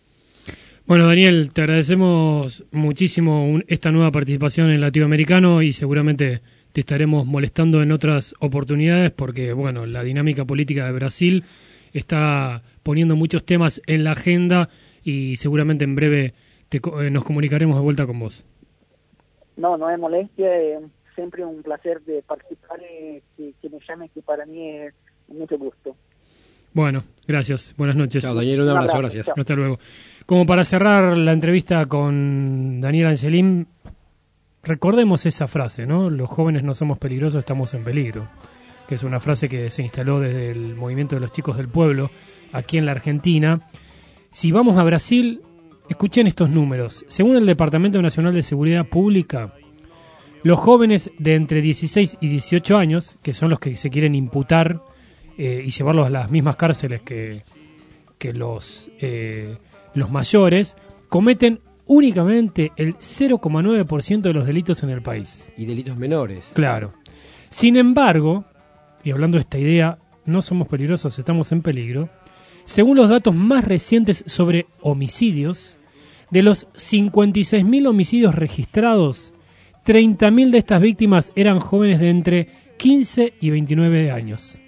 Speaker 1: Bueno, Daniel, te agradecemos muchísimo un, esta nueva participación en Latinoamericano y seguramente te estaremos molestando en otras oportunidades porque, bueno, la dinámica política de Brasil está poniendo muchos temas en la agenda y seguramente en breve te, eh, nos comunicaremos de vuelta con vos.
Speaker 7: No, no es molestia, es siempre un placer de participar y que, que me llamen, que para mí es mucho gusto.
Speaker 1: Bueno, gracias, buenas noches.
Speaker 4: Chao, Daniel, un abrazo, un abrazo gracias.
Speaker 1: Hasta luego. Como para cerrar la entrevista con Daniel Angelín, recordemos esa frase, ¿no? Los jóvenes no somos peligrosos, estamos en peligro. Que es una frase que se instaló desde el movimiento de los chicos del pueblo, aquí en la Argentina. Si vamos a Brasil, escuchen estos números. Según el Departamento Nacional de Seguridad Pública, los jóvenes de entre dieciséis y dieciocho años, que son los que se quieren imputar eh, y llevarlos a las mismas cárceles que, que los, eh, los mayores, cometen únicamente el cero coma nueve por ciento de los delitos en el país.
Speaker 4: Y delitos menores.
Speaker 1: Claro. Sin embargo, y hablando de esta idea, no somos peligrosos, estamos en peligro, según los datos más recientes sobre homicidios, de los cincuenta y seis mil homicidios registrados, treinta mil de estas víctimas eran jóvenes de entre quince y veintinueve años.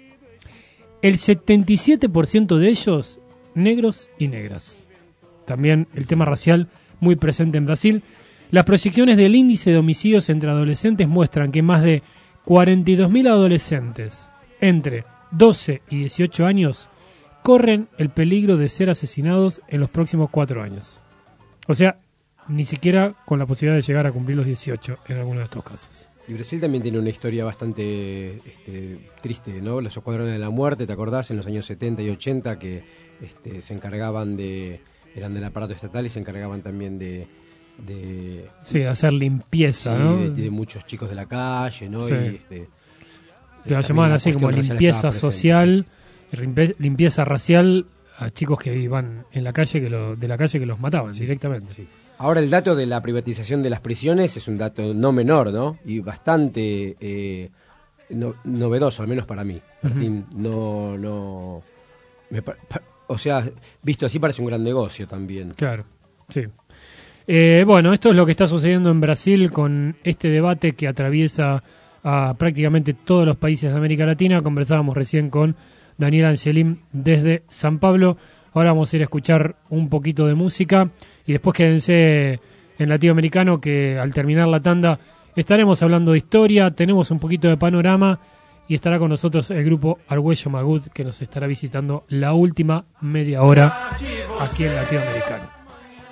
Speaker 1: El setenta y siete por ciento de ellos, negros y negras. También el tema racial muy presente en Brasil. Las proyecciones del índice de homicidios entre adolescentes muestran que más de cuarenta y dos mil adolescentes entre doce y dieciocho años corren el peligro de ser asesinados en los próximos cuatro años. O sea, ni siquiera con la posibilidad de llegar a cumplir los dieciocho en algunos de estos casos.
Speaker 4: Y Brasil también tiene una historia bastante este, triste, ¿no? Los escuadrones de la muerte, ¿te acordás? En los años setenta y ochenta que este, se encargaban de... eran del aparato estatal y se encargaban también de... de
Speaker 1: sí, hacer limpieza,
Speaker 4: sí,
Speaker 1: ¿no?
Speaker 4: De, de muchos chicos de la calle, ¿no?
Speaker 1: Sí.
Speaker 4: Y, este,
Speaker 1: se la llamaban así como limpieza social, presente, sí. limpieza racial a chicos que iban en la calle, que lo, de la calle que los mataban sí, directamente.
Speaker 4: Sí. Ahora el dato de la privatización de las prisiones es un dato no menor, ¿no? Y bastante eh, no, novedoso, al menos para mí. Martín, uh-huh. no, no, me, pa, o sea, visto así parece un gran negocio también.
Speaker 1: Claro, sí. Eh, bueno, esto es lo que está sucediendo en Brasil con este debate que atraviesa a prácticamente todos los países de América Latina. Conversábamos recién con Daniel Angelín desde San Pablo. Ahora vamos a ir a escuchar un poquito de música y después quédense en Latinoamericano, que al terminar la tanda estaremos hablando de historia, tenemos un poquito de panorama y estará con nosotros el grupo Argüello Magud, que nos estará visitando la última media hora aquí en Latinoamericano.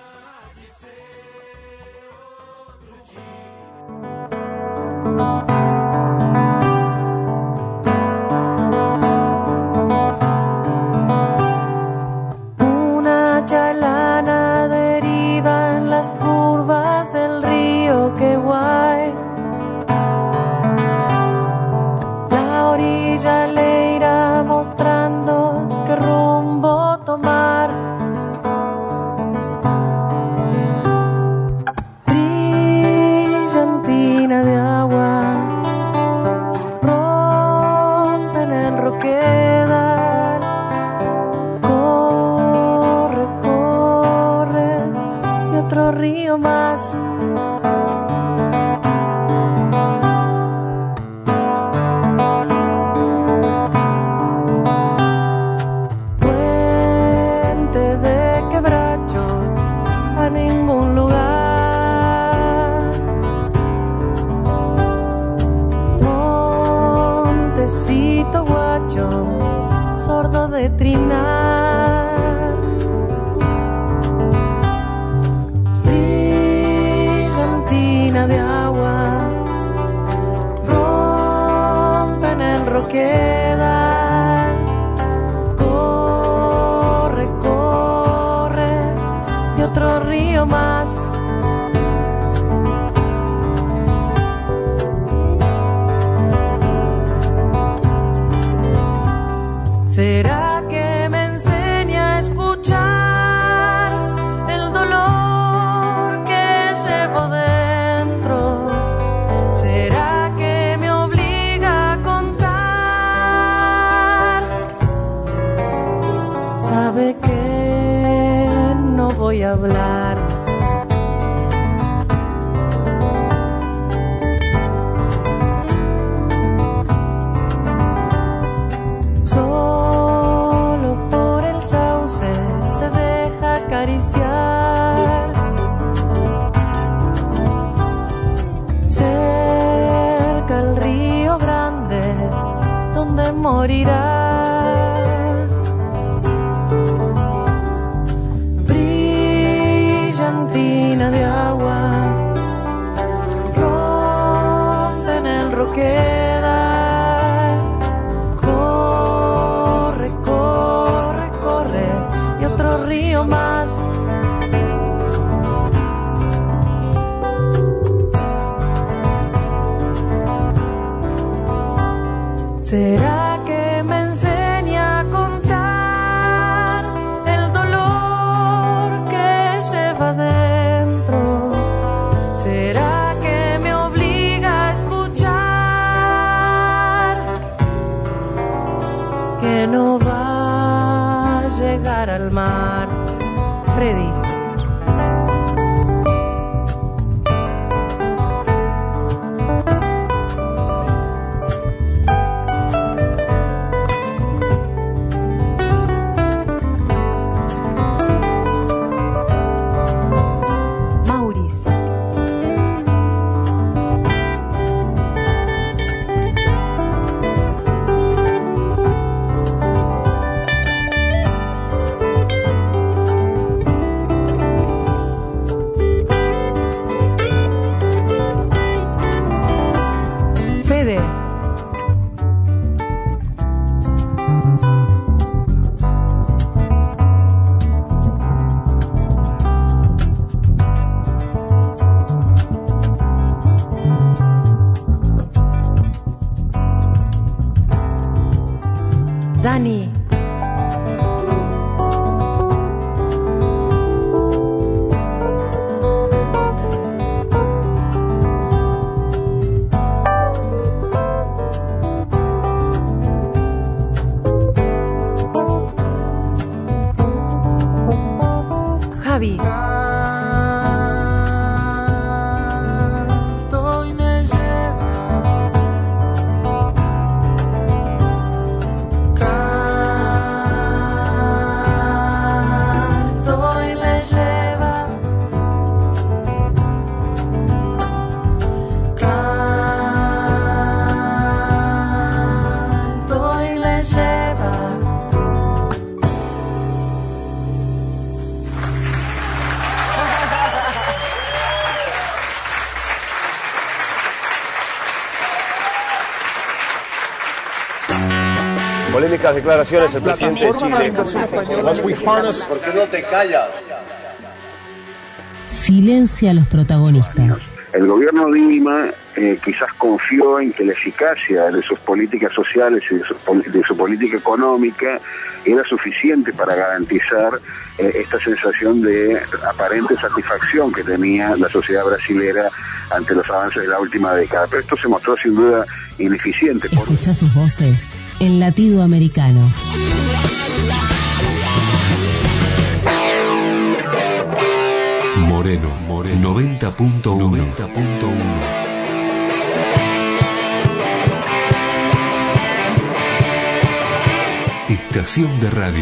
Speaker 2: Una chalana deriva en las curvas del río Queguay. La orilla le irá mostrando qué rumbo tomar. Brillantina de agua rompen el roquedal. Corre, corre y otro río más. Puente de quebracho a ningún lugar. Montecito guacho, sordo de trinar. Brillantina de agua rompen el roquedal. Corre, corre y otro río más. ¿Será que me enseña a escuchar el dolor que llevo dentro? ¿Será que me obliga a contar? Sabe que no voy a hablar. Acariciar cerca el río grande donde morirá. Brillantina de agua rompen el roquedal. Corre, corre, corre y otro río más. ¿Será que me enseña a contar el dolor que lleva dentro? ¿Será que me obliga a escuchar que no va a llegar al mar? Freddy. Gaby.
Speaker 8: Polémicas declaraciones del presidente de Chile.
Speaker 9: ¿Por qué no te callas?
Speaker 11: Silencia a los protagonistas.
Speaker 34: El gobierno de Dilma eh, quizás confió en que la eficacia de sus políticas sociales y de su, de su política económica era suficiente para garantizar eh, esta sensación de aparente satisfacción que tenía la sociedad brasilera ante los avances de la última década. Pero esto se mostró sin duda ineficiente.
Speaker 11: Escucha sus voces en Latido Americano.
Speaker 12: Moreno, Moreno, noventa punto uno. Estación de radio.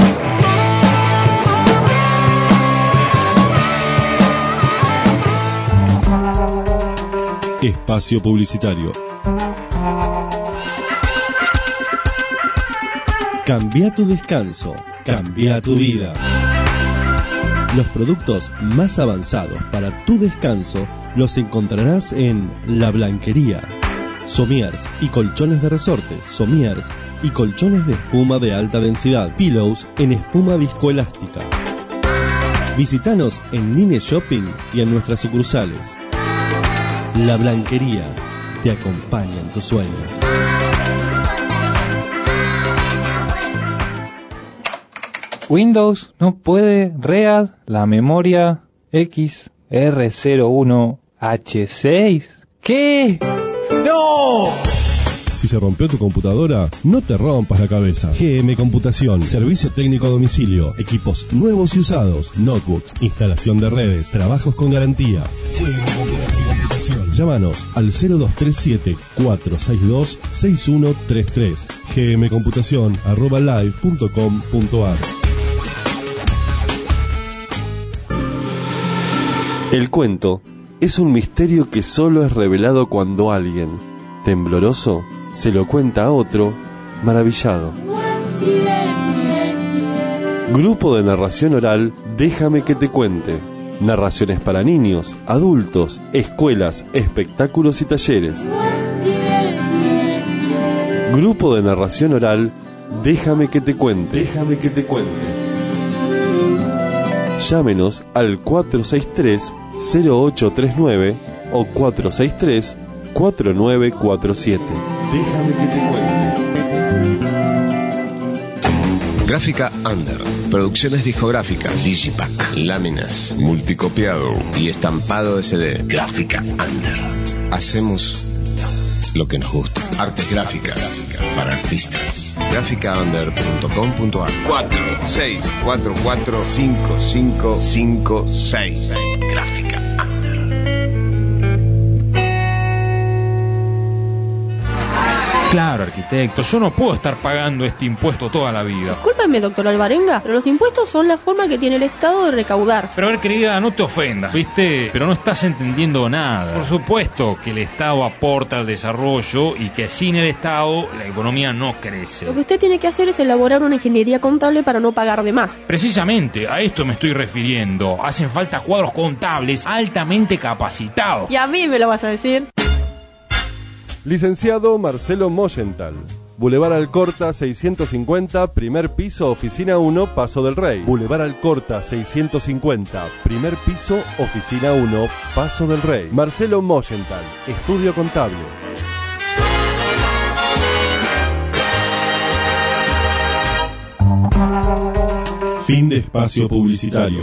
Speaker 10: Espacio publicitario. Cambia tu descanso, cambia tu vida. Los productos más avanzados para tu descanso los encontrarás en La Blanquería. Somiers y colchones de resortes, somiers y colchones de espuma de alta densidad, pillows en espuma viscoelástica. Visítanos en Nine Shopping y en nuestras sucursales. La Blanquería te acompaña en tus sueños.
Speaker 13: Windows no puede read la memoria X R cero uno H seis. ¿Qué? ¡No!
Speaker 10: Si se rompió tu computadora, no te rompas la cabeza. G M Computación, servicio técnico a domicilio, equipos nuevos y usados, notebooks, instalación de redes, trabajos con garantía. G M Computación. Llámanos al cero dos tres siete, cuatro seis dos, seis uno tres tres. gmcomputación arroba live punto com punto ar.
Speaker 16: El cuento es un misterio que solo es revelado cuando alguien, tembloroso, se lo cuenta a otro, maravillado. Grupo de narración oral, Déjame que te cuente. Narraciones para niños, adultos, escuelas, espectáculos y talleres. Grupo de narración oral, Déjame que te cuente. Déjame que te cuente. Llámenos al cuatro seis tres, cero ocho tres nueve o cuatro seis tres, cuatro nueve cuatro siete. Déjame que te cuente.
Speaker 24: Gráfica Under. Producciones discográficas. Digipack. Láminas. Multicopiado. Y estampado S D. Gráfica Under. Hacemos lo que nos gusta. Artes gráficas para artistas. gráfica under punto com punto ar. cuatro seis cuatro cuatro cinco cinco cinco seis. Gráfica Under.
Speaker 17: Claro, arquitecto, yo no puedo estar pagando este impuesto toda la vida.
Speaker 18: Discúlpeme, doctor Alvarenga, pero los impuestos son la forma que tiene el Estado de recaudar.
Speaker 17: Pero a ver, querida, no te ofendas, ¿viste? Pero no estás entendiendo nada. Por supuesto que el Estado aporta al desarrollo y que sin el Estado la economía no crece.
Speaker 18: Lo que usted tiene que hacer es elaborar una ingeniería contable para no pagar de más.
Speaker 17: Precisamente, a esto me estoy refiriendo. Hacen falta cuadros contables altamente capacitados.
Speaker 18: Y a mí me lo vas a decir.
Speaker 10: Licenciado Marcelo Moyenthal. Boulevard Alcorta seiscientos cincuenta, primer piso, oficina uno, Paso del Rey. Boulevard Alcorta seiscientos cincuenta, primer piso, oficina uno, Paso del Rey. Marcelo Moyenthal, estudio contable. Fin de espacio publicitario.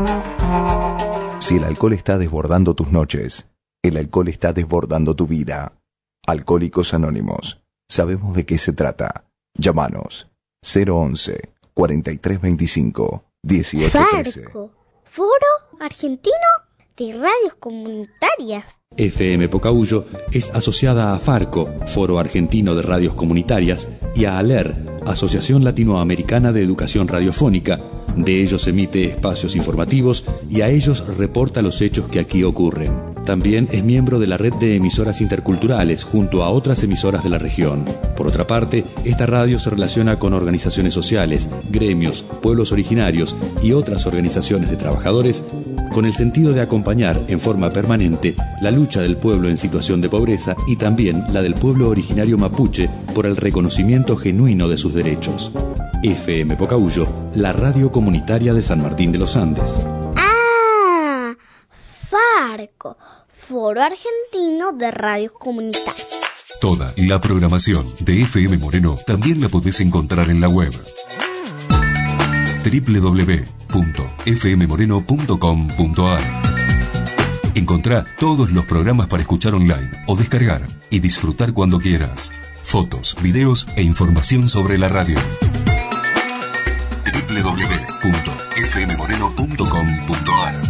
Speaker 15: Si el alcohol está desbordando tus noches, el alcohol está desbordando tu vida. Alcohólicos Anónimos. Sabemos de qué se trata. Llámanos cero once, cuarenta y tres veinticinco, dieciocho trece.
Speaker 20: Farco.
Speaker 3: Foro Argentino de Radios Comunitarias.
Speaker 6: F M Pocahuyo es asociada a Farco, Foro Argentino de Radios Comunitarias, y a ALER, Asociación Latinoamericana de Educación Radiofónica. De ellos emite espacios informativos y a ellos reporta los hechos que aquí ocurren. También es miembro de la red de emisoras interculturales junto a otras emisoras de la región. Por otra parte, esta radio se relaciona con organizaciones sociales, gremios, pueblos originarios y otras organizaciones de trabajadores con el sentido de acompañar en forma permanente la lucha del pueblo en situación de pobreza y también la del pueblo originario mapuche por el reconocimiento genuino de sus derechos. F M Pocahuyo, la radio comunitaria de San Martín de los Andes.
Speaker 3: Ah, Farco, Foro Argentino de Radios Comunitarias.
Speaker 12: Toda la programación de F M Moreno también la podés encontrar en la web doble u doble u doble u punto f m moreno punto com punto a r. Encontrá todos los programas para escuchar online o descargar y disfrutar cuando quieras. Fotos, videos e información sobre la radio. doble u doble u doble u punto f m moreno punto com punto a r.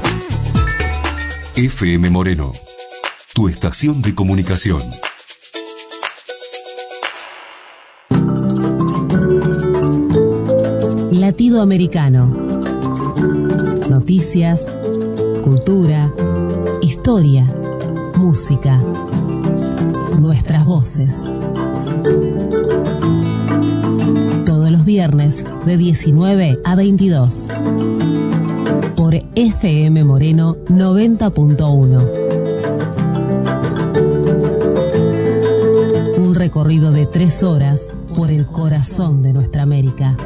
Speaker 12: F M Moreno, tu estación de comunicación.
Speaker 11: Latido Americano. Noticias, cultura, historia, música. Nuestras voces. Todos los viernes de diecinueve a veintidós. Por F M Moreno noventa punto uno. Un recorrido de tres horas por el corazón de nuestra América.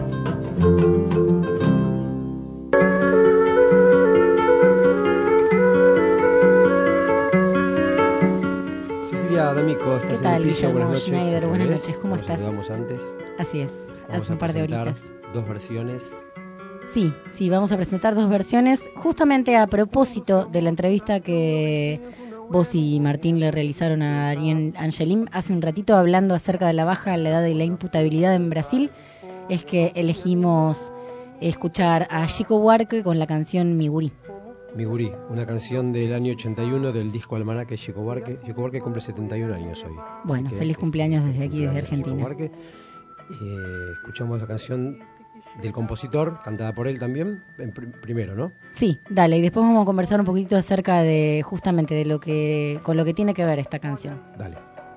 Speaker 4: Cecilia D'Amico, estás
Speaker 14: ¿Qué tal,
Speaker 4: en el piso?
Speaker 14: Guillermo
Speaker 4: Buenas noches.
Speaker 14: Schneider? Buenas
Speaker 4: ¿Ves?
Speaker 14: noches, ¿cómo
Speaker 4: Nos
Speaker 14: estás?
Speaker 4: saludamos antes.
Speaker 14: Así es,
Speaker 4: Vamos
Speaker 14: hace un
Speaker 4: a
Speaker 14: par de
Speaker 4: presentar
Speaker 14: horitas.
Speaker 4: dos versiones.
Speaker 14: Sí, sí, vamos a presentar dos versiones, justamente a propósito de la entrevista que vos y Martín le realizaron a Ariel Angelim hace un ratito, hablando acerca de la baja la edad de la imputabilidad en Brasil. Es que elegimos escuchar a Chico Buarque con la canción Migurí.
Speaker 4: Migurí, una canción del año ochenta y uno del disco Almanaque Chico Buarque. Chico Buarque cumple setenta y un años hoy.
Speaker 14: Bueno,
Speaker 4: Así que,
Speaker 14: feliz cumpleaños desde aquí, desde
Speaker 4: cumpleaños Chico
Speaker 14: Argentina.
Speaker 4: Buarque. Eh, escuchamos la canción del compositor, cantada por él también, en pr- primero, ¿no?
Speaker 14: Sí, dale, y después vamos a conversar un poquito acerca de justamente de lo que con lo que tiene que ver esta canción.
Speaker 4: Dale.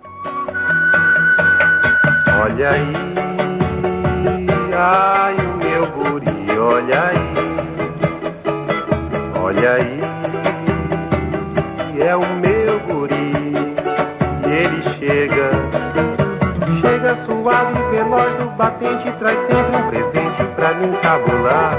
Speaker 19: Olha aí, ai o meu guri, olha aí, olha aí, é o meu guri, e ele chega, chega suave e veloz do batente, traz sempre um presente pra me encabular.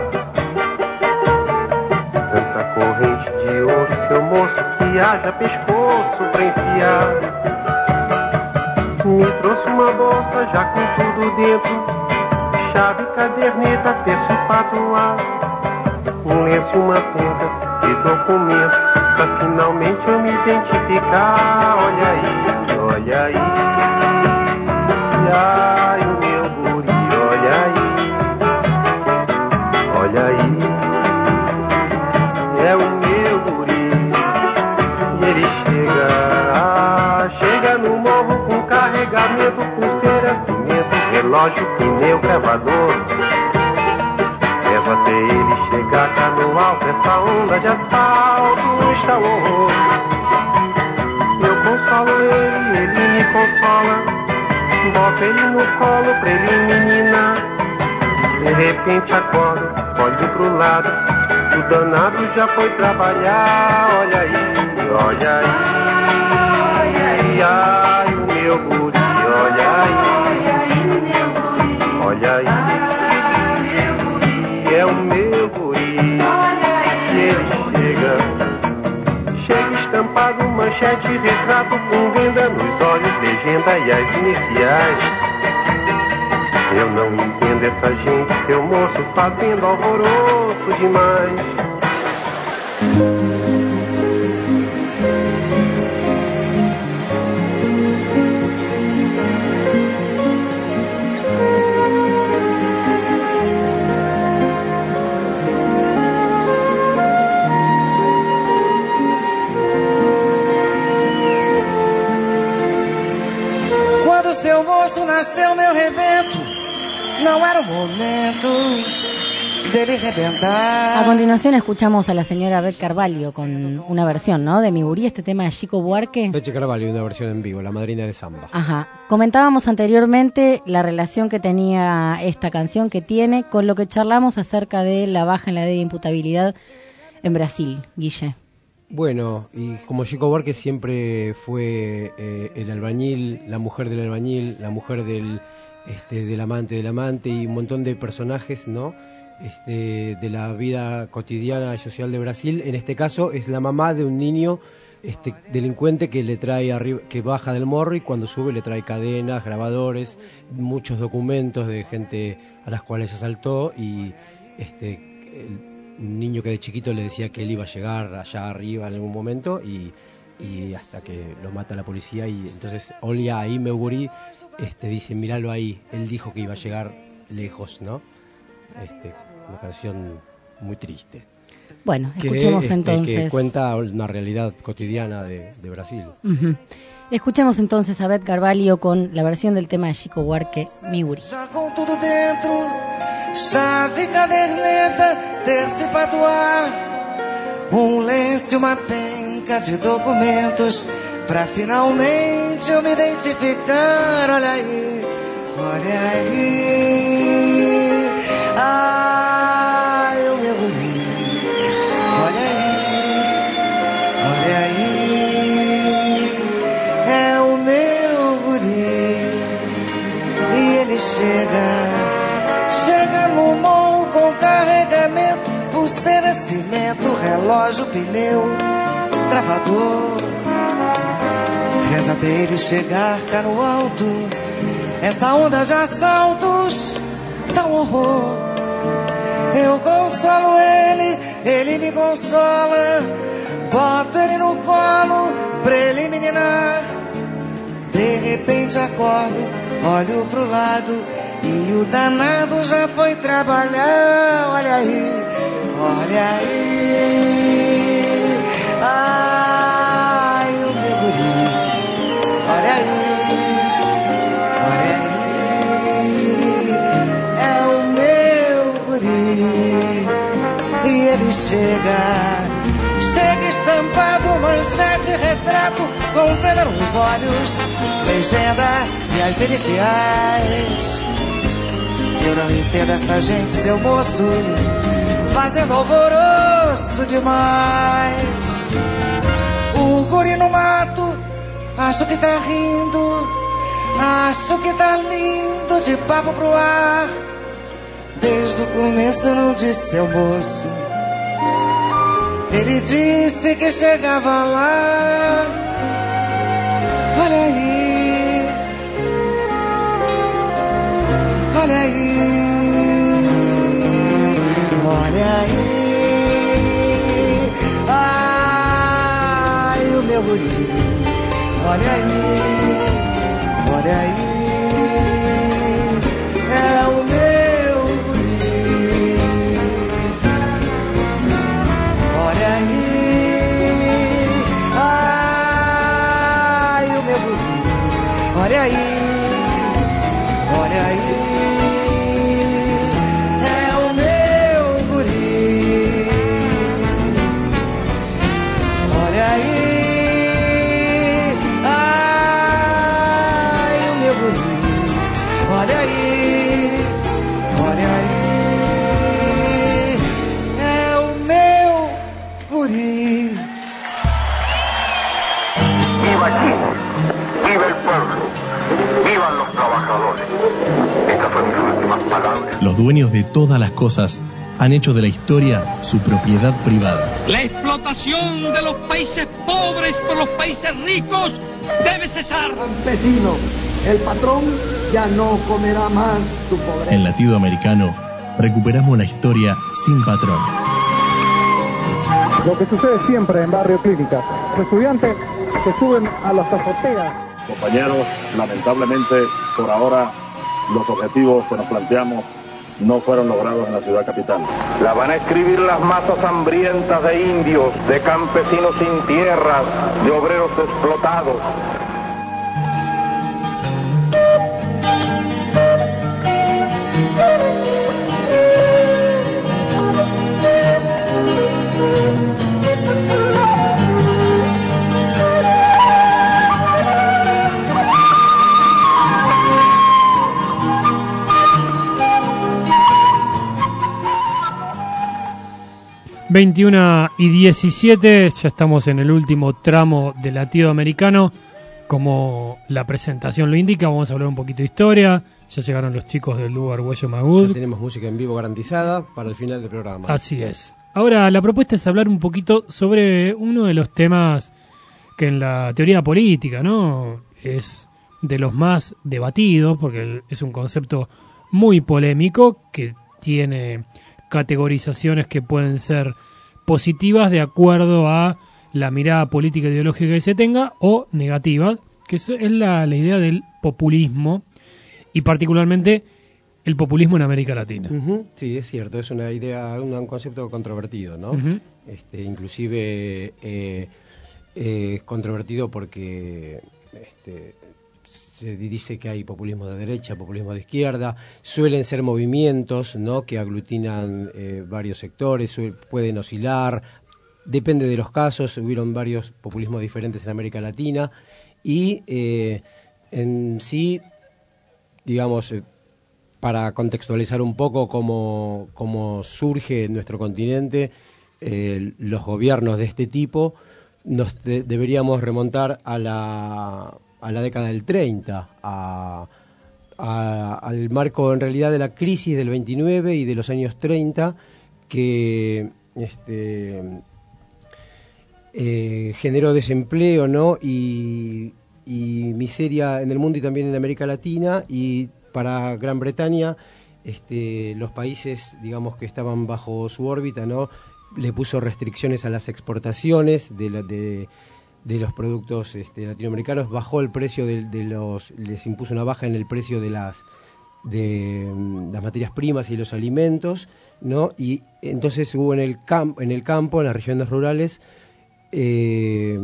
Speaker 19: Tanta corrente de ouro, seu moço, que haja pescoço pra enfiar. Me trouxe uma bolsa já com tudo dentro, chave, caderneta, terço e patuá, um lenço e uma tinta e documentos, pra finalmente eu me identificar. Olha aí, olha aí, ai o meu guri, olha aí, olha aí, é o meu guri, e ele chega, ah, chega no morro com carregamento, pulseira, cimento, relógio, pneu, gravador. Leva até ele chegar cá no alto, essa onda de assalto está o horror. Eu consolo ele, ele me consola, boto ele no colo pra ele me ninar. De repente acorda, olho pro lado, o danado já foi trabalhar. Olha aí, olha aí, ai, ai o meu guri, olha aí, olha aí, é o meu guri, e ele chega, chega estampado, manchete, retrato com venda nos olhos, legenda e as iniciais. Eu não entendo essa gente, seu moço, fazendo alvoroço demais.
Speaker 5: era o momento dele rebentar.
Speaker 14: A continuación escuchamos a la señora Beth Carvalho con una versión, ¿no?, de Mi Gurí, este tema de Chico Buarque.
Speaker 4: Beth Carvalho, una versión en vivo, la madrina de samba.
Speaker 14: Ajá. Comentábamos anteriormente la relación que tenía esta canción, que tiene, con lo que charlamos acerca de la baja en la de imputabilidad en Brasil, Guille.
Speaker 4: Bueno, y como Chico Buarque siempre fue eh, el albañil, la mujer del albañil, la mujer del, este, del amante del amante y un montón de personajes, ¿no?, Este, de la vida cotidiana y social de Brasil. En este caso es la mamá de un niño este, delincuente que le trae arriba, que baja del morro y cuando sube le trae cadenas, grabadores, muchos documentos de gente a las cuales asaltó y este, el, un niño que de chiquito le decía que él iba a llegar allá arriba en algún momento y, y hasta que lo mata la policía y entonces Olha ahí meu gurí este, dice míralo ahí, él dijo que iba a llegar lejos, ¿no? Este, una canción muy triste.
Speaker 14: Bueno,
Speaker 4: que,
Speaker 14: escuchemos
Speaker 4: este,
Speaker 14: entonces.
Speaker 4: que cuenta una realidad cotidiana de, de Brasil.
Speaker 14: Uh-huh. Escuchemos entonces a Beth Carvalho con la versión del tema de Chico Buarque, Mi Gurí.
Speaker 5: Já com tudo dentro, chave, caderneta, terço e patuá, um lenço e uma penca de documentos pra finalmente eu me identificar. Olha aí, olha aí. Ai, o meu guri, olha aí, olha aí, é o meu guri. E ele chega, chega no morro com carregamento, pulseira, cimento, relógio, pneu, gravador. Reza até ele chegar cá no alto, essa onda de assaltos dá um horror. Eu consolo ele, ele me consola, boto ele no colo pra ele me ninar. De repente acordo, olho pro lado e o danado já foi trabalhar. Olha aí, olha aí, ai, o meu guri, olha aí. E ele chega, chega estampado, manchete, retrato, com venda nos olhos, legenda e as iniciais. Eu não entendo essa gente, seu moço, fazendo alvoroço demais. O guri no mato, acho que tá rindo, acho que tá lindo, de papo pro ar. Desde o começo eu não disse ao moço, ele disse que chegava lá. Olha aí, olha aí, olha aí, ai, o meu guri, olha aí, olha aí, é o meu. Olha aí, olha aí, é o meu guri. Olha aí, ai, o meu guri. Olha aí, olha aí, é o meu guri.
Speaker 20: Viva Chile, viva el pueblo. ¡Vivan los trabajadores! Estas fueron mis últimas palabras.
Speaker 10: Los dueños de todas las cosas han hecho de la historia su propiedad privada.
Speaker 21: La explotación de los países pobres por los países ricos debe cesar.
Speaker 22: Campesino, el patrón ya no comerá más su pobreza.
Speaker 10: En Latido Americano recuperamos la historia sin patrón.
Speaker 23: Lo que sucede siempre en Barrio Clínica. Los estudiantes se suben a las azoteas.
Speaker 25: Compañeros, lamentablemente por ahora los objetivos que nos planteamos no fueron logrados en la ciudad capital.
Speaker 20: La van a escribir las masas hambrientas de indios, de campesinos sin tierras, de obreros explotados.
Speaker 5: Thank you.
Speaker 1: veintiuna y diecisiete, ya estamos en el último tramo del latido americano. Como la presentación lo indica, vamos a hablar un poquito de historia. Ya llegaron los chicos del dúo Argüello Magud.
Speaker 4: Ya tenemos música en vivo garantizada para el final del programa.
Speaker 1: Así es. Ahora, la propuesta es hablar un poquito sobre uno de los temas que en la teoría política, ¿no?, es de los más debatidos, porque es un concepto muy polémico que tiene categorizaciones que pueden ser positivas de acuerdo a la mirada política e ideológica que se tenga, o negativas, que es la, la idea del populismo, y particularmente el populismo en América Latina.
Speaker 4: Uh-huh. Sí, es cierto, es una idea, un, un concepto controvertido, ¿no? Uh-huh. Este, inclusive eh, eh, controvertido porque este, se dice que hay populismo de derecha, populismo de izquierda, suelen ser movimientos, ¿no?, que aglutinan eh, varios sectores, pueden oscilar, depende de los casos. Hubieron varios populismos diferentes en América Latina y eh, en sí, digamos, eh, para contextualizar un poco cómo, cómo surge en nuestro continente eh, los gobiernos de este tipo, nos de, deberíamos remontar a la, a la década del treinta, a, a, al marco en realidad de la crisis del veintinueve y de los años treinta, que este, eh, generó desempleo, ¿no?, y, y miseria en el mundo y también en América Latina. Y para Gran Bretaña, este, los países, digamos, que estaban bajo su órbita, ¿no?, le puso restricciones a las exportaciones de, la, de, de los productos este, latinoamericanos, bajó el precio de, de los, les impuso una baja en el precio de las de um, las materias primas y los alimentos, ¿no? Y entonces hubo en el campo, en el campo, en las regiones rurales, eh,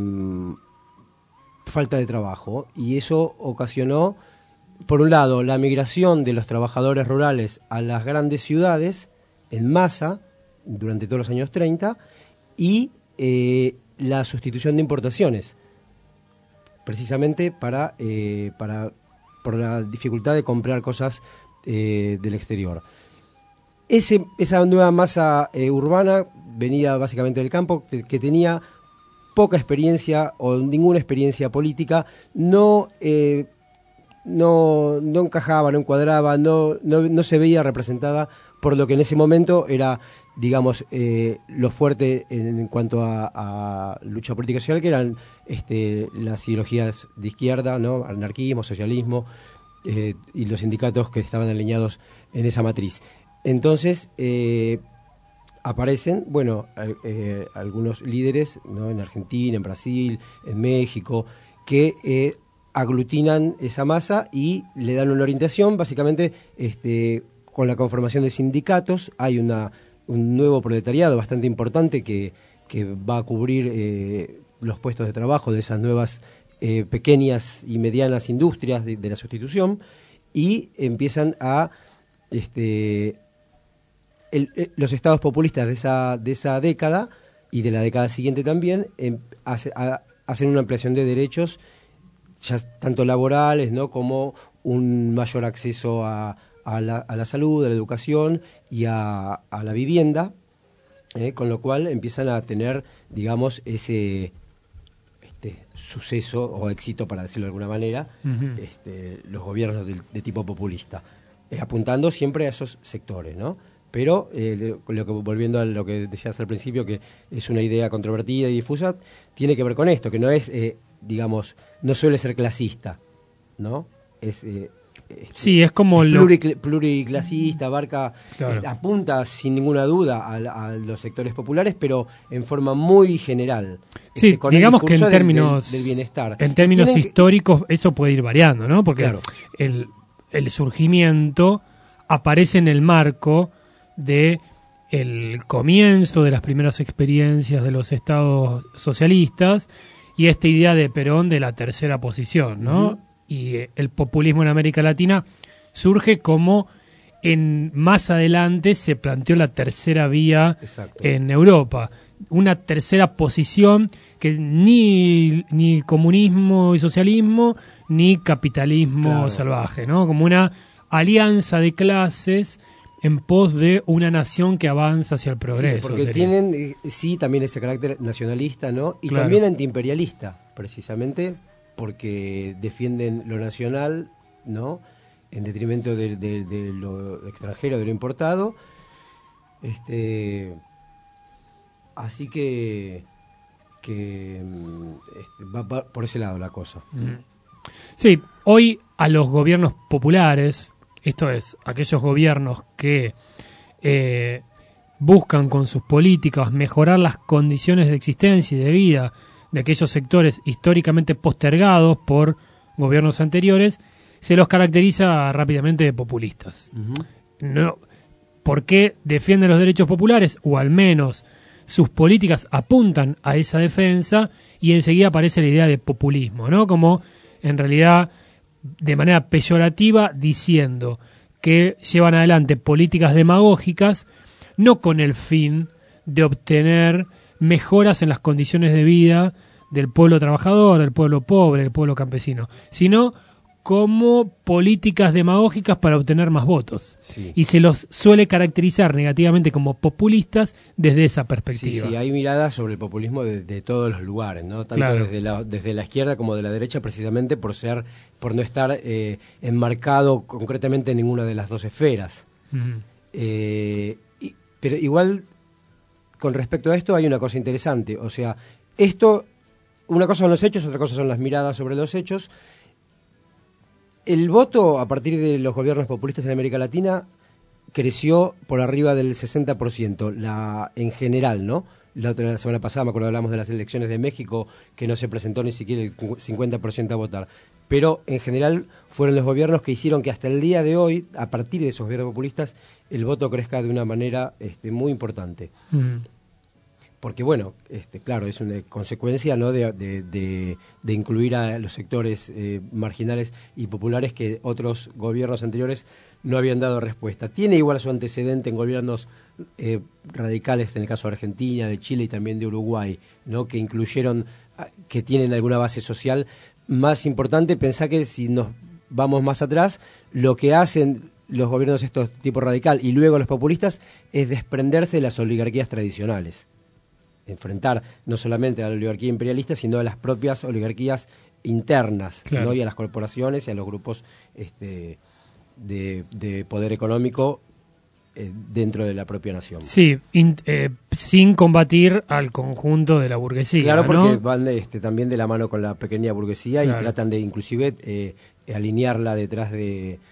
Speaker 4: falta de trabajo, y eso ocasionó, por un lado, la migración de los trabajadores rurales a las grandes ciudades en masa durante todos los años treinta, y eh, la sustitución de importaciones, precisamente para, eh, para por la dificultad de comprar cosas eh, del exterior. Ese, esa nueva masa eh, urbana venía básicamente del campo, que, que tenía poca experiencia o ninguna experiencia política, no... Eh, No, no encajaba, no encuadraba, no, no, no se veía representada por lo que en ese momento era, digamos, eh, lo fuerte en, en cuanto a, a lucha política social, que eran este, las ideologías de izquierda, ¿no?, anarquismo, socialismo, eh, y los sindicatos que estaban alineados en esa matriz. Entonces eh, aparecen, bueno, eh, algunos líderes, ¿no?, en Argentina, en Brasil, en México, que eh, aglutinan esa masa y le dan una orientación. Básicamente, este, con la conformación de sindicatos, hay una, un nuevo proletariado bastante importante que, que va a cubrir eh, los puestos de trabajo de esas nuevas eh, pequeñas y medianas industrias de, de la sustitución, y empiezan a este, el, el, los estados populistas de esa, de esa década y de la década siguiente también em, hace, a, hacen una ampliación de derechos, ya tanto laborales, ¿no?, como un mayor acceso a, a, la, a la salud, a la educación y a, a la vivienda, ¿eh? Con lo cual empiezan a tener, digamos, ese este, suceso o éxito, para decirlo de alguna manera, uh-huh. este, los gobiernos de, de tipo populista, eh, apuntando siempre a esos sectores, ¿no? Pero, eh, lo que, volviendo a lo que decías al principio, que es una idea controvertida y difusa, tiene que ver con esto, que no es... Eh, digamos, no suele ser clasista, ¿no? Es, eh, es
Speaker 1: sí, es como
Speaker 4: es
Speaker 1: lo...
Speaker 4: pluricl- pluriclasista, abarca, claro. eh, apunta sin ninguna duda a, a los sectores populares, pero en forma muy general.
Speaker 1: Sí, este, con digamos que en términos,
Speaker 4: del, del bienestar.
Speaker 1: En términos históricos que... eso puede ir variando, ¿no? Porque claro. el, el surgimiento aparece en el marco de el comienzo de las primeras experiencias de los estados socialistas, y esta idea de Perón de la tercera posición, ¿no? Uh-huh. Y eh, el populismo en América Latina surge como en más adelante se planteó la tercera vía. Exacto. En Europa. Una tercera posición que ni, ni comunismo y socialismo, ni capitalismo claro. salvaje, ¿no? Como una alianza de clases en pos de una nación que avanza hacia el progreso.
Speaker 4: Sí, porque
Speaker 1: sería.
Speaker 4: tienen, eh, sí, también ese carácter nacionalista, ¿no? Y
Speaker 1: Claro.
Speaker 4: también antiimperialista, precisamente, porque defienden lo nacional, ¿no? En detrimento de, de- de lo extranjero, de lo importado. Este, así que, que mm, este, va, va por ese lado la cosa.
Speaker 1: Mm. Sí, hoy a los gobiernos populares, esto es, aquellos gobiernos que eh, buscan con sus políticas mejorar las condiciones de existencia y de vida de aquellos sectores históricamente postergados por gobiernos anteriores, se los caracteriza rápidamente de populistas. No, ¿por qué defienden los derechos populares? O al menos sus políticas apuntan a esa defensa y enseguida aparece la idea de populismo, ¿no? Como en realidad de manera peyorativa diciendo que llevan adelante políticas demagógicas no con el fin de obtener mejoras en las condiciones de vida del pueblo trabajador, del pueblo pobre, del pueblo campesino, sino como políticas demagógicas para obtener más votos.
Speaker 4: Sí.
Speaker 1: Y se los suele caracterizar negativamente como populistas desde esa
Speaker 4: Sí,
Speaker 1: perspectiva.
Speaker 4: sí, hay miradas sobre el populismo de, de todos los lugares, ¿no? Tanto
Speaker 1: Claro.
Speaker 4: desde la desde la izquierda como de la derecha, precisamente por ser, por no estar eh, enmarcado concretamente en ninguna de las dos esferas.
Speaker 1: Ujú.
Speaker 4: Eh, y- pero igual, con respecto a esto, hay una cosa interesante. O sea, esto, una cosa son los hechos, otra cosa son las miradas sobre los hechos. El voto a partir de los gobiernos populistas en América Latina creció por arriba del sesenta por ciento, la, en general, ¿no? La otra la semana pasada, me acuerdo, hablamos de las elecciones de México, que no se presentó ni siquiera el cincuenta por ciento a votar. Pero en general fueron los gobiernos que hicieron que hasta el día de hoy, a partir de esos gobiernos populistas, el voto crezca de una manera este, muy importante.
Speaker 1: Ujú.
Speaker 4: Porque, bueno, este, claro, es una consecuencia, ¿no?, de, de, de, de incluir a los sectores eh, marginales y populares que otros gobiernos anteriores no habían dado respuesta. Tiene igual su antecedente en gobiernos eh, radicales, en el caso de Argentina, de Chile y también de Uruguay, ¿no?, que incluyeron, ah, que tienen alguna base social. Más importante, pensá que si nos vamos más atrás, lo que hacen los gobiernos estos tipo radical y luego los populistas es desprenderse de las oligarquías tradicionales. Enfrentar no solamente a la oligarquía imperialista, sino a las propias oligarquías internas,
Speaker 1: Claro.
Speaker 4: ¿no? Y a las corporaciones y a los grupos este, de, de poder económico eh, dentro de la propia nación.
Speaker 1: Sí, in- eh, sin combatir al conjunto de la burguesía,
Speaker 4: Claro, porque
Speaker 1: ¿no?
Speaker 4: van de, este, también de la mano con la pequeña burguesía
Speaker 1: Claro.
Speaker 4: y tratan de inclusive eh, alinearla detrás de,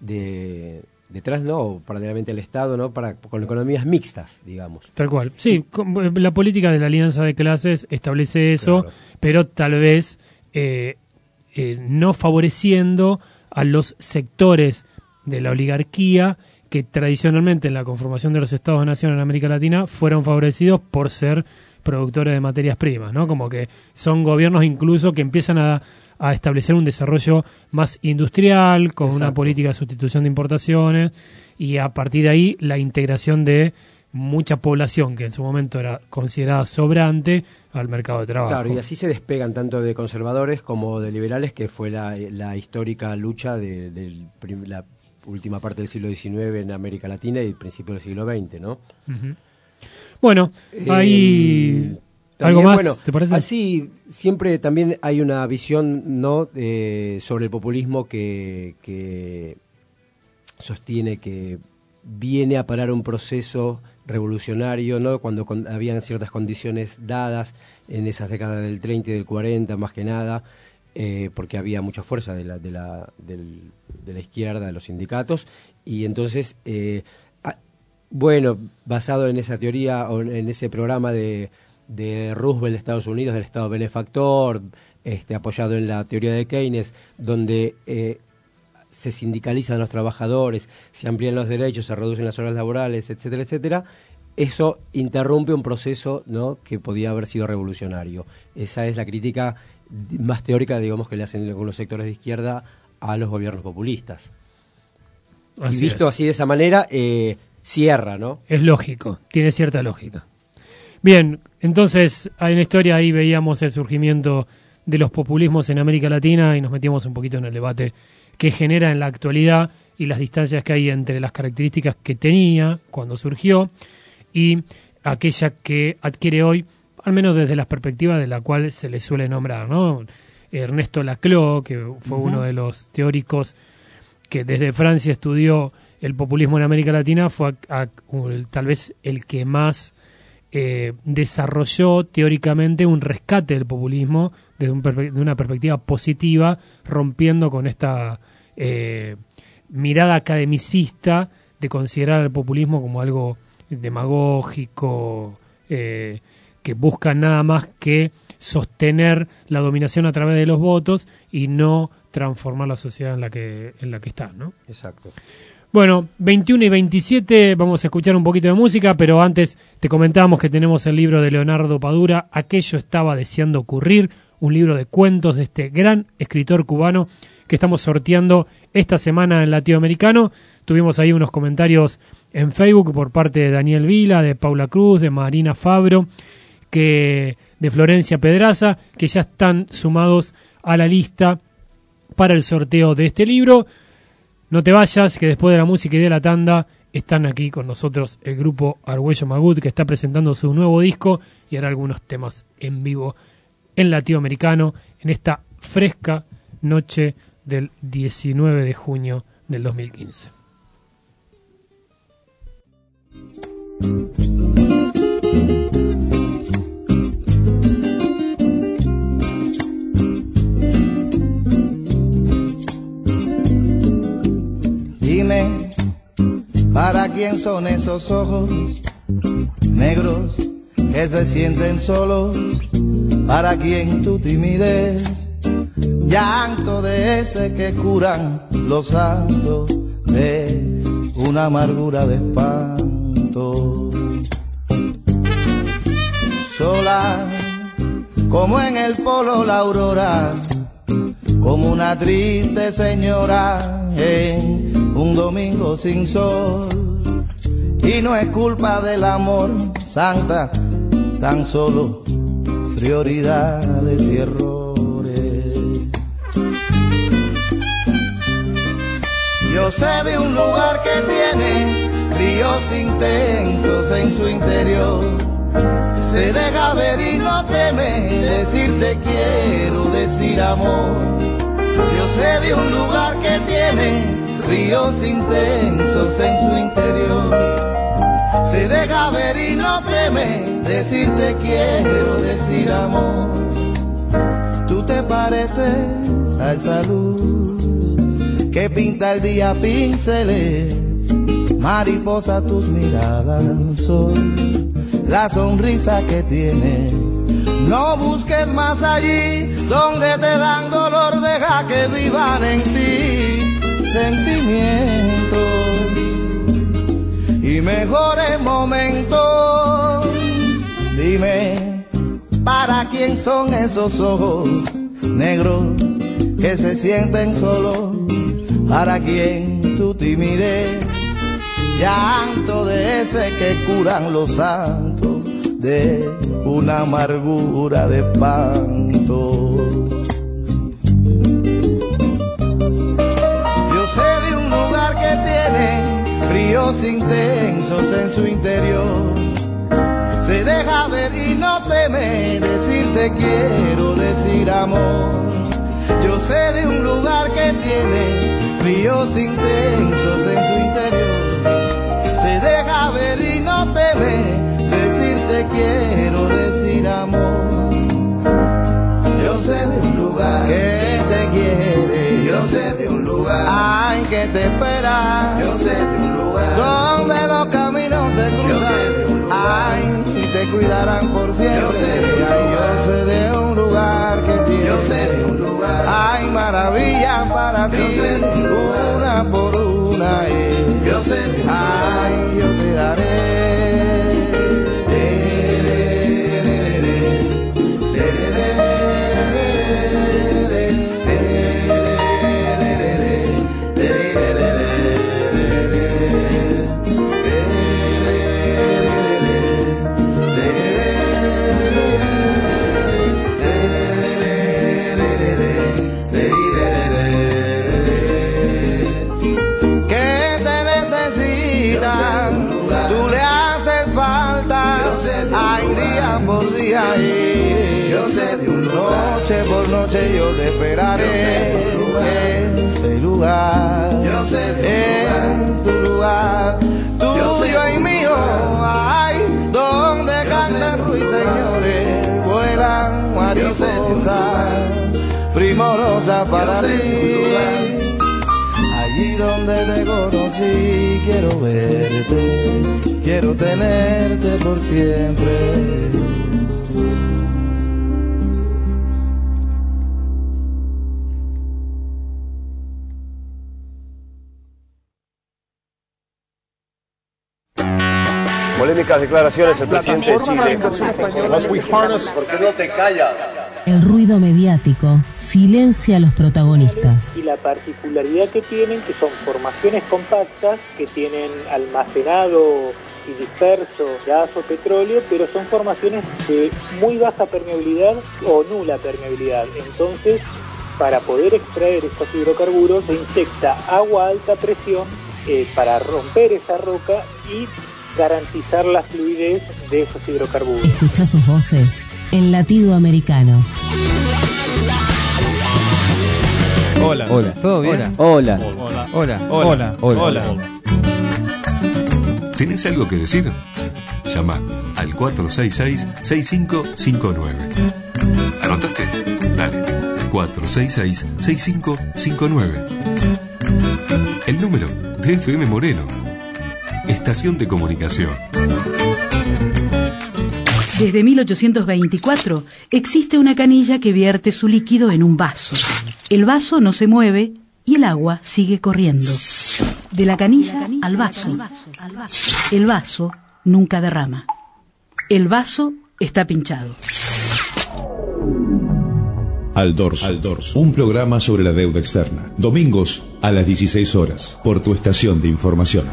Speaker 4: de detrás no, o paralelamente al Estado, ¿no? Para con economías mixtas, digamos.
Speaker 1: Tal cual. Sí, com- la política de la alianza de clases establece eso,
Speaker 4: Claro.
Speaker 1: pero tal vez eh, eh, no favoreciendo a los sectores de la oligarquía que tradicionalmente en la conformación de los Estados-nación en América Latina fueron favorecidos por ser productores de materias primas, ¿no? Como que son gobiernos incluso que empiezan a, a establecer un desarrollo más industrial, con una
Speaker 4: Exacto.
Speaker 1: política de sustitución de importaciones, y a partir de ahí la integración de mucha población que en su momento era considerada sobrante al mercado de trabajo.
Speaker 4: Claro, y así se despegan tanto de conservadores como de liberales, que fue la, la histórica lucha de, de la última parte del siglo diecinueve en América Latina y principio del siglo veinte, ¿no?
Speaker 1: Ujú. Bueno,
Speaker 4: Eh,
Speaker 1: hay algo
Speaker 4: también,
Speaker 1: más,
Speaker 4: bueno,
Speaker 1: ¿te parece?
Speaker 4: Así, siempre también hay una visión, ¿no?, eh, sobre el populismo que, que sostiene que viene a parar un proceso revolucionario, ¿no?, cuando con, habían ciertas condiciones dadas en esas décadas del treinta y del cuarenta, más que nada, eh, porque había mucha fuerza de la, de, la, del, de la izquierda, de los sindicatos, y entonces, eh, a, bueno, basado en esa teoría, o en ese programa de, de Roosevelt de Estados Unidos, del Estado benefactor, este, apoyado en la teoría de Keynes, donde eh, se sindicalizan los trabajadores, se amplían los derechos, se reducen las horas laborales, etcétera, etcétera, eso interrumpe un proceso, ¿no?, que podía haber sido revolucionario. Esa es la crítica más teórica, digamos, que le hacen algunos sectores de izquierda a los gobiernos populistas.
Speaker 1: Así
Speaker 4: y visto
Speaker 1: es.
Speaker 4: así de esa manera, eh, cierra, ¿no?
Speaker 1: Es lógico, tiene cierta lógica. Bien, entonces en la historia ahí veíamos el surgimiento de los populismos en América Latina y nos metíamos un poquito en el debate que genera en la actualidad y las distancias que hay entre las características que tenía cuando surgió y aquella que adquiere hoy, al menos desde las perspectivas de la cual se le suele nombrar, ¿no? Ernesto Laclau, que fue uh-huh. uno de los teóricos que desde Francia estudió el populismo en América Latina, fue a, a, un, tal vez el que más eh, desarrolló teóricamente un rescate del populismo desde un perpe- de una perspectiva positiva, rompiendo con esta eh, mirada academicista de considerar el populismo como algo demagógico, eh, que busca nada más que sostener la dominación a través de los votos y no transformar la sociedad en la que en la que está, ¿no?
Speaker 4: Exacto.
Speaker 1: Bueno, veintiuno y veintisiete, vamos a escuchar un poquito de música, pero antes te comentábamos que tenemos el libro de Leonardo Padura, Aquello estaba deseando ocurrir, un libro de cuentos de este gran escritor cubano que estamos sorteando esta semana en Latinoamericano. Tuvimos ahí unos comentarios en Facebook por parte de Daniel Vila, de Paula Cruz, de Marina Fabro, que de Florencia Pedraza, que ya están sumados a la lista para el sorteo de este libro. No te vayas, que después de la música y de la tanda están aquí con nosotros el grupo Argüello Magut, que está presentando su nuevo disco y hará algunos temas en vivo en Latinoamericano en esta fresca noche del diecinueve de junio del dos mil quince.
Speaker 2: Dime, ¿para quién son esos ojos negros que se sienten solos? ¿Para quién tu timidez? Llanto de ese que curan los santos de una amargura de espanto. Sola, como en el polo la aurora, como una triste señora en un domingo sin sol. Y no es culpa del amor, santa, tan solo prioridades y errores. Yo sé de un lugar que tiene ríos intensos en su interior. Se deja ver y no teme decir te quiero, decir amor. Yo sé de un lugar que tiene ríos intensos en su interior. Se deja ver y no teme decir te quiero, decir amor. Tú te pareces a esa luz que pinta el día pinceles, mariposa tus miradas son la sonrisa que tienes. No busques más allí donde te dan dolor, deja que vivan en ti sentimientos y mejores momentos. Dime, ¿para quién son esos ojos negros que se sienten solos? ¿Para quién tu timidez? Llanto de ese que curan los santos de una amargura de espanto. Yo sé de un lugar que tiene ríos intensos en su interior. Se deja ver y no teme decir te quiero, decir amor. Yo sé de un lugar que tiene ríos intensos en su interior. Se deja ver y no teme decir te quiero, decir amor. Yo sé de un lugar que te quiere. Yo sé de un lugar, ay, que te espera. Yo sé de un lugar donde los caminos se cruzan. Yo sé de un lugar, ay, y te cuidarán por siempre. Yo sé de un lugar, ay, yo sé de un lugar que tiene. Yo sé de un lugar, ay, maravillas para ti. Yo sé de un lugar, una por una. Eh. Yo sé de un lugar, ay, yo te daré. por día. Y yo sé de un lugar, noche por noche yo te esperaré. En ese lugar, yo sé de es tu lugar, tuyo y mío. Ay, donde cantan ruiseñores, vuelan mariposas primorosas para ti. Allí donde te conocí, quiero verte, quiero tenerte por siempre.
Speaker 24: Polémicas declaraciones del presidente de Chile. ¿Por qué no te callas?
Speaker 11: El ruido mediático silencia a los protagonistas.
Speaker 7: Y la particularidad que tienen, que son formaciones compactas, que tienen almacenado y disperso gas o petróleo, pero son formaciones de muy baja permeabilidad o nula permeabilidad. Entonces, para poder extraer estos hidrocarburos, se inyecta agua a alta presión eh, para romper esa roca y garantizar la fluidez de esos hidrocarburos.
Speaker 11: Escucha sus voces en Latido Americano.
Speaker 8: Hola. Hola. ¿Todo bien?
Speaker 9: Hola.
Speaker 8: Hola.
Speaker 9: Hola.
Speaker 8: Hola. Hola. Hola.
Speaker 12: ¿Tenés algo que decir? Llama al cuatro seis seis, seis cinco cinco nueve. ¿Anotaste? Dale. cuatro seis seis, seis cinco cinco nueve. El número de F M Moreno. Estación de comunicación.
Speaker 13: Desde mil ochocientos veinticuatro existe una canilla que vierte su líquido en un vaso. El vaso no se mueve y el agua sigue corriendo. De la canilla al vaso. El vaso nunca derrama. El vaso está pinchado.
Speaker 16: Al dorso. Al dorso. Un programa sobre la deuda externa. Domingos a las dieciséis horas por tu estación de información.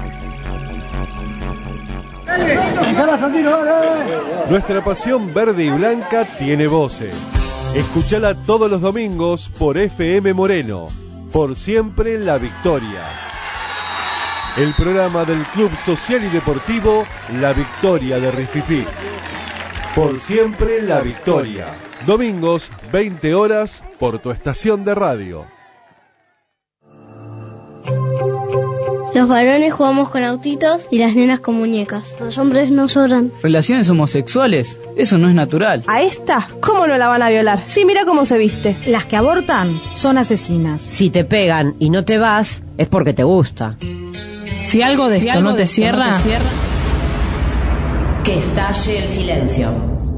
Speaker 26: Nuestra pasión verde y blanca tiene voces. Escúchala todos los domingos por F M Moreno. Por siempre la victoria. El programa del Club Social y Deportivo La Victoria de Rififí. Por siempre la victoria. Domingos, veinte horas, por tu estación de radio.
Speaker 27: Los varones jugamos con autitos y las nenas con muñecas. Los hombres no sobran.
Speaker 9: Relaciones homosexuales, eso no es natural.
Speaker 18: ¿A esta? ¿Cómo no la van a violar? Sí, mira cómo se viste.
Speaker 28: Las que abortan son asesinas.
Speaker 29: Si te pegan y no te vas, es porque te gusta.
Speaker 28: Si algo de si esto, algo no, te de cierra, no te cierra,
Speaker 29: que estalle el silencio.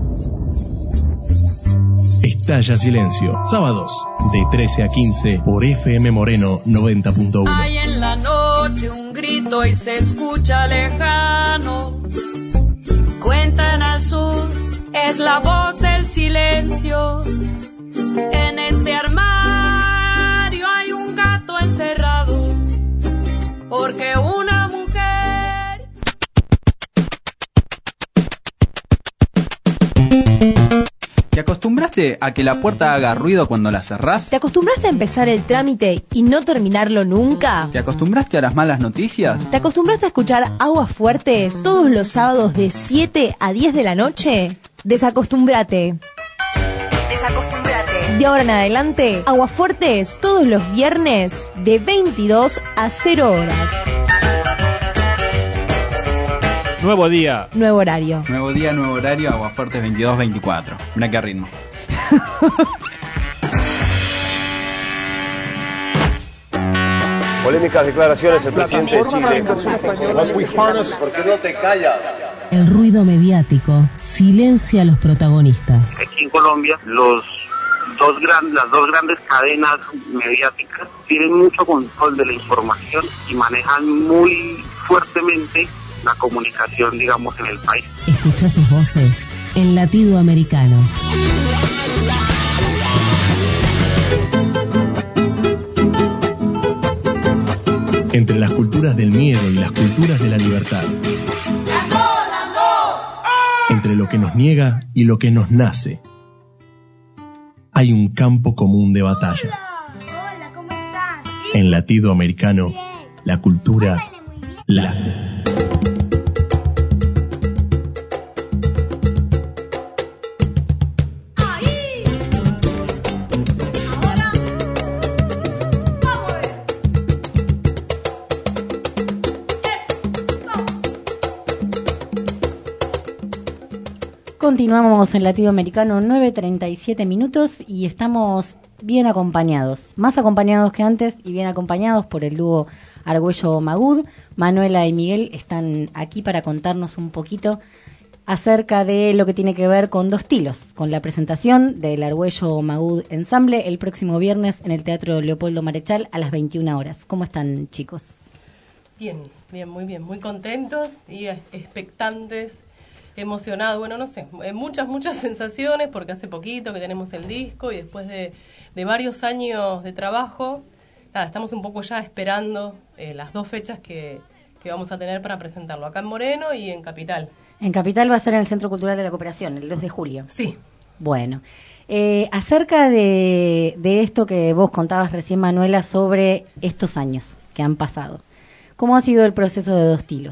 Speaker 10: Estalla Silencio, sábados de trece a quince por F M Moreno noventa punto uno.
Speaker 30: Hay en la noche un grito y se escucha lejano. Cuentan al sur, es la voz del silencio. En este armario hay un gato encerrado, porque una mujer...
Speaker 8: ¿Te acostumbraste a que la puerta haga ruido cuando la cerrás?
Speaker 31: ¿Te acostumbraste a empezar el trámite y no terminarlo nunca?
Speaker 8: ¿Te acostumbraste a las malas noticias?
Speaker 31: ¿Te acostumbraste a escuchar Aguas Fuertes todos los sábados de siete a diez de la noche? Desacostúmbrate. Desacostúmbrate. De ahora en adelante, Aguas Fuertes todos los viernes de veintidós a cero horas.
Speaker 8: Nuevo día.
Speaker 31: Nuevo horario.
Speaker 8: Nuevo día, nuevo horario, Aguafuertes veintidós veinticuatro. Mira qué ritmo.
Speaker 24: Polémicas declaraciones del presidente de Chile. ¿Por qué no te callas?
Speaker 11: El ruido mediático silencia a los protagonistas.
Speaker 20: Aquí en Colombia, los dos gran, las dos grandes cadenas mediáticas tienen mucho control de la información y manejan muy fuertemente la comunicación, digamos, en el país.
Speaker 11: Escucha sus voces en Latido Americano.
Speaker 10: Entre las culturas del miedo y las culturas de la libertad. Entre lo que nos niega y lo que nos nace. Hay un campo común de batalla. En Latido Americano, la cultura late.
Speaker 3: Continuamos en Latido Americano, nueve treinta y siete minutos y estamos bien acompañados, más acompañados que antes y bien acompañados por el dúo Argüello Magud. Manuela y Miguel están aquí para contarnos un poquito acerca de lo que tiene que ver con Dos Tilos, con la presentación del Argüello Magud Ensamble el próximo viernes en el Teatro Leopoldo Marechal a las veintiuna horas. ¿Cómo están, chicos?
Speaker 5: Bien, bien, muy bien, muy contentos y expectantes, emocionados, bueno, no sé, muchas, muchas sensaciones porque hace poquito que tenemos el disco y después de, de varios años de trabajo, nada, estamos un poco ya esperando eh, las dos fechas que, que vamos a tener para presentarlo, acá en Moreno y en Capital.
Speaker 3: En Capital va a ser en el Centro Cultural de la Cooperación, el dos de julio.
Speaker 5: Sí.
Speaker 3: Bueno, eh, acerca de, de esto que vos contabas recién, Manuela, sobre estos años que han pasado, ¿cómo ha sido el proceso de Dos Tilos?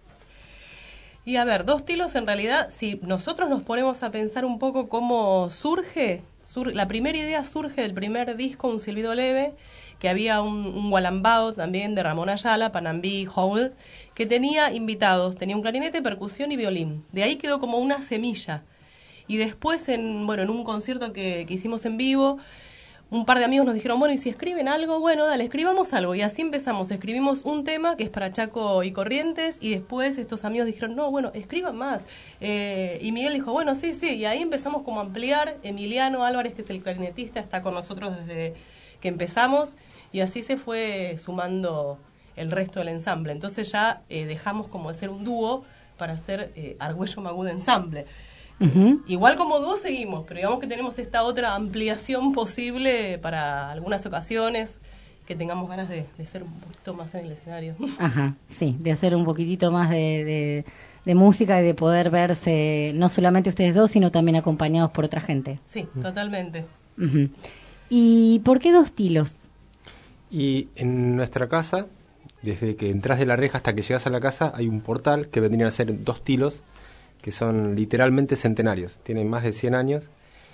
Speaker 5: Y a ver, Dos Tilos en realidad, si nosotros nos ponemos a pensar un poco cómo surge, sur, la primera idea surge del primer disco, Un Silbido Leve, que había un, un gualambao también de Ramón Ayala, Panambí, Howl, que tenía invitados, tenía un clarinete, percusión y violín. De ahí quedó como una semilla. Y después, en bueno en un concierto que, que hicimos en vivo, un par de amigos nos dijeron, bueno, ¿y si escriben algo? Bueno, dale, escribamos algo. Y así empezamos. Escribimos un tema que es para Chaco y Corrientes, y después estos amigos dijeron, no, bueno, escriban más. Eh, y Miguel dijo, bueno, sí, sí. Y ahí empezamos como a ampliar. Emiliano Álvarez, que es el clarinetista, está con nosotros desde que empezamos, y así se fue sumando el resto del ensamble. Entonces ya eh, dejamos como de ser un dúo para hacer eh, Argüello Magud Ensamble. Uh-huh. Igual como dúo seguimos, pero digamos que tenemos esta otra ampliación posible para algunas ocasiones que tengamos ganas de, de ser un poquito más en el escenario.
Speaker 3: Ajá, sí, de hacer un poquitito más de, de, de música y de poder verse no solamente ustedes dos, sino también acompañados por otra gente.
Speaker 5: Sí, totalmente.
Speaker 3: Uh-huh. ¿Y por qué Dos Tilos?
Speaker 4: Y en nuestra casa, desde que entras de la reja hasta que llegas a la casa, hay un portal que vendrían a ser dos tilos, que son literalmente centenarios, tienen más de cien años,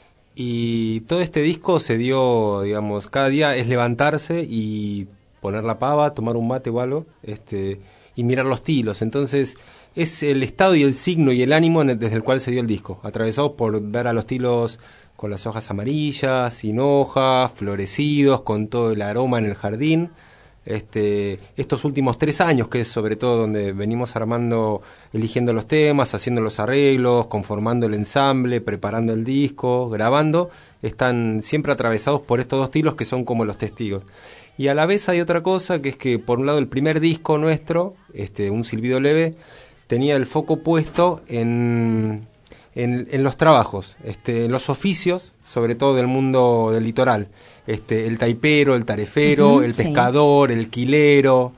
Speaker 4: y todo este disco se dio, digamos, cada día es levantarse y poner la pava, tomar un mate o algo, este, y mirar los tilos. Entonces es el estado y el signo y el ánimo desde el cual se dio el disco, atravesado por ver a los tilos con las hojas amarillas, sin hojas, florecidos, con todo el aroma en el jardín. Este, estos últimos tres años, que es sobre todo donde venimos armando, eligiendo los temas, haciendo los arreglos, conformando el ensamble, preparando el disco, grabando, están siempre atravesados por estos dos tilos que son como los testigos. Y a la vez hay otra cosa, que es que por un lado el primer disco nuestro, este, Un Silbido Leve, tenía el foco puesto en, en, en los trabajos, este, en los oficios, sobre todo del mundo del litoral. Este, el taipero, el tarefero, uh-huh, el pescador, sí. El quilero,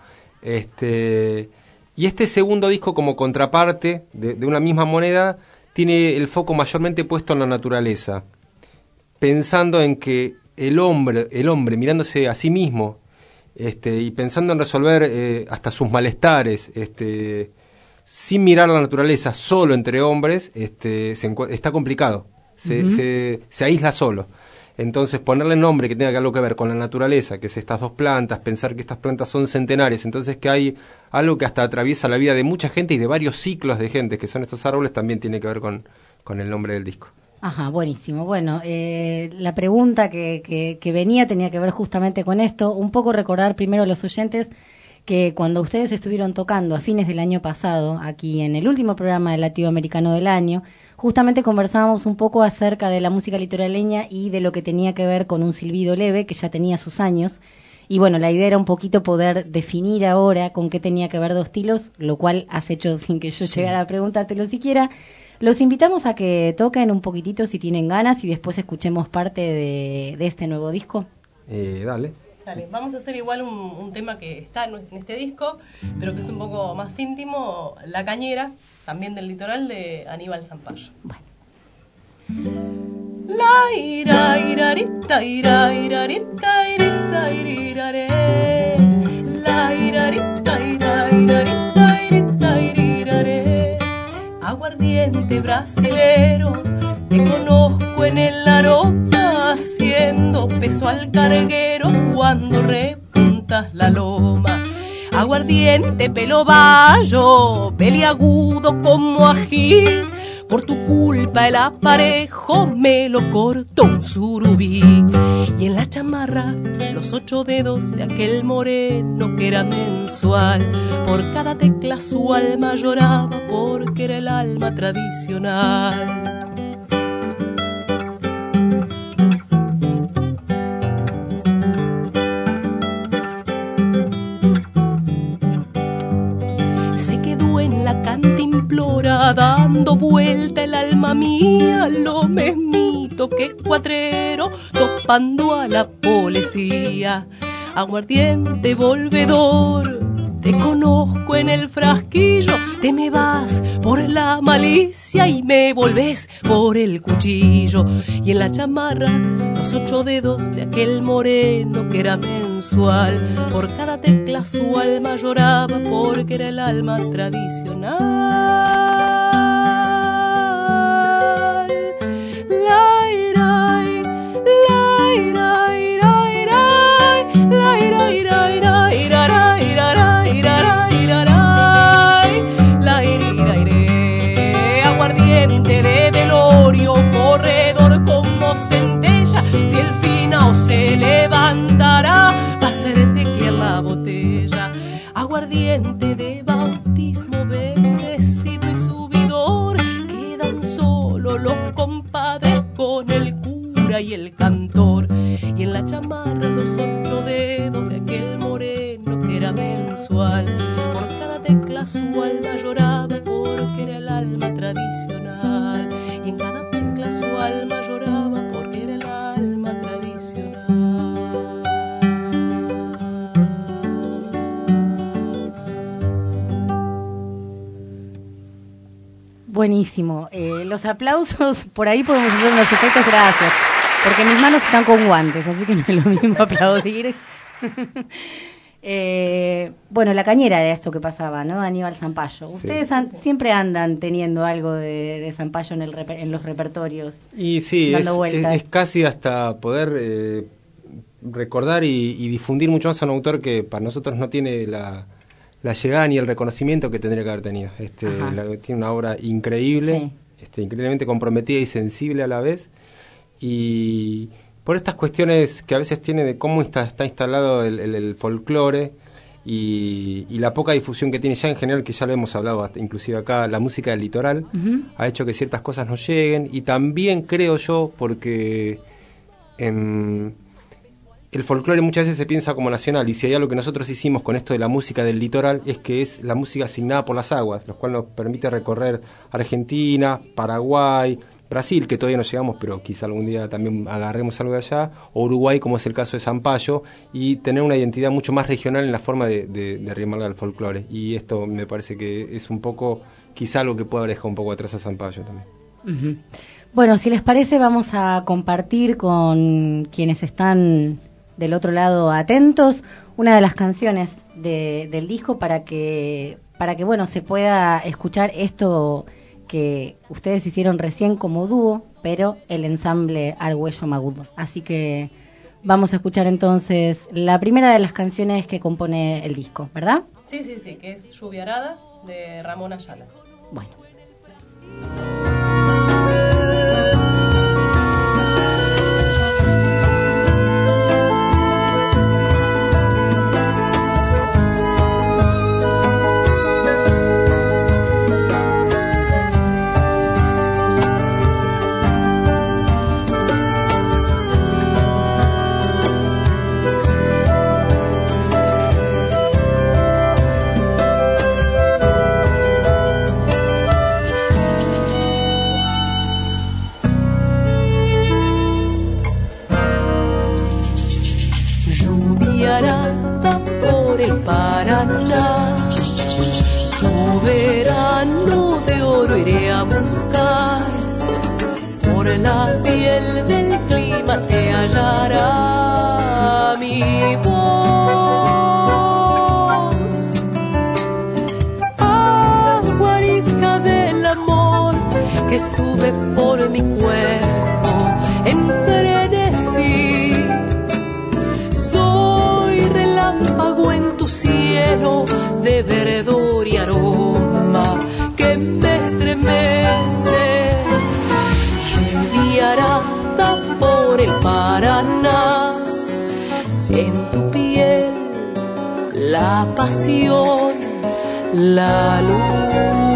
Speaker 4: este, y este segundo disco como contraparte de, de una misma moneda tiene el foco mayormente puesto en la naturaleza, pensando en que el hombre, el hombre mirándose a sí mismo, este, y pensando en resolver eh, hasta sus malestares, este, sin mirar a la naturaleza, solo entre hombres, este, se encu- está complicado, se, uh-huh. se, se aísla solo. Entonces ponerle nombre que tenga algo que ver con la naturaleza, que es estas dos plantas, pensar que estas plantas son centenarias, entonces que hay algo que hasta atraviesa la vida de mucha gente y de varios ciclos de gente, que son estos árboles, también tiene que ver con, con el nombre del disco.
Speaker 3: Ajá, buenísimo. Bueno, eh, la pregunta que, que, que venía tenía que ver justamente con esto, un poco recordar primero a los oyentes que cuando ustedes estuvieron tocando a fines del año pasado, aquí en el último programa del Latido Americano del año, justamente conversábamos un poco acerca de la música litoraleña y de lo que tenía que ver con Un Silbido Leve, que ya tenía sus años. Y bueno, la idea era un poquito poder definir ahora con qué tenía que ver Dos Tilos, lo cual has hecho sin que yo llegara a preguntártelo siquiera. Los invitamos a que toquen un poquitito si tienen ganas y después escuchemos parte de, de este nuevo disco.
Speaker 4: Eh, dale.
Speaker 5: Dale, vamos a hacer igual un, un tema que está en este disco, pero que es un poco más íntimo, La Cañera, también del litoral, de Aníbal Zampayo.
Speaker 3: Bueno.
Speaker 5: La ira irarita ira irarita irita irirare. La irarita ira irarita irita irirare. Aguardiente brasilero, te conozco en el aroma, haciendo peso al carguero cuando repuntas la loma. Aguardiente pelo bayo, peliagudo como ají, Por tu culpa el aparejo me lo cortó un surubí. Y en la chamarra los ocho dedos de aquel moreno que era mensual. Por cada tecla su alma lloraba porque era el alma tradicional. Dando vuelta el alma mía, lo mismito que cuatrero, topando a la policía. Aguardiente volvedor, te conozco en el frasquillo, te me vas por la malicia y me volvés por el cuchillo. Y en la chamarra los ocho dedos de aquel moreno que era mensual. Por cada tecla su alma lloraba porque era el alma tradicional. Aguardiente de velorio, corredor como centella, si el finao se levantará va a ser teclear la botella. Aguardiente de bautismo, bendecido y subidor, quedan solo los compadres con el cura y el cantor. Y en la chamarra los ocho dedos de aquel moreno que era mensual. Por cada tecla su alma lloraba porque era el alma tradicional. Y en cada tecla su alma lloraba porque era el alma tradicional.
Speaker 3: Buenísimo. Eh, los aplausos, por ahí podemos hacer unos efectos, gracias. Porque mis manos están con guantes, así que no es lo mismo aplaudir. eh, bueno, la cañera era esto que pasaba, ¿no? Aníbal Zampayo.
Speaker 4: Sí.
Speaker 3: Ustedes han, siempre andan teniendo algo de, de Zampayo en, el reper, en los repertorios.
Speaker 1: Y sí, es, es, es casi hasta poder eh, recordar y, y difundir mucho más a un autor que para nosotros no tiene la, la llegada ni el reconocimiento que tendría que haber tenido. Este, la, tiene una obra increíble, sí. este, increíblemente comprometida y sensible a la vez. Y por estas cuestiones que a veces tiene de cómo está, está instalado el, el, el folclore y, y la poca difusión que tiene ya en general, que ya lo hemos hablado hasta inclusive acá, la música del litoral, uh-huh. ha hecho que ciertas cosas no lleguen. Y también creo yo, porque en, el folclore muchas veces se piensa como nacional, y si hay algo que nosotros hicimos con esto de la música del litoral es que es la música asignada por las aguas, lo cual nos permite recorrer Argentina, Paraguay, Brasil, que todavía no llegamos, pero quizá algún día también agarremos algo de allá, o Uruguay, como es el caso de Zampayo, y tener una identidad mucho más regional en la forma de, de, de arrimarla al folclore. Y esto me parece que es un poco, quizá algo que puede haber dejado un poco atrás a Zampayo también.
Speaker 3: Uh-huh. Bueno, si les parece, vamos a compartir con quienes están del otro lado atentos una de las canciones de, del disco para que, para que, bueno, se pueda escuchar esto que ustedes hicieron recién como dúo, pero el ensamble Argüello Magudo. Así que vamos a escuchar entonces la primera de las canciones que compone el disco, ¿verdad?
Speaker 5: Sí, sí, sí, que es Lluviarada de Ramón Ayala.
Speaker 3: Bueno.
Speaker 30: Por el Paraná, tu verano de oro iré a buscar, por la piel del clima te hallará mi voz, aguarisca del amor que sube por mi cuerpo en frenesí. Relámpago en tu cielo de verdor y aroma que me estremece. la pasión, la luz.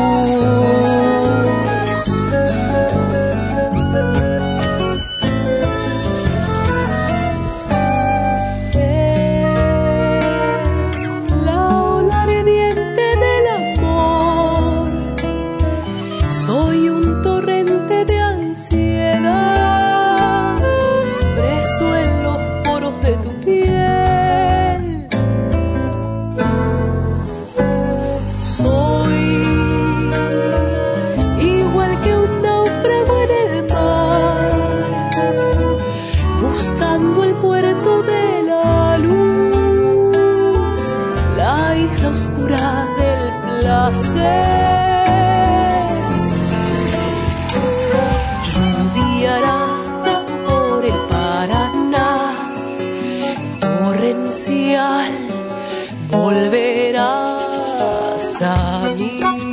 Speaker 30: La ola ardiente del amor, soy un torrente de ansiedad, preso en los poros de tu piel. Soy igual que un náufrago en el mar, buscando el puerto de la luz, la isla oscura del placer. Lluviará por el Paraná, torrencial, volverás a mí.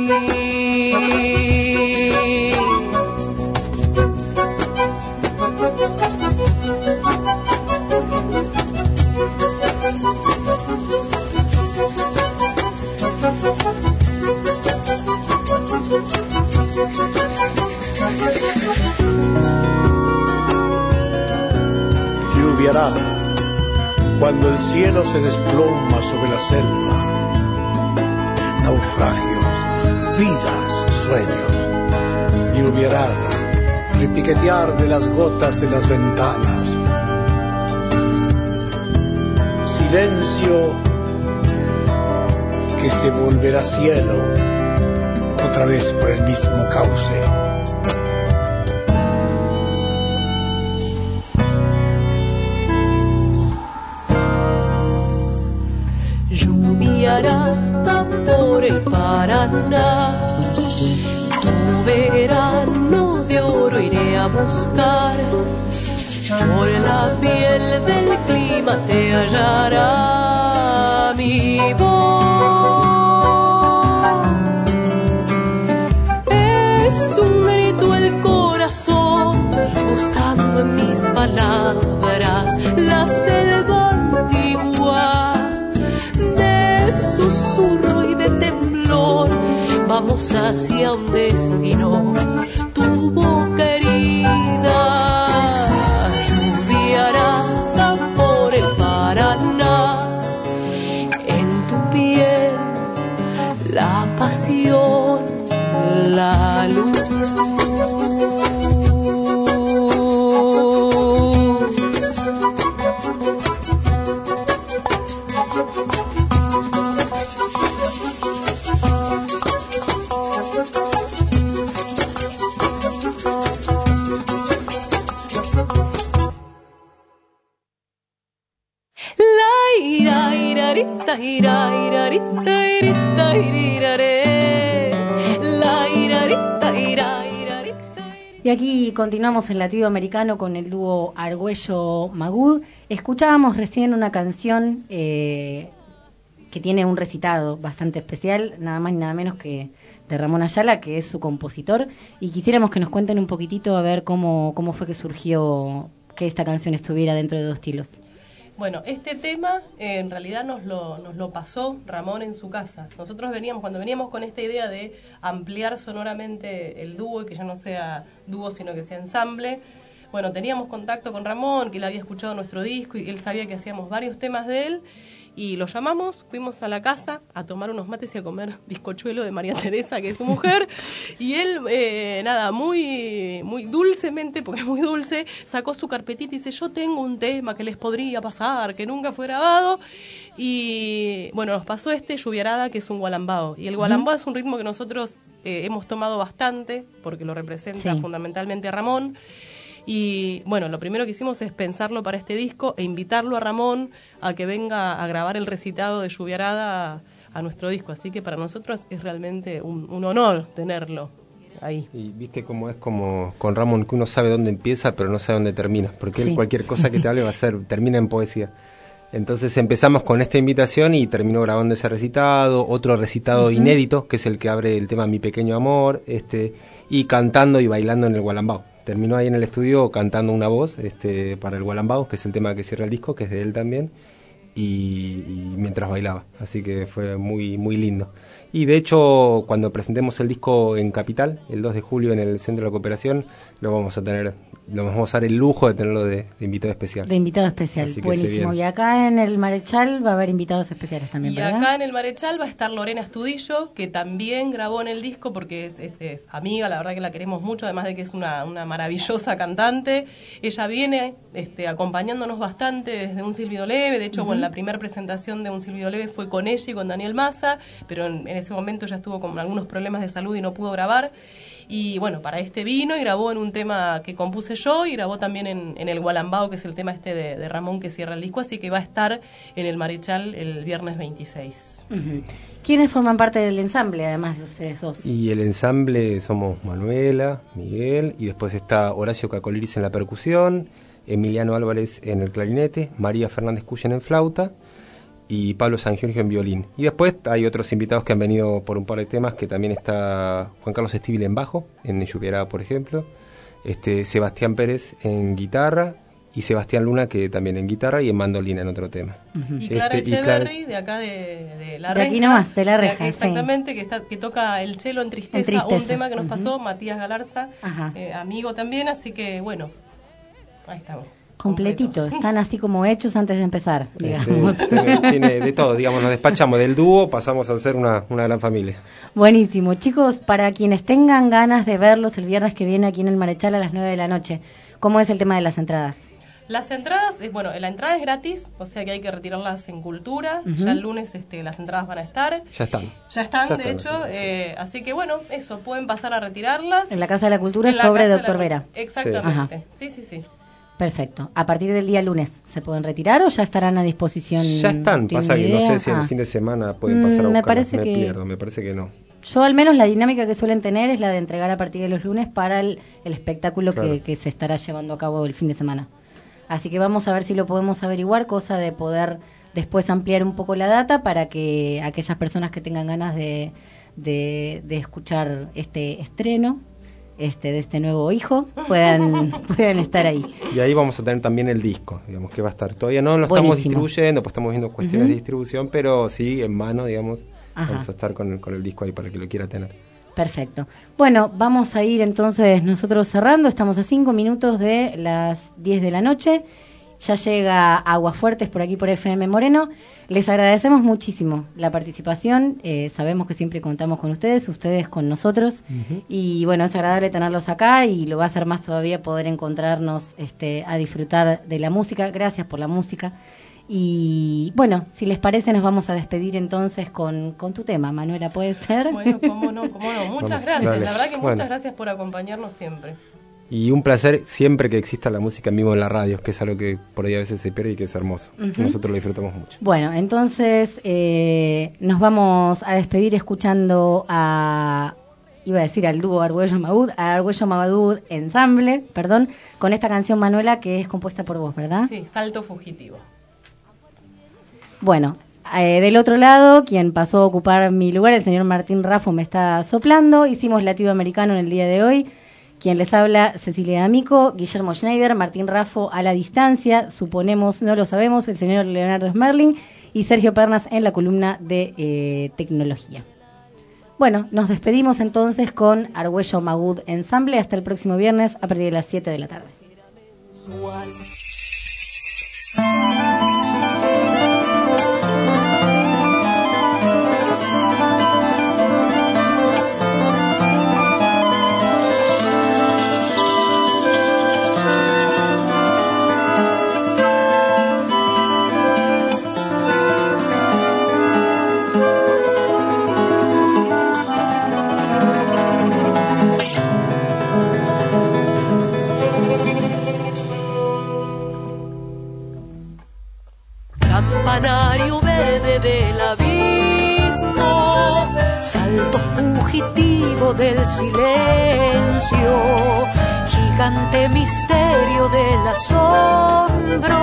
Speaker 2: Lluviará cuando el cielo se desploma sobre la selva. Naufragios, vidas, sueños. Lluviará, repiquetear de las gotas en las ventanas. Silencio que se volverá cielo otra vez por el mismo cauce.
Speaker 30: Lluviará por el Paraná, tu verano de oro iré a buscar. Por la piel del clima te hallará mi voz. Es un grito el corazón, buscando en mis palabras la selva antigua. De susurro y de temblor vamos hacia un destino, tu boca herida. Lluviará por el Paraná, en tu piel la pasión, la luz.
Speaker 3: Y aquí continuamos en Latido Americano con el dúo Argüello-Magud. Escuchábamos recién una canción eh, que tiene un recitado bastante especial, nada más y nada menos que de Ramón Ayala, que es su compositor. Y quisiéramos que nos cuenten un poquitito a ver cómo, cómo fue que surgió que esta canción estuviera dentro de Dos Tilos.
Speaker 5: Bueno, este tema eh, en realidad nos lo, nos lo pasó Ramón en su casa. Nosotros veníamos, cuando veníamos con esta idea de ampliar sonoramente el dúo y que ya no sea dúo sino que sea ensamble, bueno, teníamos contacto con Ramón, que él había escuchado nuestro disco y él sabía que hacíamos varios temas de él, y lo llamamos, fuimos a la casa a tomar unos mates y a comer bizcochuelo de María Teresa, que es su mujer, y él, eh, nada, muy muy dulcemente, porque es muy dulce, sacó su carpetita y dice, yo tengo un tema que les podría pasar, que nunca fue grabado, y bueno, nos pasó este Lluviarada, que es un gualambao, y el gualambao uh-huh. es un ritmo que nosotros eh, hemos tomado bastante, porque lo representa sí. fundamentalmente a Ramón. Y bueno, lo primero que hicimos es pensarlo para este disco e invitarlo a Ramón a que venga a grabar el recitado de Lluviarada a, a nuestro disco. Así que para nosotros es realmente un, un honor tenerlo ahí.
Speaker 1: Y viste cómo es como con Ramón, que uno sabe dónde empieza pero no sabe dónde termina, porque
Speaker 3: sí.
Speaker 1: él cualquier cosa que te hable va a ser, termina en poesía. Entonces empezamos con esta invitación y terminó grabando ese recitado, otro recitado uh-huh. inédito, que es el que abre el tema Mi Pequeño Amor, este, y cantando y bailando en el gualambao. Terminó ahí en el estudio cantando una voz este, para el gualambao, que es el tema que cierra el disco, que es de él también. y, y mientras bailaba, así que fue muy muy lindo. Y de hecho, cuando presentemos el disco en Capital, el dos de julio en el Centro de la Cooperación, lo vamos a tener, lo vamos a dar el lujo de tenerlo de, de invitado especial.
Speaker 3: De invitado especial, buenísimo. Y acá en el Marechal va a haber invitados especiales también,
Speaker 5: y
Speaker 3: ¿verdad?
Speaker 5: Acá en el Marechal va a estar Lorena Estudillo, que también grabó en el disco porque es, es, es amiga, la verdad que la queremos mucho, además de que es una, una maravillosa cantante. Ella viene este, acompañándonos bastante desde Un Silbido Leve, de hecho, uh-huh. bueno, la primera presentación de Un Silbido Leve fue con ella y con Daniel Massa, pero en, en ese momento ya estuvo con algunos problemas de salud y no pudo grabar. Y bueno, para este vino y grabó en un tema que compuse yo y grabó también en, en el Gualambao, que es el tema este de, de Ramón que cierra el disco, así que va a estar en el Marechal el viernes veintiséis.
Speaker 3: Uh-huh. ¿Quiénes forman parte del ensamble, además de ustedes dos?
Speaker 1: Y el ensamble somos Manuela, Miguel, y después está Horacio Cacoliris en la percusión, Emiliano Álvarez en el clarinete, María Fernández Cuyen en flauta, y Pablo San Giorgio en violín. Y después hay otros invitados que han venido por un par de temas, que también está Juan Carlos Estíbil en bajo, en Lluviará, por ejemplo, este Sebastián Pérez en guitarra, y Sebastián Luna, que también en guitarra y en mandolina en otro tema.
Speaker 5: Uh-huh. Y Clara este, Echeverry, y Clara... de acá de, de La Reja.
Speaker 3: De aquí nomás, de La Reja,
Speaker 5: de, exactamente, sí. que, está, que toca el cello en Tristeza, en Tristeza. Un tema que nos uh-huh. pasó, Matías Galarza, eh, amigo también, así que bueno, ahí estamos.
Speaker 3: Completito, están así como hechos antes de empezar, digamos.
Speaker 1: Este, tiene de todo, digamos, nos despachamos del dúo, pasamos a ser una, una gran familia.
Speaker 3: Buenísimo, chicos, para quienes tengan ganas de verlos el viernes que viene aquí en el Marechal a las nueve de la noche, ¿cómo es el tema de las entradas?
Speaker 5: Las entradas, bueno, la entrada es gratis, o sea que hay que retirarlas en Cultura, uh-huh. ya el lunes este, las entradas van a estar.
Speaker 1: Ya están.
Speaker 5: Ya están,
Speaker 1: ya
Speaker 5: de
Speaker 1: están,
Speaker 5: hecho,
Speaker 1: sí, sí.
Speaker 5: Eh, así que bueno, eso, pueden pasar a retirarlas.
Speaker 3: En la Casa de la Cultura sobre Doctor
Speaker 5: la...
Speaker 3: Vera.
Speaker 5: Exactamente, sí, sí, sí. sí.
Speaker 3: Perfecto. ¿A partir del día lunes se pueden retirar o ya estarán a disposición?
Speaker 1: Ya están, pasa que no sé si ah. el fin de semana pueden pasar a buscarlas,
Speaker 3: me parece
Speaker 1: me
Speaker 3: que...
Speaker 1: pierdo, me parece que no.
Speaker 3: Yo al menos la dinámica que suelen tener es la de entregar a partir de los lunes para el, el espectáculo claro. que, que se estará llevando a cabo el fin de semana. Así que vamos a ver si lo podemos averiguar, cosa de poder después ampliar un poco la data para que aquellas personas que tengan ganas de, de, de escuchar este estreno este de este nuevo hijo puedan puedan estar ahí.
Speaker 1: Y ahí vamos a tener también el disco, digamos, que va a estar. Todavía no lo estamos Buenísimo. distribuyendo, pues estamos viendo cuestiones uh-huh. de distribución, pero sí, en mano, digamos, Ajá. vamos a estar con, con el disco ahí para el que lo quiera tener.
Speaker 3: Perfecto. Bueno, vamos a ir entonces nosotros cerrando. Estamos a cinco minutos de las diez de la noche. Ya llega Aguas Fuertes por aquí por F M Moreno. Les agradecemos muchísimo la participación. Eh, sabemos que siempre contamos con ustedes, ustedes con nosotros. Uh-huh. Y bueno, es agradable tenerlos acá y lo va a hacer más todavía poder encontrarnos este, a disfrutar de la música. Gracias por la música. Y bueno, si les parece nos vamos a despedir entonces con, con tu tema, Manuela, ¿puede ser?
Speaker 5: Bueno, cómo no, cómo no. Muchas Vamos, gracias, dale. La verdad que muchas bueno. gracias por acompañarnos siempre.
Speaker 1: Y un placer siempre que exista la música en vivo en la radio, que es algo que por ahí a veces se pierde y que es hermoso. Uh-huh. Nosotros lo disfrutamos mucho.
Speaker 3: Bueno, entonces eh, nos vamos a despedir escuchando a... iba a decir al dúo Argüello Maud, a Argüello Maud Ensamble, perdón, con esta canción, Manuela, que es compuesta por vos, ¿verdad?
Speaker 5: Sí, Salto Fugitivo.
Speaker 3: Bueno, eh, del otro lado, quien pasó a ocupar mi lugar, el señor Martín Raffo, me está soplando. Hicimos Latinoamericano en el día de hoy. Quien les habla, Cecilia D'Amico, Guillermo Schneider, Martín Raffo a la distancia, suponemos, no lo sabemos, el señor Leonardo Smerling y Sergio Pernas en la columna de eh, tecnología. Bueno, nos despedimos entonces con Argüello Maud Ensamble. Hasta el próximo viernes a partir de las siete de la tarde.
Speaker 30: Campanario verde del abismo, salto fugitivo del silencio, gigante misterio del asombro,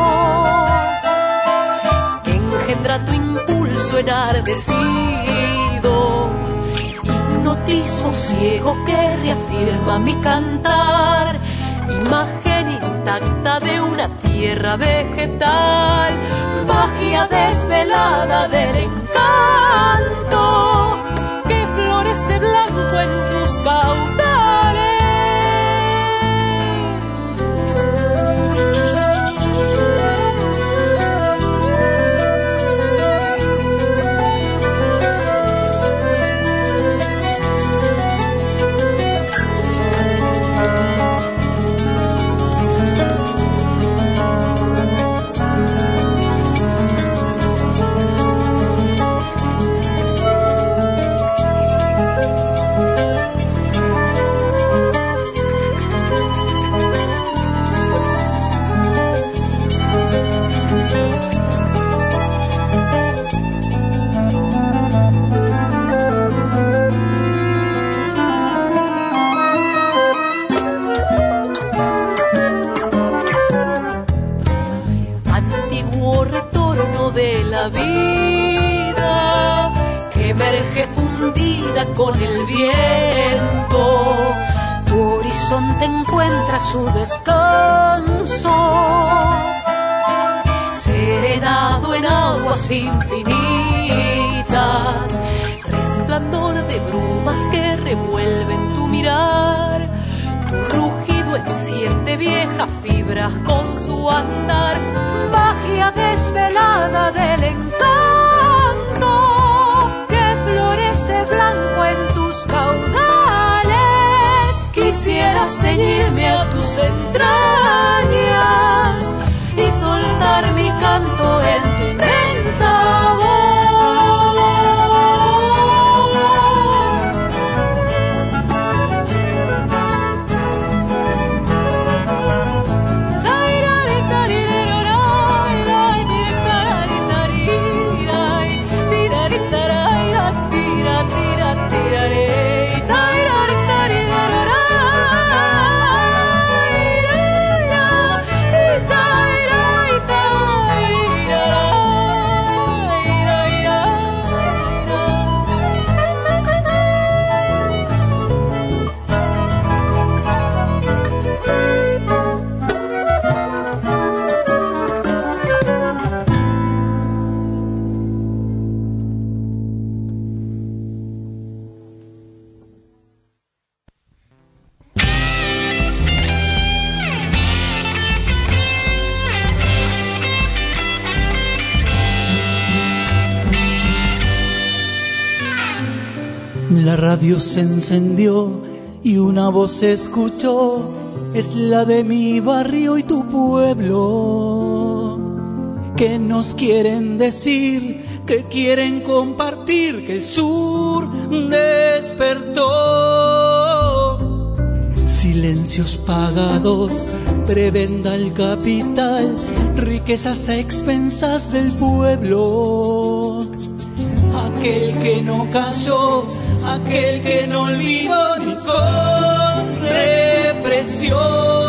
Speaker 30: que engendra tu impulso enardecido, hipnotismo ciego que reafirma mi cantar, imagen intacta de una una tierra vegetal, magia desvelada del encanto que florece blanco en tus caudales. Vida que emerge fundida con el viento, tu horizonte encuentra su descanso, serenado en aguas infinitas, resplandor de brumas que revuelven tu mirar, tu rugido enciende viejas fibras con su andar, magia desvelada del encanto que florece blanco en tus caudales. Quisiera ceñirme a tus entrañas y soltar mi canto en tu inmensa voz.
Speaker 6: La radio se encendió y una voz se escuchó, es la de mi barrio y tu pueblo, que nos quieren decir, que quieren compartir, que el sur despertó. Silencios pagados, prebenda el capital, riquezas a expensas del pueblo. Aquel que no cayó, aquel que no olvidó ni con represión.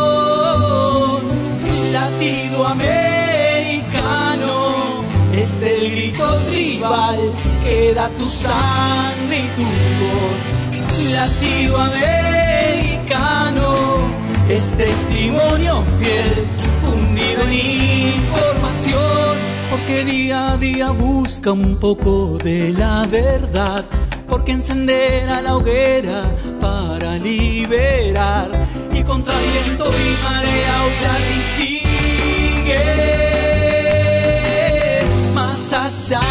Speaker 6: Latido americano es el grito tribal que da tu sangre y tu voz. Latido americano es testimonio fiel, fundido en información, porque día a día busca un poco de la verdad, porque encenderá la hoguera para liberar, y contra viento y marea oirá y sigue más allá.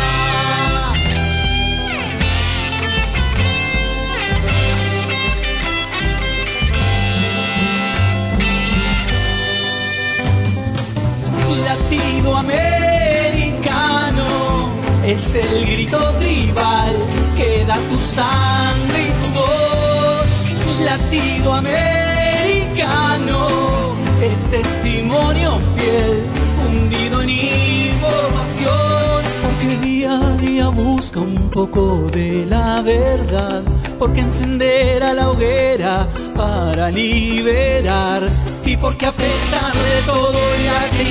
Speaker 6: Latido americano es el grito tribal que da tu sangre y tu voz. Latido americano es testimonio fiel, fundido en información, porque día a día busca un poco de la verdad, porque encenderá la hoguera para liberar, y porque a pesar de todo ya que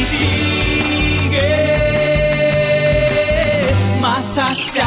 Speaker 6: sigue más allá.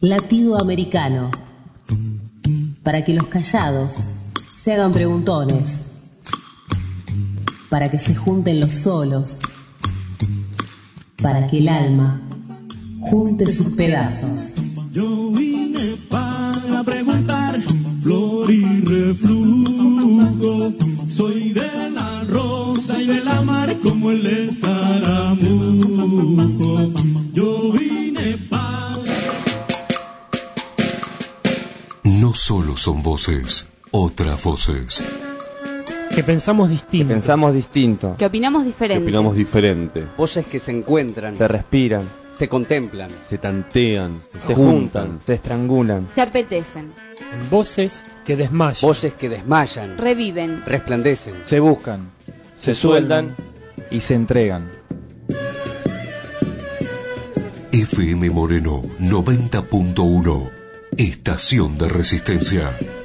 Speaker 11: Latido americano. Para que los callados se hagan preguntones. Para que se junten los solos. Para que el alma junte sus pedazos.
Speaker 6: Yo vine para preguntar, flor y reflujo. Soy de la rosa y de la mar como el escaramujo. Yo vine para...
Speaker 7: No solo son voces, otras voces.
Speaker 12: Que pensamos distinto.
Speaker 13: Que pensamos distinto.
Speaker 14: Que opinamos diferente.
Speaker 13: Que opinamos diferente.
Speaker 15: Voces que se encuentran.
Speaker 13: Se respiran.
Speaker 15: Se contemplan.
Speaker 13: Se tantean. Se,
Speaker 15: se
Speaker 13: juntan.
Speaker 15: juntan.
Speaker 13: Se estrangulan.
Speaker 14: Se apetecen.
Speaker 12: En voces que desmayan.
Speaker 15: Voces que desmayan.
Speaker 14: Reviven.
Speaker 15: Resplandecen.
Speaker 13: Se buscan. Se, se sueldan. Y se entregan.
Speaker 7: F M Moreno noventa punto uno. Estación de Resistencia.